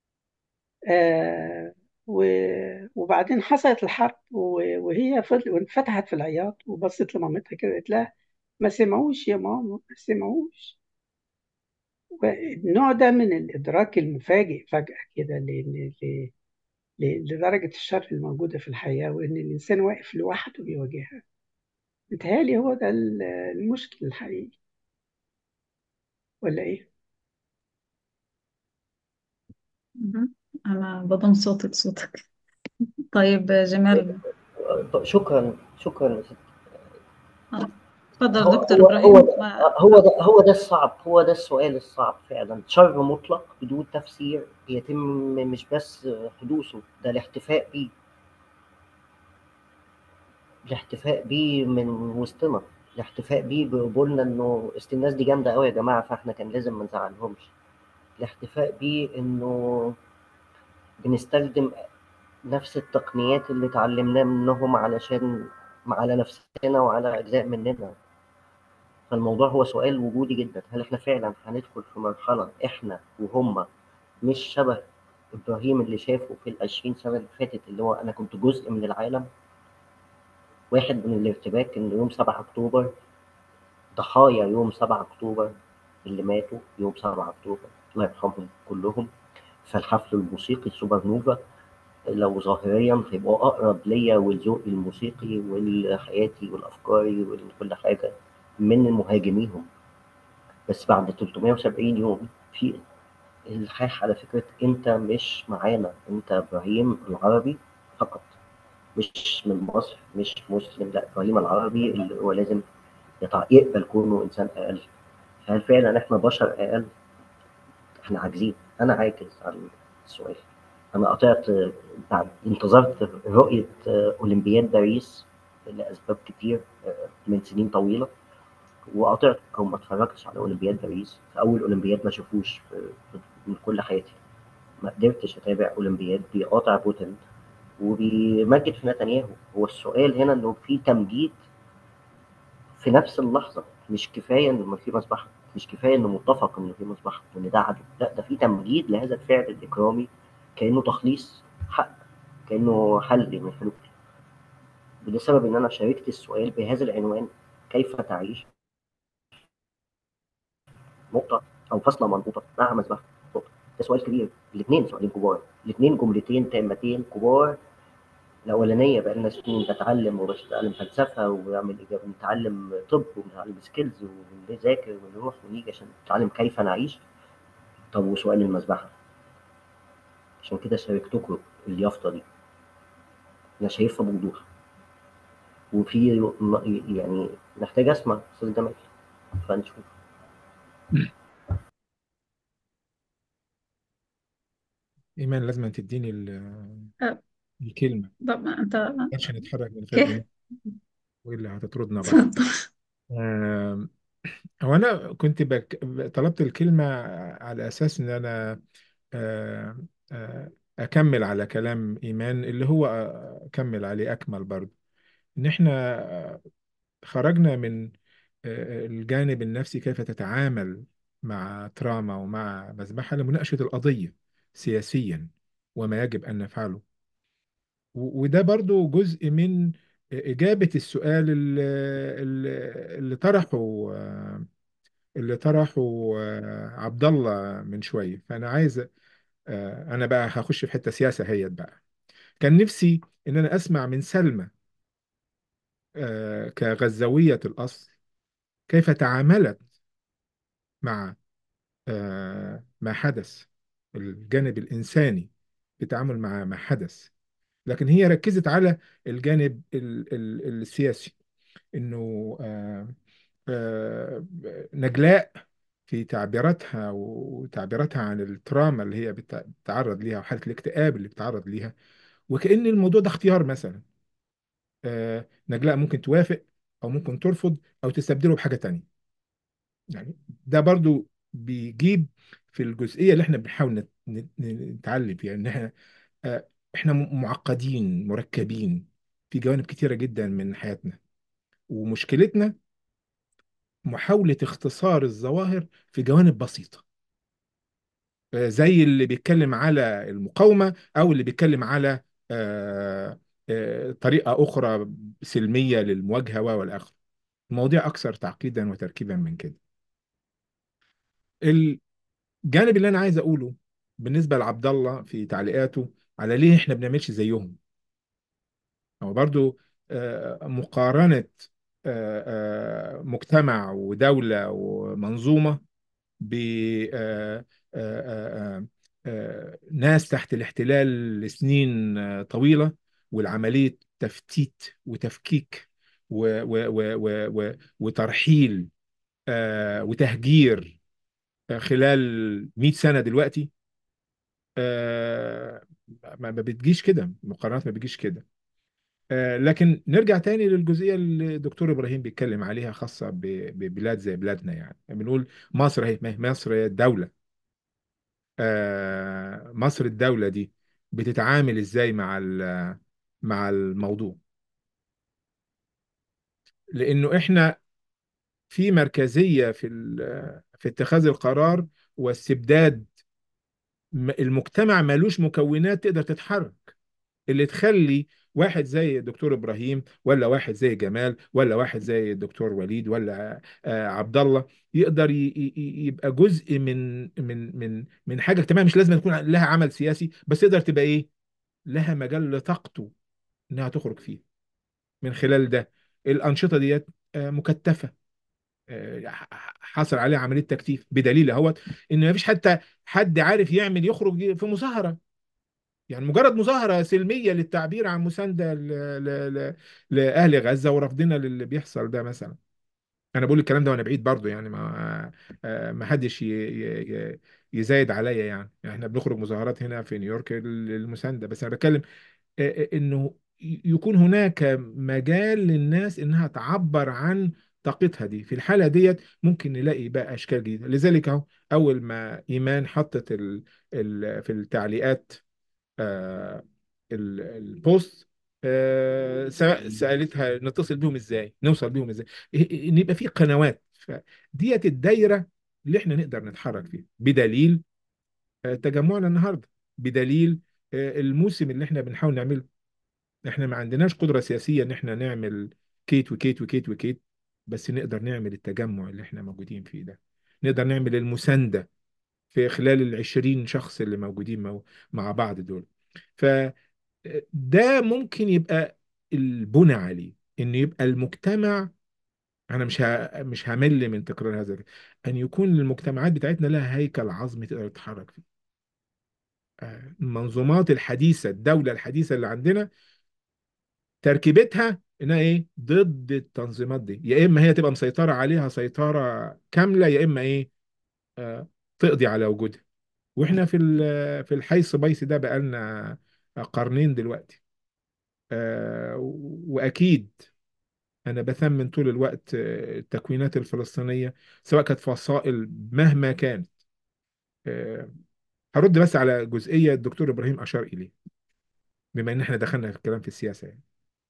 آه، و- وبعدين حصلت الحرب، و- وهي فضل- فتحت في العياط وبصت لمامتها كده، قالت لها ما سمعوش يا ماما، ما سمعوش. النوع ده من الإدراك المفاجئ فجأة كده ل- ل- ل- لدرجة الشر الموجودة في الحياة، وإن الإنسان واقف لوحده بيواجهها، متهيألي هو ده ال- المشكل الحقيقي، ولا إيه؟ مهم. أنا بضم صوتي لصوتك. طيب جمال. شكرا شكرا يا ست. آه، اتفضل هو دكتور هو هو إبراهيم. ده ما هو آه. ده هو ده الصعب، هو ده السؤال الصعب فعلا. شر مطلق بدون تفسير يتم مش بس حدوثه، ده الاحتفاء بيه، الاحتفاء بيه من وسطنا، الاحتفاء بيه بقبولنا انه است الناس دي جامده قوي يا جماعه، فاحنا كان لازم ما نزعلهمش. الاحتفاء بيه انه بنستخدم نفس التقنيات اللي اتعلمناه منهم علشان على نفسنا وعلى اجزاء مننا. فالموضوع هو سؤال وجودي جدا، هل احنا فعلا هندخل في مرحله احنا وهم مش شبه ابراهيم اللي شافه في العشرين سنه اللي فاتت، اللي هو انا كنت جزء من العالم. واحد من الارتباك ان يوم سبعة اكتوبر، ضحايا يوم سبعة أكتوبر اللي ماتوا يوم سبعة أكتوبر الله يرحمهم كلهم، فالحفل الموسيقي سوبر نوفا لو ظاهريا هيبقوا أقرب ليا ولذوقي الموسيقي ولحياتي والأفكاري وكل حاجة من مهاجميهم. بس بعد ثلاثمائة وسبعين يوم في إلحاح على فكرة أنت مش معانا، أنت إبراهيم العربي فقط، مش من مصر، مش مسلم، لا إبراهيم العربي اللي هو لازم يتع- يقبل كونه إنسان أقل. هل فعلا احنا بشر اقل؟ احنا عاجزين. انا عاجز عن السؤال. انا قطعت بعد انتظرت رؤية اولمبياد باريس لاسباب كتير من سنين طويلة، وقطعت او ما اتفرجتش على اولمبياد باريس. في اول اولمبياد ما شافوش من كل حياتي، ما قدرتش اتابع اولمبياد بيقاطع بوتين وبيمجد في نتنياهو. هو السؤال هنا انه في تمجيد في نفس اللحظة. مش كفاية إنه في مذبحة، مش كفاية إنه متفق إنه في مذبحة وإن ده عدو، لا ده في تمجيد لهذا الفعل الإكرامي كأنه تخليص حق، كأنه حل من الحلول. وده سبب إن أنا شاركت السؤال بهذا العنوان: كيف تعيش نقطة أو فاصلة مربوطة مع مذبحة نقطة. ده سؤال كبير، الاثنين سؤالين كبار، الاثنين جملتين تامتين كبار. الأولانية بقى لنا سنين بتعلم وبتعلم فلسفة وبعمل إجابة، بنتعلم طب وبنتعلم سكيلز وبنذاكر ونروح ونيجي عشان نتعلم كيف نعيش. طب وسؤال المذبحة، عشان كده شاركتكم اليافطة دي، أنا شايفها بوضوح. وفي م- يعني محتاج أسمع أستاذ جمال فنشوف. إيمان لازم تديني ال- آه، الكلمة طب ما أنت عشان نتحرك من غير كيف؟ إيه، وإلا هتطردنا بره. اتفضل. آم، هو أنا كنت بك... طلبت الكلمة على أساس إن أنا آم، آم، أكمل على كلام إيمان اللي هو أكمل عليه أكمل برضه. إن إحنا خرجنا من آه، الجانب النفسي، كيف تتعامل مع تراما ومع مذبحة، لمناقشة القضية سياسيا وما يجب أن نفعله. و- وده برضو جزء من إجابة السؤال اللي, اللي طرحه آه، اللي طرحه آه، عبد الله من شوية. فأنا عايز آه، أنا بقى هخش في حتة سياسة هي بقى. كان نفسي إن أنا أسمع من سلمى آه، كغزاوية الأصل كيف تعاملت مع آه، ما حدث، الجانب الإنساني في التعامل مع ما حدث. لكن هي ركزت على الجانب ال- ال- السياسي، إنه آه، آه، نجلاء في تعبيراتها وتعبيراتها عن التراما اللي هي بت- بتتعرض ليها وحالة الاكتئاب اللي بتتعرض ليها، وكأن الموضوع ده اختيار مثلا. آه، نجلاء ممكن توافق او ممكن ترفض او تستبدله بحاجه تانية. يعني ده برضو بيجيب في الجزئيه اللي احنا بنحاول نت- نت- نتعلم فيها ان احنا آه، احنا م- معقدين مركبين في جوانب كتيره جدا من حياتنا، ومشكلتنا محاوله اختصار الظواهر في جوانب بسيطه، آه، زي اللي بيتكلم على المقاومه او اللي بيتكلم على آه، آه، طريقه اخرى سلميه للمواجهه والاخر. المواضيع اكثر تعقيدا وتركيبا من كده. الجانب اللي انا عايز اقوله بالنسبه لعبد الله في تعليقاته على ليه احنا بنعملش زيهم، هو برضو آه، مقارنه آه، آه، مجتمع ودوله ومنظومه ب آه، آه، آه، آه، ناس تحت الاحتلال لسنين آه، طويله، والعمليه تفتيت وتفكيك و- و- و- و- و- وترحيل آه، وتهجير خلال مئة سنة دلوقتي. آه، ما ما بتجيش كده مقارنات، ما بتجيش كده. آه، لكن نرجع تاني للجزئية اللي الدكتور إبراهيم بيتكلم عليها خاصة ب- ببلاد زي بلادنا. يعني بنقول مصر اهي، ما هي مصر هي الدولة. آه، مصر الدولة دي بتتعامل ازاي مع ال- مع الموضوع؟ لأنه احنا في مركزية في ال- في اتخاذ القرار واستبداد. م- المجتمع ملوش مكونات تقدر تتحرك اللي تخلي واحد زي الدكتور ابراهيم ولا واحد زي جمال ولا واحد زي الدكتور وليد ولا آه، عبد الله يقدر ي- ي- ي- يبقى جزء من من من من حاجه اجتماعيه. مش لازم تكون لها عمل سياسي، بس تقدر تبقى ايه، لها مجال لطاقته انها تخرج فيه من خلال ده. الانشطه ديت آه، مكثفه، آه، ح- حصل عليها عمليه تكثيف، بدليل اهوت ان ما فيش حتى حد عارف يعمل يخرج في مظاهره، يعني مجرد مظاهرة سلمية للتعبير عن مساندة ل... ل... ل... لأهل غزة ورفضنا للي بيحصل ده مثلا. أنا بقول الكلام ده وأنا بعيد برضو، يعني ما آه، ما حدش ي... ي... ي- يزايد عليا. يعني. يعني احنا بنخرج مظاهرات هنا في نيويورك للمساندة، بس أنا بتكلم آه، آه، إنه ي- يكون هناك مجال للناس إنها تعبر عن طاقتها دي. في الحالة ديت ممكن نلاقي بقى أشكال جديدة. لذلك أهو أول ما إيمان حطت ال... ال... في التعليقات آه، ال- البوست، آه، سا- سألتها نتصل بيهم ازاي، نوصل بيهم ازاي، إيه- إيه- ان يبقى في قنوات. فديت الدايرة اللي احنا نقدر نتحرك فيها، بدليل آه، تجمعنا النهارده، بدليل آه، الموسم اللي احنا بنحاول نعمله. احنا ما عندناش قدرة سياسية ان احنا نعمل كيت وكيت وكيت وكيت، بس نقدر نعمل التجمع اللي احنا موجودين فيه ده، نقدر نعمل المساندة في خلال العشرين شخص اللي موجودين مو- مع بعض دول. فده ممكن يبقى البنى عليه ان يبقى المجتمع. انا مش ه... مش همل من تكرار هذا الكلام. ان يكون المجتمعات بتاعتنا لها هيكل عظمي تقدر تتحرك فيه. آه، المنظومات الحديثه، الدوله الحديثه اللي عندنا تركيبتها انها ايه، ضد التنظيمات دي. يا اما هي تبقى مسيطره عليها سيطره كامله، يا اما ايه، آه، تقضي على وجودها. واحنا في ال- في الحي الصبيسي ده بقالنا قرنين دلوقتي. آه، واكيد انا بثمن طول الوقت آه، التكوينات الفلسطينيه سواء كانت فصائل مهما كانت. آه، هرد بس على جزئيه الدكتور ابراهيم اشار اليه، بما ان احنا دخلنا في الكلام في السياسه. يعني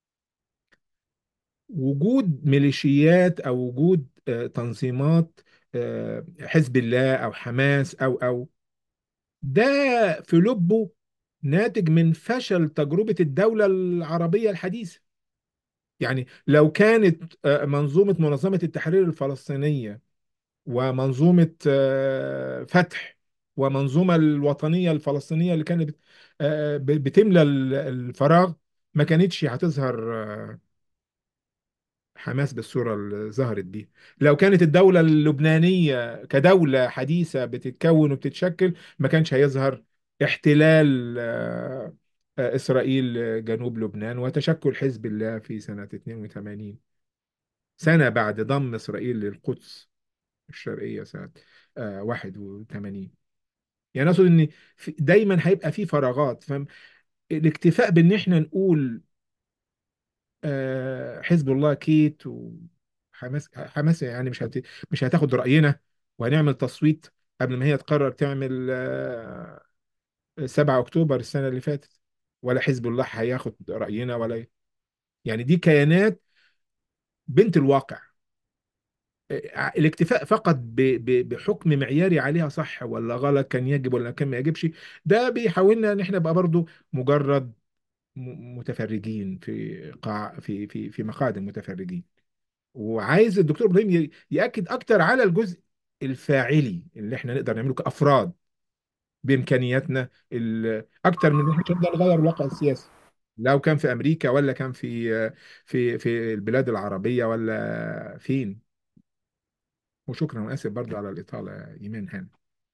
وجود ميليشيات او وجود آه، تنظيمات، آه، حزب الله او حماس او او ده في لبه ناتج من فشل تجربة الدولة العربية الحديثة. يعني لو كانت آه، منظومة منظمة التحرير الفلسطينية ومنظومة آه، فتح ومنظومة الوطنية الفلسطينية اللي كانت آه، ب- بتملى ال- الفراغ، ما كانتش هتظهر آه، حماس بالصورة اللي ظهرت بيها. لو كانت الدولة اللبنانية كدولة حديثة بتتكون وبتتشكل، ما كانش هيظهر احتلال آه، آه، إسرائيل جنوب لبنان وتشكل حزب الله في سنة اثنين وثمانين، سنة بعد ضم إسرائيل للقدس الشرقية سنة آه، واحد وثمانين. يعني أقصد إن في- دايما هيبقى في فراغات. فالاكتفاء بإن إحنا نقول آه، حزب الله كيت وحماس حماس يعني مش هت... مش هتاخد رأينا، وهنعمل تصويت قبل ما هي تقرر تعمل آه، سبعة أكتوبر السنة اللي فاتت، ولا حزب الله هياخد رأينا ولا. يعني دي كيانات بنت الواقع. آه، الاكتفاء فقط ب... ب... بحكم معياري عليها صح ولا غلط، كان يجب ولا كان ما يجبش، ده بيحاولنا ان احنا نبقى برضو مجرد م- متفرجين في قاع في في في مقاعد المتفرجين. وعايز الدكتور ابراهيم ي- ياكد اكتر على الجزء الفاعلي اللي احنا نقدر نعمله كافراد بامكانياتنا، ال- اكتر من ان احنا نقدر نغير الواقع السياسي، لو كان في امريكا ولا كان في في في البلاد العربيه ولا فين. وشكرا، واسف برضو على الاطاله يا ايمان هاني.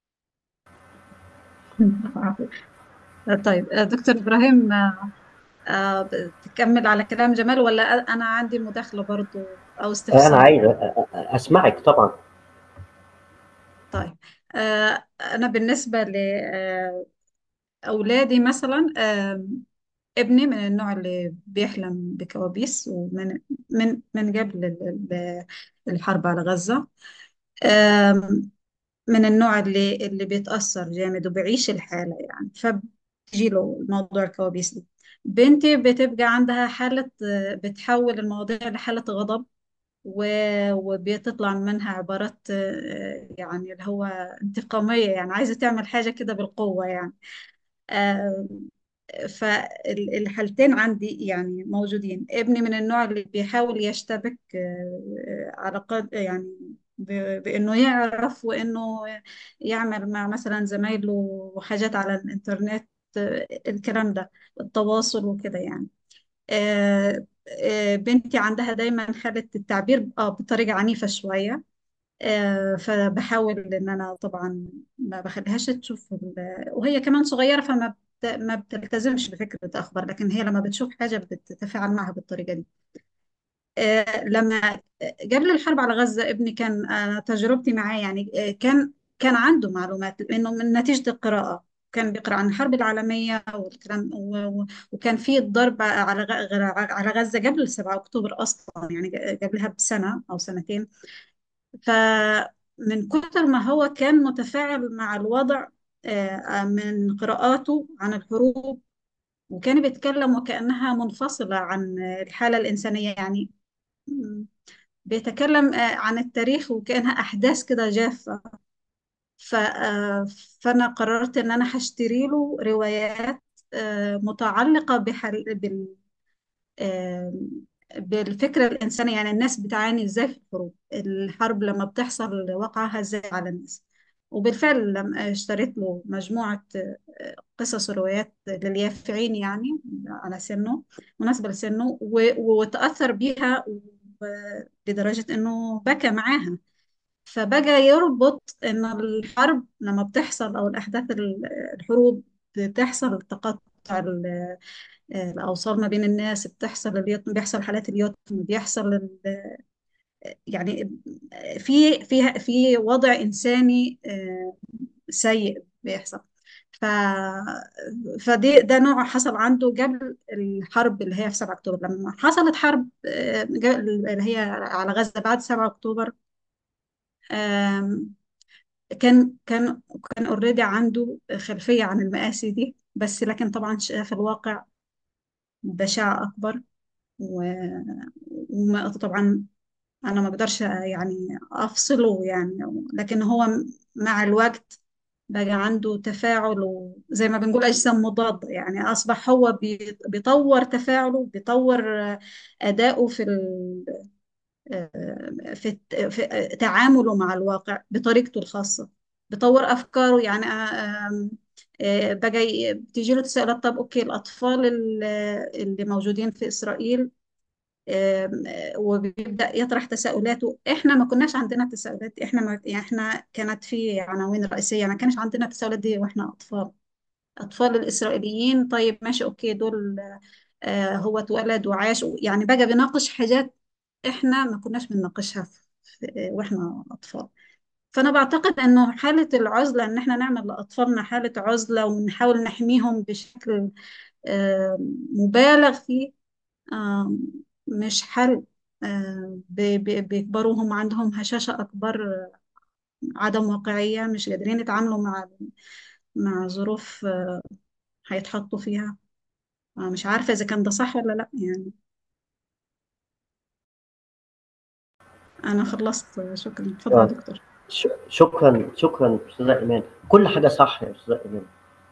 طيب آه، دكتور إبراهيم، آه، آه، بتكمل على كلام جمال ولا أنا عندي مداخلة برضو أو انا استفسار؟ عايز أ- أ- اسمعك طبعا. طيب آه، أنا بالنسبة لأولادي مثلا، آه، ابني من النوع اللي بيحلم بكوابيس، ومن من من قبل ال- ال- الحرب على غزة. آم، من النوع اللي اللي بيتأثر جامد وبيعيش الحالة يعني، فبتجي له موضوع الكوابيس دي. بنتي بتبقى عندها حالة، آه، بتحول المواضيع لحالة غضب، و- وبتطلع منها عبارات آه، يعني اللي هو انتقامية، يعني عايزة تعمل حاجة كده بالقوة يعني. فالحالتين عندي يعني موجودين. ابني من النوع اللي بيحاول يشتبك آه، على قد يعني ب- بإنه يعرف، وإنه يعمل مع مثلا زمايله حاجات على الإنترنت، آه، الكلام ده، التواصل وكده يعني. آه، آه، بنتي عندها دايما حالة التعبير آه بطريقة عنيفة شوية. آه، فبحاول ان انا طبعا ما بخليهاش تشوف ال- وهي كمان صغيره، فما بت... ما بتلتزمش بفكره اخبار، لكن هي لما بتشوف حاجه بتتفاعل معها بالطريقه دي. آه، لما قبل الحرب على غزه ابني كان، آه، تجربتي معاه يعني، آه، كان كان عنده معلومات لانه من نتيجه القراءه. كان بيقرا عن الحرب العالميه والكلام، و... و... وكان في الضرب على غ... على غزه قبل سبعة اكتوبر اصلا، يعني قبلها بسنه او سنتين. فمن كتر ما هو كان متفاعل مع الوضع، آه، من قراءاته عن الحروب، وكان بيتكلم وكأنها منفصلة عن الحالة الإنسانية يعني. م، بيتكلم آه، عن التاريخ وكأنها أحداث كده جافة. ف- آه، فأنا قررت إن أنا هشتري له روايات آه، متعلقة بحل... آم، بالفكرة الإنسانية، يعني الناس بتعاني إزاي في الحروب، الحرب لما بتحصل واقعها إزاي على الناس. وبالفعل لما اشتريت له مجموعة آه، قصص وروايات لليافعين يعني، على سنه، مناسبة لسنه، و- وتأثر بيها، و- لدرجة إنه بكى معاها. فبقى يربط إن الحرب لما بتحصل، أو الأحداث ال- الحروب بتحصل تقطع ال- الأوصال ما بين الناس، بتحصل اليتم، بيحصل حالات اليتم، بيحصل ال- يعني في في في وضع إنساني آه، سيء بيحصل. ف فدي ده نوع حصل عنده قبل الحرب اللي هي في سبعة أكتوبر. لما حصلت حرب آه، اللي هي على غزة بعد سبعة أكتوبر، آم، كان كان كان اوريدي عنده خلفية عن المآسي دي، بس لكن طبعا شاف الواقع بشاعة أكبر. وطبعا انا ما اقدرش يعني افصله يعني، لكن هو مع الوقت بقى عنده تفاعل، وزي ما بنقول اجسام مضادة، يعني اصبح هو بي- بيطور تفاعله، بيطور آه، اداؤه في ال- آه، في الت- في تعامله مع الواقع بطريقته الخاصة، بيطور افكاره يعني. آه، آم، آه، بقى ي- بتيجي له تساؤلات: طب اوكي، الاطفال ال- اللي موجودين في اسرائيل، آم، آه، وبيبدأ يطرح تساؤلاته. احنا ما كناش عندنا تساؤلات، احنا ما يعني احنا كانت في عناوين رئيسية، ما كانش عندنا التساؤلات دي واحنا اطفال. اطفال الاسرائيليين، طيب ماشي اوكي، دول آه هو اتولد وعاش، يعني بقى بيناقش حاجات احنا ما كناش بنناقشها في في- واحنا اطفال. فانا بعتقد انه حالة العزلة، ان احنا نعمل لاطفالنا حالة عزلة ونحاول نحميهم بشكل آه مبالغ فيه، آم، مش حل. آه، بي- بي- بيكبروا هم عندهم هشاشة أكبر، عدم واقعية، مش قادرين يتعاملوا مع مع ظروف آه، هيتحطوا فيها. آه، مش عارفة إذا كان ده صح ولا لأ يعني. أنا خلصت، شكرا. اتفضل يا آه، دكتور. ش- شكرا شكرا استاذه ايمان، كل حاجه صح يا استاذه ايمان،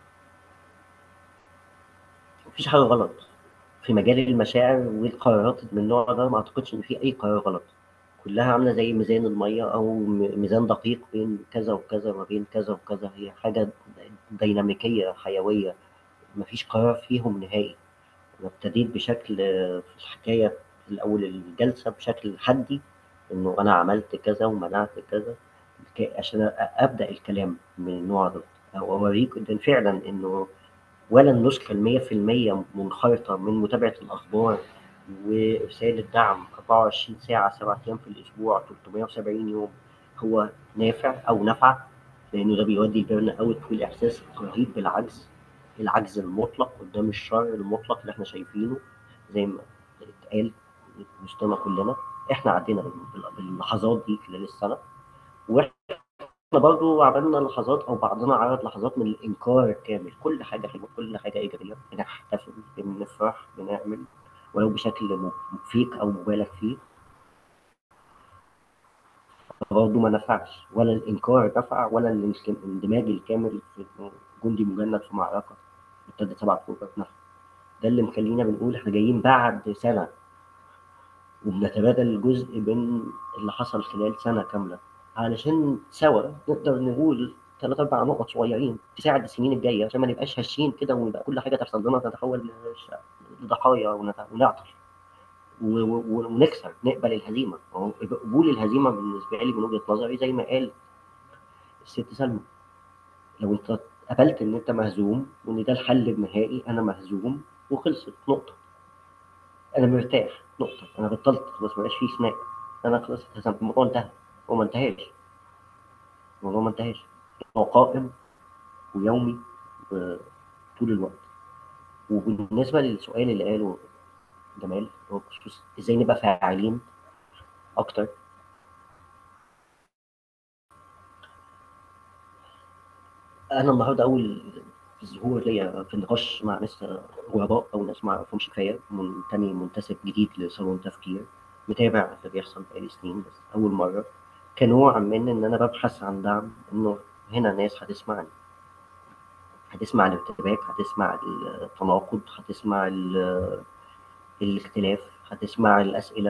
مفيش حاجه غلط في مجال المشاعر والقرارات من النوع ده. ما اعتقدش ان في اي قرار غلط، كلها عامله زي ميزان الميه او م- ميزان دقيق بين كذا وكذا ما بين كذا وكذا، هي حاجه ديناميكيه حيويه، مفيش قرار فيهم نهائي. انا ابتديت بشكل آه، في الحكايه في الاول الجلسه بشكل حدي، انه انا عملت كذا ومنعت كذا، ك- عشان أ- ابدا الكلام من النوع ده، او اوريك ان فعلا انه ولا النسخة المية في المية منخرطة من متابعة الأخبار وإرسال الدعم أربعة وعشرين ساعة سبعة أيام في الأسبوع ثلاثمية وسبعين يوم هو نافع أو نفع، لأنه ده بيودي البيرن أوت والإحساس الرهيب بالعجز، العجز المطلق قدام الشر المطلق اللي إحنا شايفينه زي ما اتقال وسطنا كلنا. إحنا عدينا باللحظات دي خلال السنة، وإحنا برضه عملنا لحظات او بعضنا عرض لحظات من الانكار الكامل، كل حاجه حلوه كل حاجه ايجابيه، بنحتفل بنفرح بنعمل ولو بشكل فيك او مبالغ فيه، برضه ما نفعش، ولا الانكار نفع ولا الاندماج الكامل في إنه جندي مجند في معركه ابتدت سبع اكتوبر نفع. ده اللي مخلينا بنقول احنا جايين بعد سنه وبنتبادل جزء من اللي حصل خلال سنة كاملة، علشان سوا نقدر نقول ثلاث أربع نقط صغيرين تساعد السنين الجاية، عشان ما نبقاش هشين كده ويبقى كل حاجة تحصل لنا تتحول لش- لضحايا ونت- ونعطل و- و- ونكسر نقبل الهزيمة. هو قبول الهزيمة بالنسبة لي من وجهة نظري زي ما قال الست سلمى، لو أنت قبلت إن أنت مهزوم وإن ده الحل النهائي، أنا مهزوم وخلصت نقطة، انا مرتاح نقطه، انا بطلت خلاص مبقاش فيه خناق، انا خلاص اتهزمت، الموضوع انتهى. هو ما انتهاش، الموضوع ما انتهاش، هو قائم ويومي آه، طول الوقت. وبالنسبه للسؤال اللي قاله جمال هو بخصوص ازاي نبقى فاعلين اكتر، انا النهارده اول ظهور ليا في النقاش مع ناس غرباء او ناس ما اعرفهمش كفايه، منتمي منتسب جديد لصالون تفكير، متابع اللي بيحصل بقالي سنين، بس اول مره كنوع من ان انا ببحث عن دعم، انه هنا ناس هتسمعني، هتسمع الارتباك، هتسمع التناقض، هتسمع ال- الاختلاف، هتسمع الأسئلة،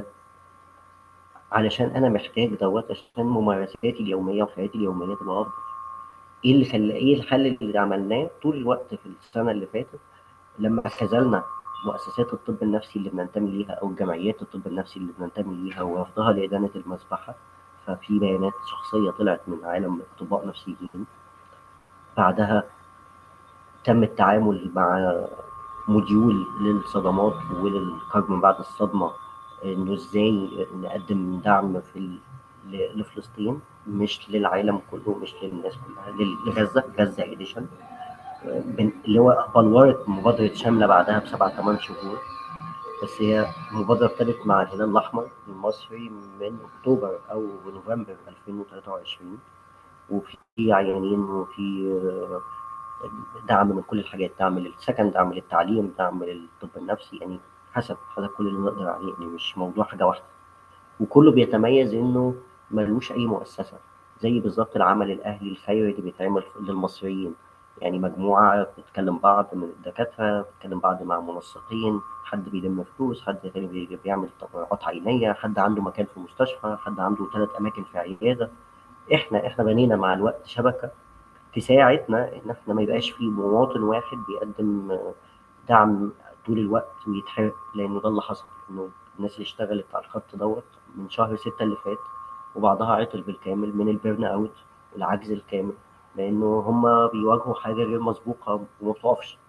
علشان أنا محتاج دوت عشان ممارساتي اليومية وحياتي اليومية تبقى أفضل. إيه اللي خلى إيه الحل اللي عملناه طول الوقت في السنة اللي فاتت لما خذلنا مؤسسات الطب النفسي اللي بننتمي ليها أو جمعيات الطب النفسي اللي بننتمي ليها ورفضها لإدانة المذبحة؟ ففي بيانات شخصية طلعت من عالم أطباء نفسيين، بعدها تم التعامل مع موديول للصدمات وللخرج من بعد الصدمة، إنه إزاي نقدم دعم في ال- ل- لفلسطين، مش للعالم كله، مش للناس كلها، لل- لغزة، غزة إديشن، اللي هو بلورت مبادرة شاملة بعدها بسبع ثمان شهور. بس هي مبادرة ابتدت مع الهلال الأحمر المصري من أكتوبر أو نوفمبر ألفين وثلاثة وعشرين، وفي عيانين وفي دعم من كل الحاجات، دعم للسكن، دعم للتعليم، دعم للطب النفسي، يعني حسب حسب كل اللي نقدر عليه، يعني مش موضوع حاجة واحدة. وكله بيتميز إنه ملوش أي مؤسسة، زي بالظبط العمل الأهلي الخيري اللي بيتعمل للمصريين، يعني مجموعة بتتكلم بعض من الدكاترة، بتتكلم بعض مع منسقين، حد بيلم فلوس، حد تاني بي- بيعمل تبرعات عينية، حد عنده مكان في مستشفى، حد عنده ثلاث أماكن في عيادة. إحنا إحنا بنينا مع الوقت شبكة تساعدنا إن إحنا ما يبقاش في مواطن واحد بيقدم دعم طول الوقت ويتحرق، لأنه ده اللي حصل، إنه الناس اللي اشتغلت على الخط دوت من شهر ستة اللي فات وبعضها عطل بالكامل من البيرن أوت، العجز الكامل، لأنه هما بيواجهوا حاجة غير مسبوقة وما بتقفش.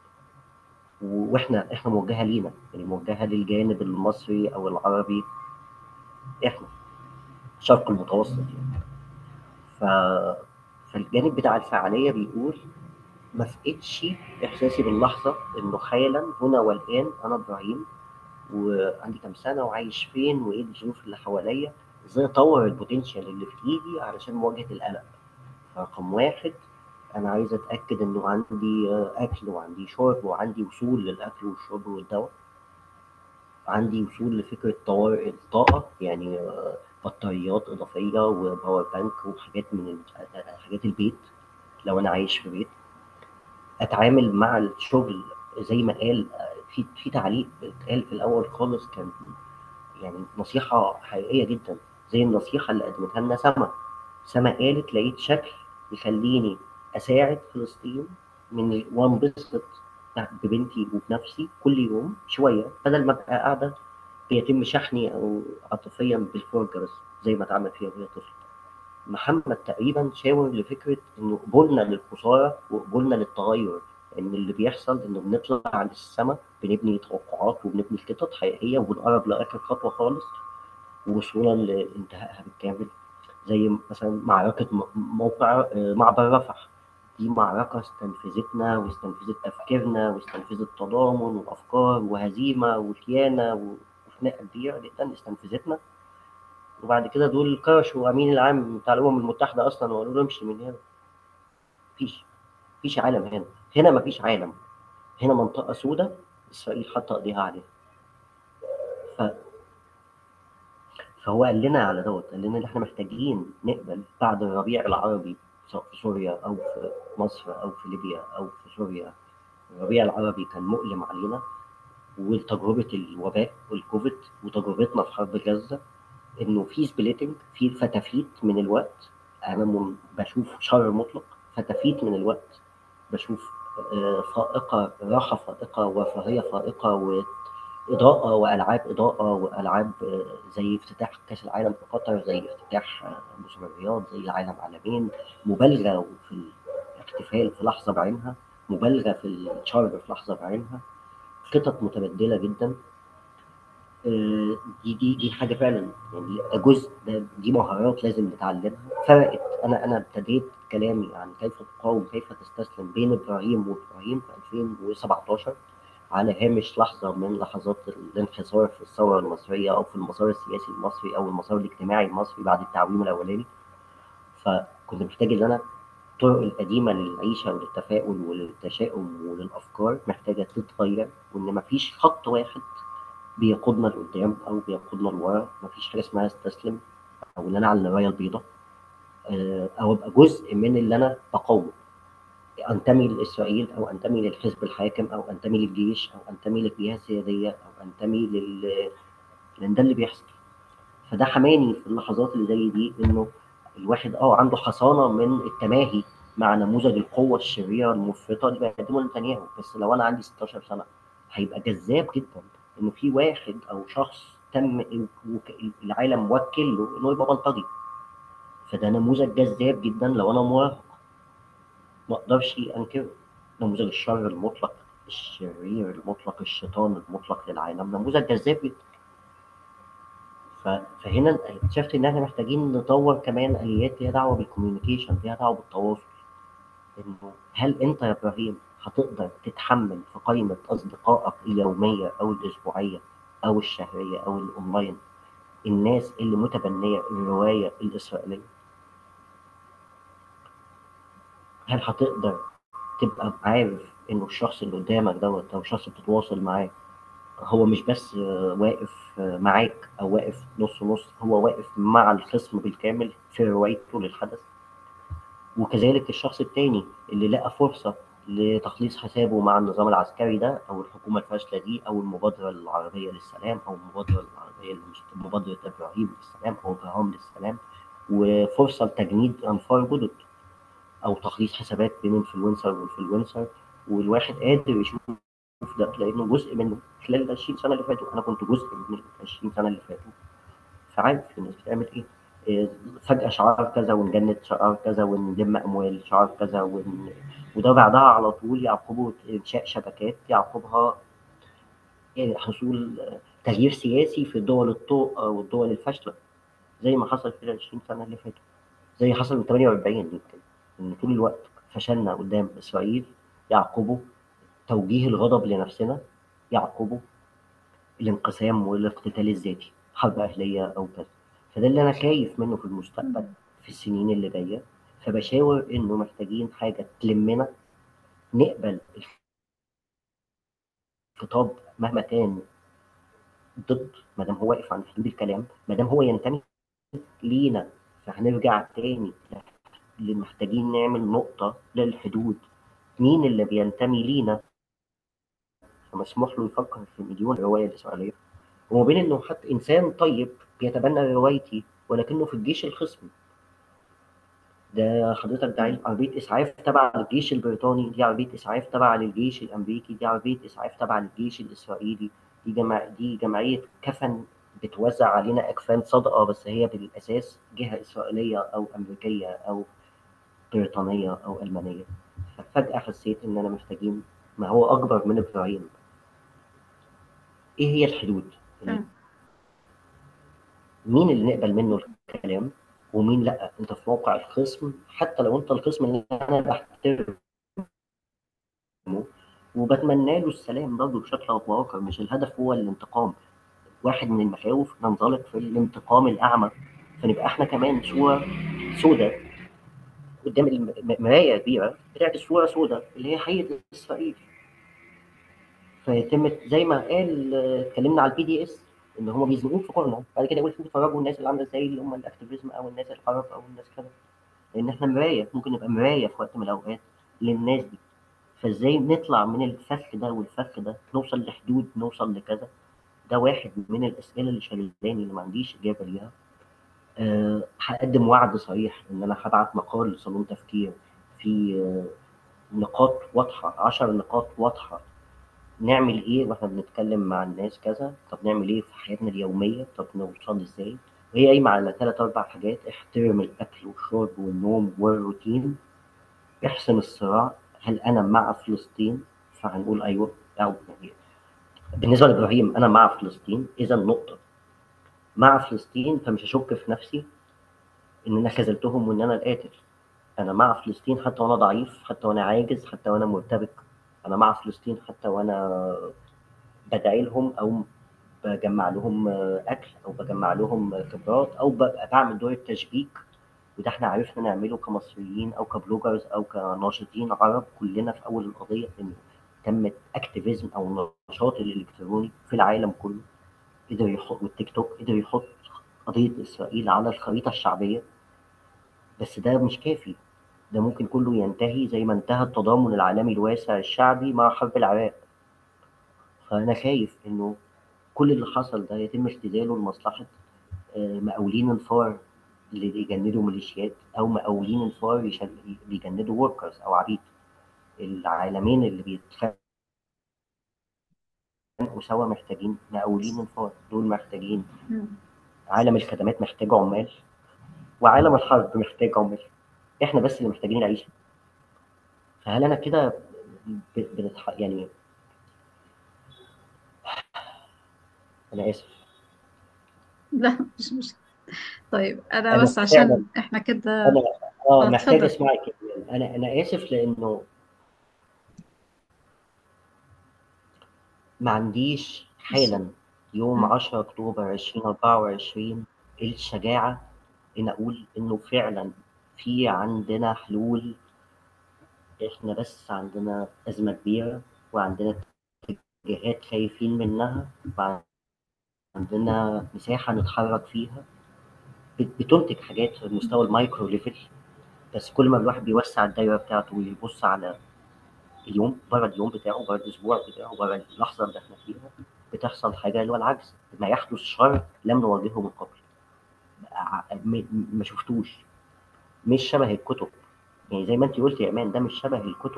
وإحنا إحنا موجهة لينا، يعني موجهة للجانب المصري أو العربي، إحنا الشرق المتوسط يعني. ف... فالجانب بتاع الفعالية بيقول ما فقدش إحساسي باللحظة إنه حالا هنا والآن أنا إبراهيم وعندي كام سنه وعايش فين وايه الظروف اللي حواليا، ازاي اطور البوتنشال اللي في ايدي علشان مواجهه القلق. رقم واحد، انا عايز اتاكد انه عندي آه، اكل وعندي شرب وعندي وصول للاكل والشرب والدواء، عندي وصول لفكره طوارئ الطاقه، يعني آه، بطاريات اضافيه وباور بانك وحاجات من ال- حاجات البيت لو انا عايش في بيت. اتعامل مع الشغل زي ما قال آه، في في تعليق اتقال في الاول خالص، كان يعني نصيحة حقيقية جدا، زي النصيحة اللي قدمتها لنا سما. سما قالت لقيت شكل يخليني أساعد فلسطين من وانبسط ببنتي وبنفسي كل يوم شوية، بدل ما أبقى قاعدة بيتم شحني أو عاطفيا بالفرجة بس زي ما اتعمل فيها وهي طفل. محمد تقريبا شاور لفكرة إنه قبولنا للخسارة وقبولنا للتغير، إن اللي بيحصل إنه بنطلع عند السما بنبني توقعات وبنبني خطط حقيقية وبنقرب لآخر خطوة خالص وصولا لانتهائها بالكامل. زي مثلا معركة م- موقع آه، معبر رفح، دي معركة استنفذتنا واستنفذت تفكيرنا واستنفذت تضامن وأفكار وهزيمة وخيانة وخناقة كبيرة جدا استنفذتنا. وبعد كده دول كرشوا أمين العام بتاع الأمم المتحدة أصلا وقالوا له امشي من هنا. مفيش مفيش عالم هنا، هنا مفيش عالم، هنا منطقة سوداء إسرائيل حاطة إيديها عليها. ف... فهو قال لنا على دوت، قال لنا إن إحنا محتاجين نقبل بعد الربيع العربي، سواء في سوريا أو في مصر أو في ليبيا أو في سوريا. الربيع العربي كان مؤلم علينا، وتجربة الوباء والكوفيد وتجربتنا في حرب غزة، إنه في سبليتنج، في فتافيت من الوقت. أنا م- بشوف شر مطلق، فتافيت من الوقت بشوف آه، فائقة، راحة فائقة ورفاهية فائقة وإضاءة وألعاب إضاءة وألعاب آه، زي افتتاح كأس العالم في قطر، زي افتتاح آه، موسم الرياض، زي العالم عالمين، مبالغة في الاحتفال في لحظة بعينها، مبالغة في الشر في لحظة بعينها، خطط متبدلة جدا. آه، دي دي دي حاجة فعلا يعني ده جزء ده دي مهارات لازم نتعلمها. فرقت، أنا أنا ابتديت كلامي عن كيف تقاوم كيف تستسلم بين إبراهيم وإبراهيم في ألفين وسبعتاشر على هامش لحظة من لحظات الانحسار في الثورة المصرية أو في المسار السياسي المصري أو المسار الاجتماعي المصري بعد التعويم الأولاني. فكنت محتاج إن أنا الطرق القديمة للعيشة وللتفاؤل وللتشاؤم وللأفكار محتاجة تتغير، وإن مفيش خط واحد بيقودنا لقدام او بيقودنا لورا. مفيش حاجه اسمها استسلم او ان انا على الرايه البيضاء آه، او ابقى جزء من اللي انا بقاومه، انتمي لاسرائيل او انتمي للحزب الحاكم او انتمي للجيش او انتمي للجهه السياديه او انتمي لل، لان ده اللي بيحصل. فده حماني في اللحظات اللي زي دي، انه الواحد اه عنده حصانه من التماهي مع نموذج القوه الشريره المفرطه اللي بيقدمه نتنياهو. بس لو انا عندي ستاشر سنه هيبقى جذاب جدا انه في واحد او شخص تم وك- العالم موكل له انه يبقى بلطجي. فده نموذج جذاب جدا لو انا مراهق، ما اقدرش انكره. نموذج الشر المطلق، الشرير المطلق، الشيطان المطلق للعالم، نموذج جذاب جدا. ف- فهنا اكتشفت ان احنا محتاجين نطور كمان اليات ليها دعوه بالكوميونيكيشن، ليها دعوه بالتواصل. انه هل انت يا ابراهيم هتقدر تتحمل في قائمه اصدقائك اليوميه او الاسبوعيه او الشهريه او الاونلاين الناس اللي متبنيه الروايه الاسرائيليه؟ هل هتقدر تبقى عارف انه الشخص اللي قدامك دوت او الشخص اللي بتتواصل معاه هو مش بس آه، واقف آه، معاك او واقف نص نص، هو واقف مع الخصم بالكامل في روايته للحدث؟ وكذلك الشخص التاني اللي لقى فرصة لتخليص حسابه مع النظام العسكري ده أو الحكومة الفاشلة دي أو المبادرة العربية للسلام أو المبادرة العربية اللي مش مبادرة إبراهيم للسلام أو إبراهام للسلام، وفرصة لتجنيد أنفار جدد أو تخليص حسابات بين انفلونسر والانفلونسر. والواحد قادر يشوف ده لأنه جزء منه خلال ال عشرين سنة اللي فاتوا. أنا كنت جزء من ال عشرين سنة اللي فاتوا، فعارف الناس بتعمل ايه. إيه، فجأة شعار كذا ونجند شعار كذا ونلم أموال شعار كذا ون... وده بعدها على طول يعقبه إنشاء شبكات يعقبها يعني حصول آه، تغيير سياسي في الدول الطوق والدول الفاشلة، زي ما حصل في العشرين سنة اللي فاتوا، زي حصل من ثمانية وأربعين يمكن. إن طول الوقت فشلنا قدام إسرائيل يعقبه توجيه الغضب لنفسنا، يعقبه الانقسام والاقتتال الذاتي، حرب أهلية أو كذا. فده اللي أنا خايف منه في المستقبل في السنين اللي جاية. فبشاور إنه محتاجين حاجة تلمنا، نقبل الخطاب مهما كان ضد، ما دام هو واقف عند حدود الكلام، ما دام هو ينتمي لينا. فهنرجع تاني اللي محتاجين نعمل نقطة للحدود. مين اللي بينتمي لينا فمسموح له يفكر في مليون رواية الإسرائيلية، وما بين إنه حتى إنسان طيب بيتبنى روايتي ولكنه في الجيش الخصمي. ده حضرتك ده عربية إسعاف تبع الجيش البريطاني، دي عربية إسعاف تبع للجيش الأمريكي، دي عربية إسعاف تبع للجيش الإسرائيلي، دي جمع دي جمعية كفن بتوزع علينا أكفان صدقة، بس هي بالأساس جهة إسرائيلية أو أمريكية أو بريطانية أو ألمانية. ففجأة حسيت إن أنا محتاجين ما هو أكبر من إبراهيم. إيه هي الحدود؟ تمام. مين اللي نقبل منه الكلام ومين لأ؟ أنت في موقع الخصم، حتى لو أنت الخصم اللي أنا بحترمه وبتمنى له السلام برضه بشكل أو بآخر، مش الهدف هو الانتقام. واحد من المخاوف ننزلق في الانتقام الأعمى، فنبقى إحنا كمان صورة سوداء قدام الم- مراية كبيرة بتعكس صورة سوداء اللي هي حقيقة إسرائيل. فيتم زي ما قال، آه، اتكلمنا على البي دي اس ان هم بيزنقوك في كورنر، بعد كده يقول لكم اتفرجوا الناس اللي عامله ازاي، اللي هم الاكتيفيزم او الناس الحرف او الناس كده. لان احنا مرايه، ممكن نبقى مرايه في وقت من الاوقات للناس دي. فازاي نطلع من الفخ ده والفخ ده، نوصل لحدود، نوصل لكذا. ده واحد من الاسئله اللي شغلاني اللي ما عنديش اجابه ليها. أه هقدم وعد صريح ان انا هبعت مقال لصالون تفكير في آه، نقاط واضحه، عشر نقاط واضحه. نعمل ايه واحنا بنتكلم مع الناس كذا، طب نعمل ايه في حياتنا اليوميه، طب نوصل ازاي. وهي قايمه على ثلاث اربع حاجات: احترم الاكل والشرب والنوم والروتين، احسم الصراع، هل انا مع فلسطين؟ فهنقول ايوه او يعني. بالنسبه لابراهيم انا مع فلسطين، اذا نقطه. مع فلسطين فمش هشك في نفسي ان انا خذلتهم وان انا القاتل. انا مع فلسطين حتى وانا ضعيف، حتى وانا عاجز، حتى وانا مرتبك. انا مع فلسطين حتى وانا بدعي لهم او بجمع لهم اكل او بجمع لهم خبرات او ببقى بعمل دور التشبيك. وده احنا عرفنا نعمله كمصريين او كبلوجرز او كناشطين عرب كلنا في اول القضيه، انه تم اكتيفيزم او النشاط الالكتروني في العالم كله قدر يحط، والتيك توك قدر يحط قضيه اسرائيل على الخريطه الشعبيه. بس ده مش كافي، ده ممكن كله ينتهي زي ما انتهى التضامن العالمي الواسع الشعبي مع حرب العراق. فانا خايف انه كل اللي حصل ده يتم اختزاله لمصلحه آه، مقاولين الفار اللي بيجندوا ميليشيات، او مقاولين الفار يشل- بيجندوا وركرز او عبيد. العالمين اللي بيتخانقوا سوا محتاجين مقاولين الفار، دول محتاجين. مم. عالم الخدمات محتاج عمال، وعالم الحرب محتاج عمال. احنا بس اللي محتاجين العيشه. فهل انا كده ب- بنتح... يعني انا اسف. لا، مش مش طيب، انا انا بس فعلا عشان احنا كده. انا اه اه، محتاج اتفضل. اسمعك. انا انا اسف لانه ما عنديش بس. حالا يوم مم. عشرة أكتوبر ألفين وأربعة وعشرين الشجاعة إن أقول إنه فعلا في عندنا حلول. إحنا بس عندنا أزمة كبيرة، وعندنا اتجاهات خايفين منها، وعندنا مساحة نتحرك فيها بت- بتنتج حاجات في المستوى المايكرو ليفل. بس كل ما الواحد بيوسع الدايرة بتاعته ويبص على اليوم بره، اليوم بتاعه بره، الاسبوع بتاعه بره، اللحظه اللي احنا فيها، بتحصل حاجه اللي هو العجز. ما يحدث شر لم نواجهه من قبل. ع- م- ما شفتوش. مش شبه الكتب، يعني زي ما انت قلت يا ايمان، ده مش شبه الكتب.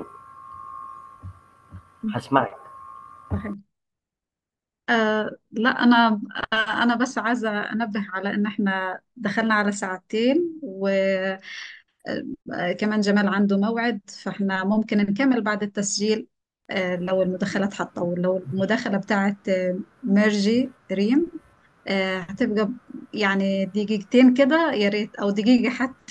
هسمعك. صحيح. آه لا، أنا آه أنا بس عايزة أنبه على إن إحنا دخلنا على ساعتين، وكمان جمال عنده موعد، فإحنا ممكن نكمل بعد التسجيل. آه لو المداخلات هتطول، لو المداخلة بتاعت آه، ميرجي ريم آه هتبقى يعني دقيقتين كده يا ريت، أو دقيقة حتى،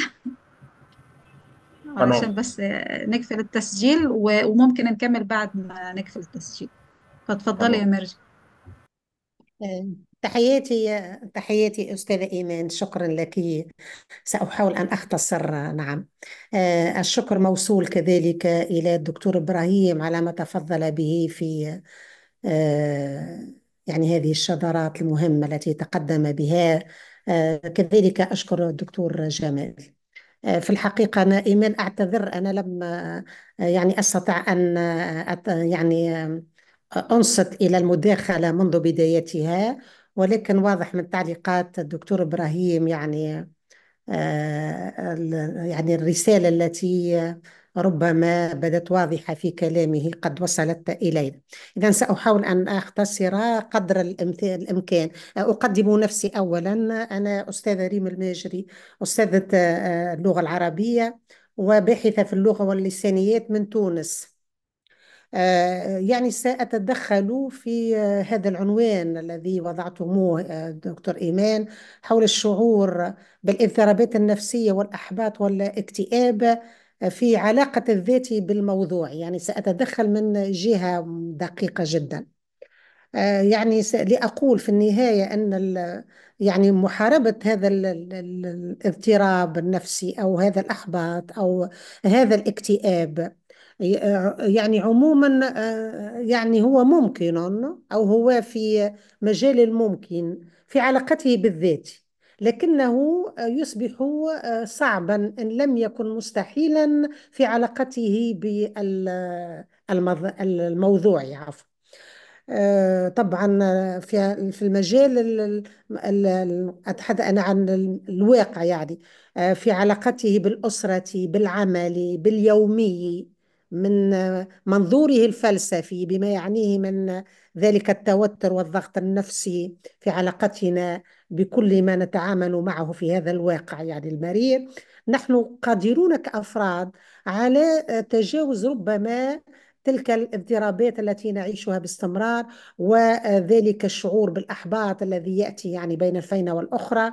تمام. عشان بس آه، نقفل التسجيل، و- وممكن نكمل بعد ما نقفل التسجيل. فتفضلي يا تمام. ميرجي. آه، تحياتي تحياتي أستاذة إيمان، شكرا لك. سأحاول أن أختصر. نعم. آه، الشكر موصول كذلك إلى الدكتور إبراهيم على ما تفضل به في آه، يعني هذه الشذرات المهمة التي تقدم بها. آه، كذلك أشكر الدكتور جمال. آه، في الحقيقة أنا إيمان أعتذر، أنا لم آه، يعني أستطع أن آه، أت- يعني آه، أنصت إلى المداخلة منذ بدايتها، ولكن واضح من تعليقات الدكتور إبراهيم يعني آه، ال- يعني الرسالة التي ربما بدت واضحة في كلامه قد وصلت إلينا. إذا سأحاول أن أختصر قدر الإمت- الإمكان. أقدم نفسي أولا. أنا أستاذة ريم الماجري، أستاذة آه، اللغة العربية وباحثة في اللغة واللسانيات من تونس. آه، يعني سأتدخل في آه، هذا العنوان الذي وضعتموه آه، دكتور إيمان، حول الشعور بالاضطرابات النفسية والأحباط والاكتئاب آه، في علاقة الذات بالموضوع. يعني سأتدخل من جهة دقيقة جدا. آه، يعني س- لأقول في النهاية أن ال- يعني محاربة هذا ال- ال- ال- الاضطراب النفسي أو هذا الإحباط أو هذا الاكتئاب ي- آه، يعني عموما آه، يعني هو ممكن، أو هو في مجال الممكن في علاقته بالذات، لكنه آه، يصبح آه، صعبا إن لم يكن مستحيلا في علاقته بالموضوع. عفوا. آه، طبعا آه، في في المجال ال- ال- ال- ال- أتحدث أنا عن ال- الواقع، يعني آه، في علاقته بالأسرة بالعمل باليومي، من آه، منظوره الفلسفي بما يعنيه من ذلك التوتر والضغط النفسي في علاقتنا بكل ما نتعامل معه في هذا الواقع يعني المرير. نحن قادرون كأفراد على آه، تجاوز ربما تلك الاضطرابات التي نعيشها باستمرار، وذلك الشعور بالإحباط الذي يأتي يعني بين الفينة والأخرى،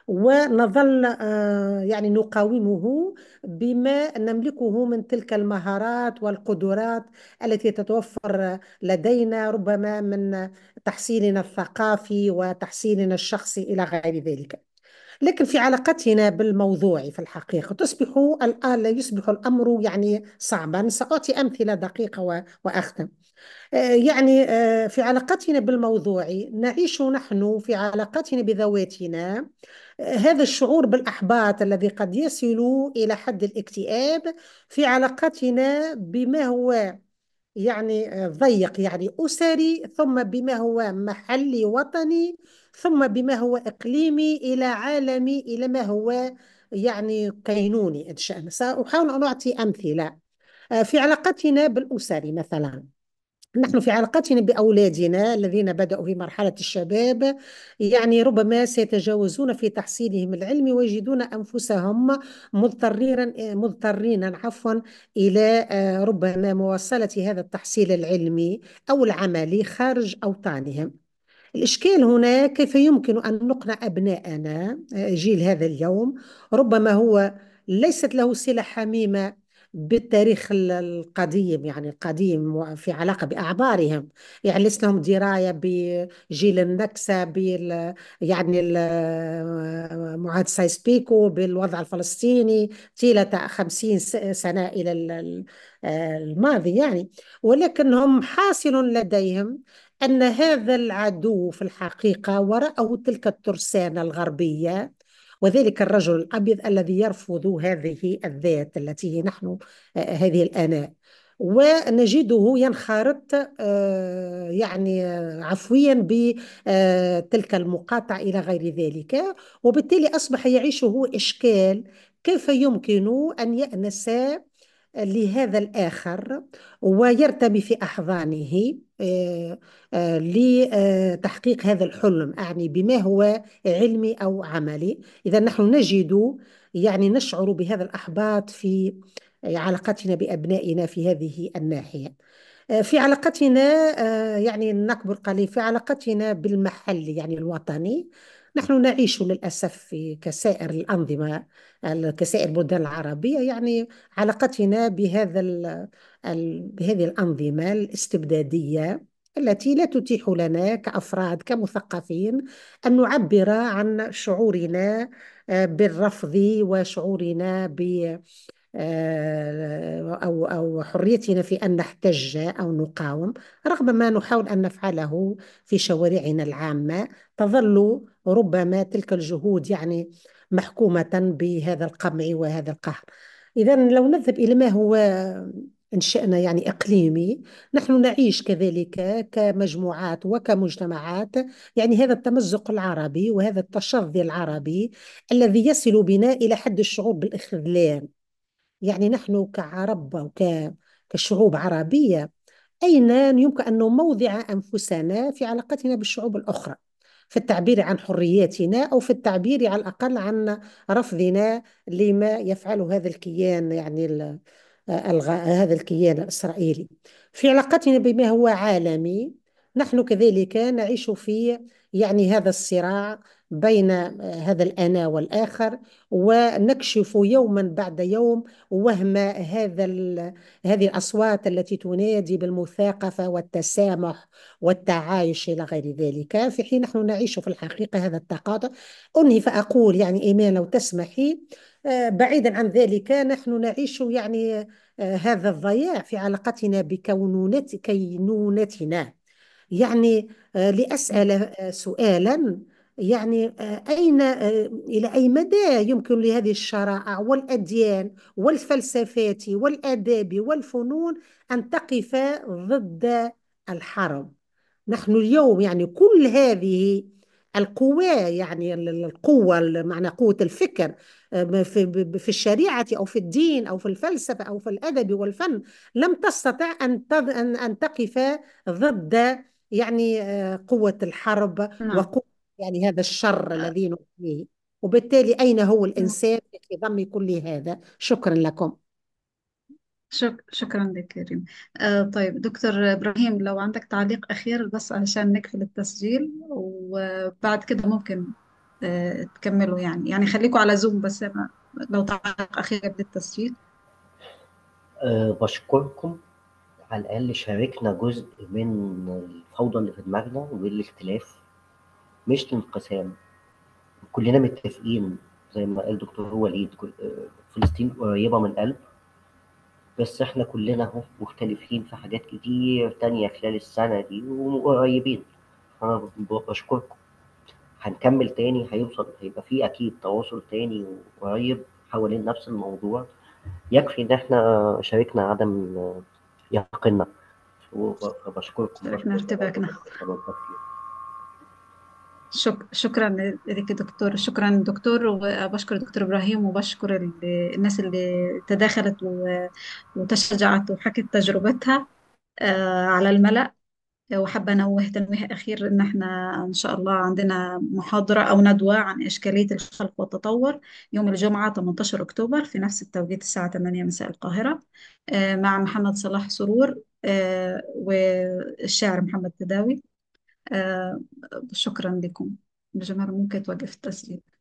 ونظل آه، يعني نقاومه بما نملكه من تلك المهارات والقدرات التي تتوفر لدينا، ربما من تحصيلنا الثقافي وتحصيلنا الشخصي إلى غير ذلك. لكن في علاقتنا بالموضوع في الحقيقة تصبح الآن يصبح الأمر يعني صعبا. سأعطي أمثلة دقيقة و- وأختم. آه، يعني آه، في علاقتنا بالموضوع نعيش نحن في علاقتنا بذواتنا آه، هذا الشعور بالإحباط الذي قد يصل إلى حد الاكتئاب في علاقتنا بما هو يعني آه، ضيق، يعني أسري، ثم بما هو محلي وطني، ثم بما هو إقليمي إلى عالمي، إلى ما هو يعني كينوني إن شاء الله. سأحاول أن أعطي أمثلة. آه، في علاقتنا بالأسري مثلا، نحن في علاقتنا بأولادنا الذين بدأوا في مرحلة الشباب، يعني ربما سيتجاوزون في تحصيلهم العلمي ويجدون أنفسهم مضطرين مضطرين عفوا إلى آه، ربما مواصلة هذا التحصيل العلمي أو العملي خارج أوطانهم. الإشكال هنا كيف يمكن أن نقنع أبناءنا آه، جيل هذا اليوم، ربما هو ليست له صلة حميمة بالتاريخ ال- القديم، يعني القديم و- في علاقة بأعمارهم، يعني ليس لهم دراية بجيل النكسة بال يعني ال- معاهدة سايس بيكو بالوضع الفلسطيني طيلة خمسين س- سنة إلى ال- ال- آه، الماضي يعني. ولكنهم حاصل لديهم أن هذا العدو في الحقيقة وراءه تلك الترسانة الغربية، وذلك الرجل الأبيض الذي يرفض هذه الذات التي هي نحن آه، هذه الأنا، ونجده ينخرط آه، يعني آه، عفويا بتلك المقاطعة إلى غير ذلك. وبالتالي أصبح يعيش هو إشكال كيف يمكن أن يأنس لهذا الآخر ويرتمي في أحضانه آه، آه، لتحقيق هذا الحلم، أعني بما هو علمي أو عملي. إذا نحن نجد يعني نشعر بهذا الإحباط في علاقتنا بأبنائنا في هذه الناحية. آه، في علاقتنا آه، يعني نكبر قليل في علاقتنا بالمحل يعني الوطني، نحن نعيش للأسف في كسائر الأنظمة ال- كسائر البلدان العربية، يعني علاقتنا بهذا ال- ال- بهذه الأنظمة الاستبدادية التي لا تتيح لنا كأفراد كمثقفين أن نعبر عن شعورنا آه، بالرفض وشعورنا ب آه، أو أو حريتنا في أن نحتج أو نقاوم، رغم ما نحاول أن نفعله في شوارعنا العامة. تظل ربما تلك الجهود يعني محكومة بهذا القمع وهذا القهر. إذا لو نذهب إلى ما هو إن شئنا يعني إقليمي، نحن نعيش كذلك كمجموعات وكمجتمعات يعني هذا التمزق العربي وهذا التشظي العربي الذي يصل بنا إلى حد الشعور بالإخذلان. يعني نحن كعرب أو ك- كشعوب عربية، أين يمكن أن نوضع أنفسنا في علاقتنا بالشعوب الأخرى، في التعبير عن حرياتنا أو في التعبير على الأقل عن رفضنا لما يفعله هذا الكيان يعني ال- الغ... هذا الكيان الإسرائيلي في علاقتنا بما هو عالمي. نحن كذلك نعيش في يعني هذا الصراع بين هذا الأنا والآخر، ونكشف يوما بعد يوم وهم هذا ال... هذه الأصوات التي تنادي بالمثاقفة والتسامح والتعايش إلى غير ذلك، في حين نحن نعيش في الحقيقة هذا التقاطع. أنهي فأقول يعني إيمان لو تسمحي، آه، بعيدا عن ذلك نحن نعيش يعني آه، هذا الضياع في علاقتنا بكونونت كينونتنا. يعني آه، لأسأل آه، سؤالا، يعني آه، أين آه، إلى أي مدى يمكن لهذه الشرائع والأديان والفلسفات والآداب والفنون أن تقف ضد الحرب؟ نحن اليوم يعني كل هذه القوى، يعني ال- ال- القوة معنى قوة الفكر آه، في ب- في الشريعة أو في الدين أو في الفلسفة أو في الأدب والفن، لم تستطع أن تض- أن أن تقف ضد يعني آه، قوة الحرب نعم. وقوة يعني هذا الشر الذي نحن. وبالتالي أين هو الإنسان في ضم كل هذا؟ شكرا لكم. شك... شكرا لك يا ريم. آه طيب دكتور إبراهيم، لو عندك تعليق أخير بس علشان نقفل التسجيل، وبعد كده ممكن آه تكملوا، يعني يعني خليكوا على زوم بس أنا لو تعليق أخير قبل التسجيل. أه بشكركم، على الأقل شاركنا جزء من الفوضى اللي في دماغنا والاختلاف، مش الانقسام. كلنا متفقين زي ما قال دكتور وليد، كل- آه، فلسطين قريبة من القلب، بس احنا كلنا اهو مختلفين في حاجات كتير تانية خلال السنة دي وقريبين. أنا ب- بشكركم. هنكمل تاني، هيوصل هيبقى فيه أكيد تواصل تاني وقريب حوالين نفس الموضوع. يكفي إن احنا شاركنا عدم آه، يقيننا. فبشكركم شاركنا بشكر ارتباكنا. التفكير. شك... شكرا لك دكتور، شكرا دكتور، وبشكر دكتور إبراهيم، وبشكر ال- الناس اللي تداخلت و... وتشجعت وحكت تجربتها آه على الملأ. وحابة أنوه تنويه أخير إن إحنا إن شاء الله عندنا محاضرة أو ندوة عن إشكالية الخلق والتطور يوم الجمعة ثمانية عشر أكتوبر في نفس التوقيت الساعة ثمانية مساء القاهرة، آه، مع محمد صلاح سرور آه، والشاعر محمد تداوي. آه، شكرا لكم. بجمال ممكن توقف التسجيل.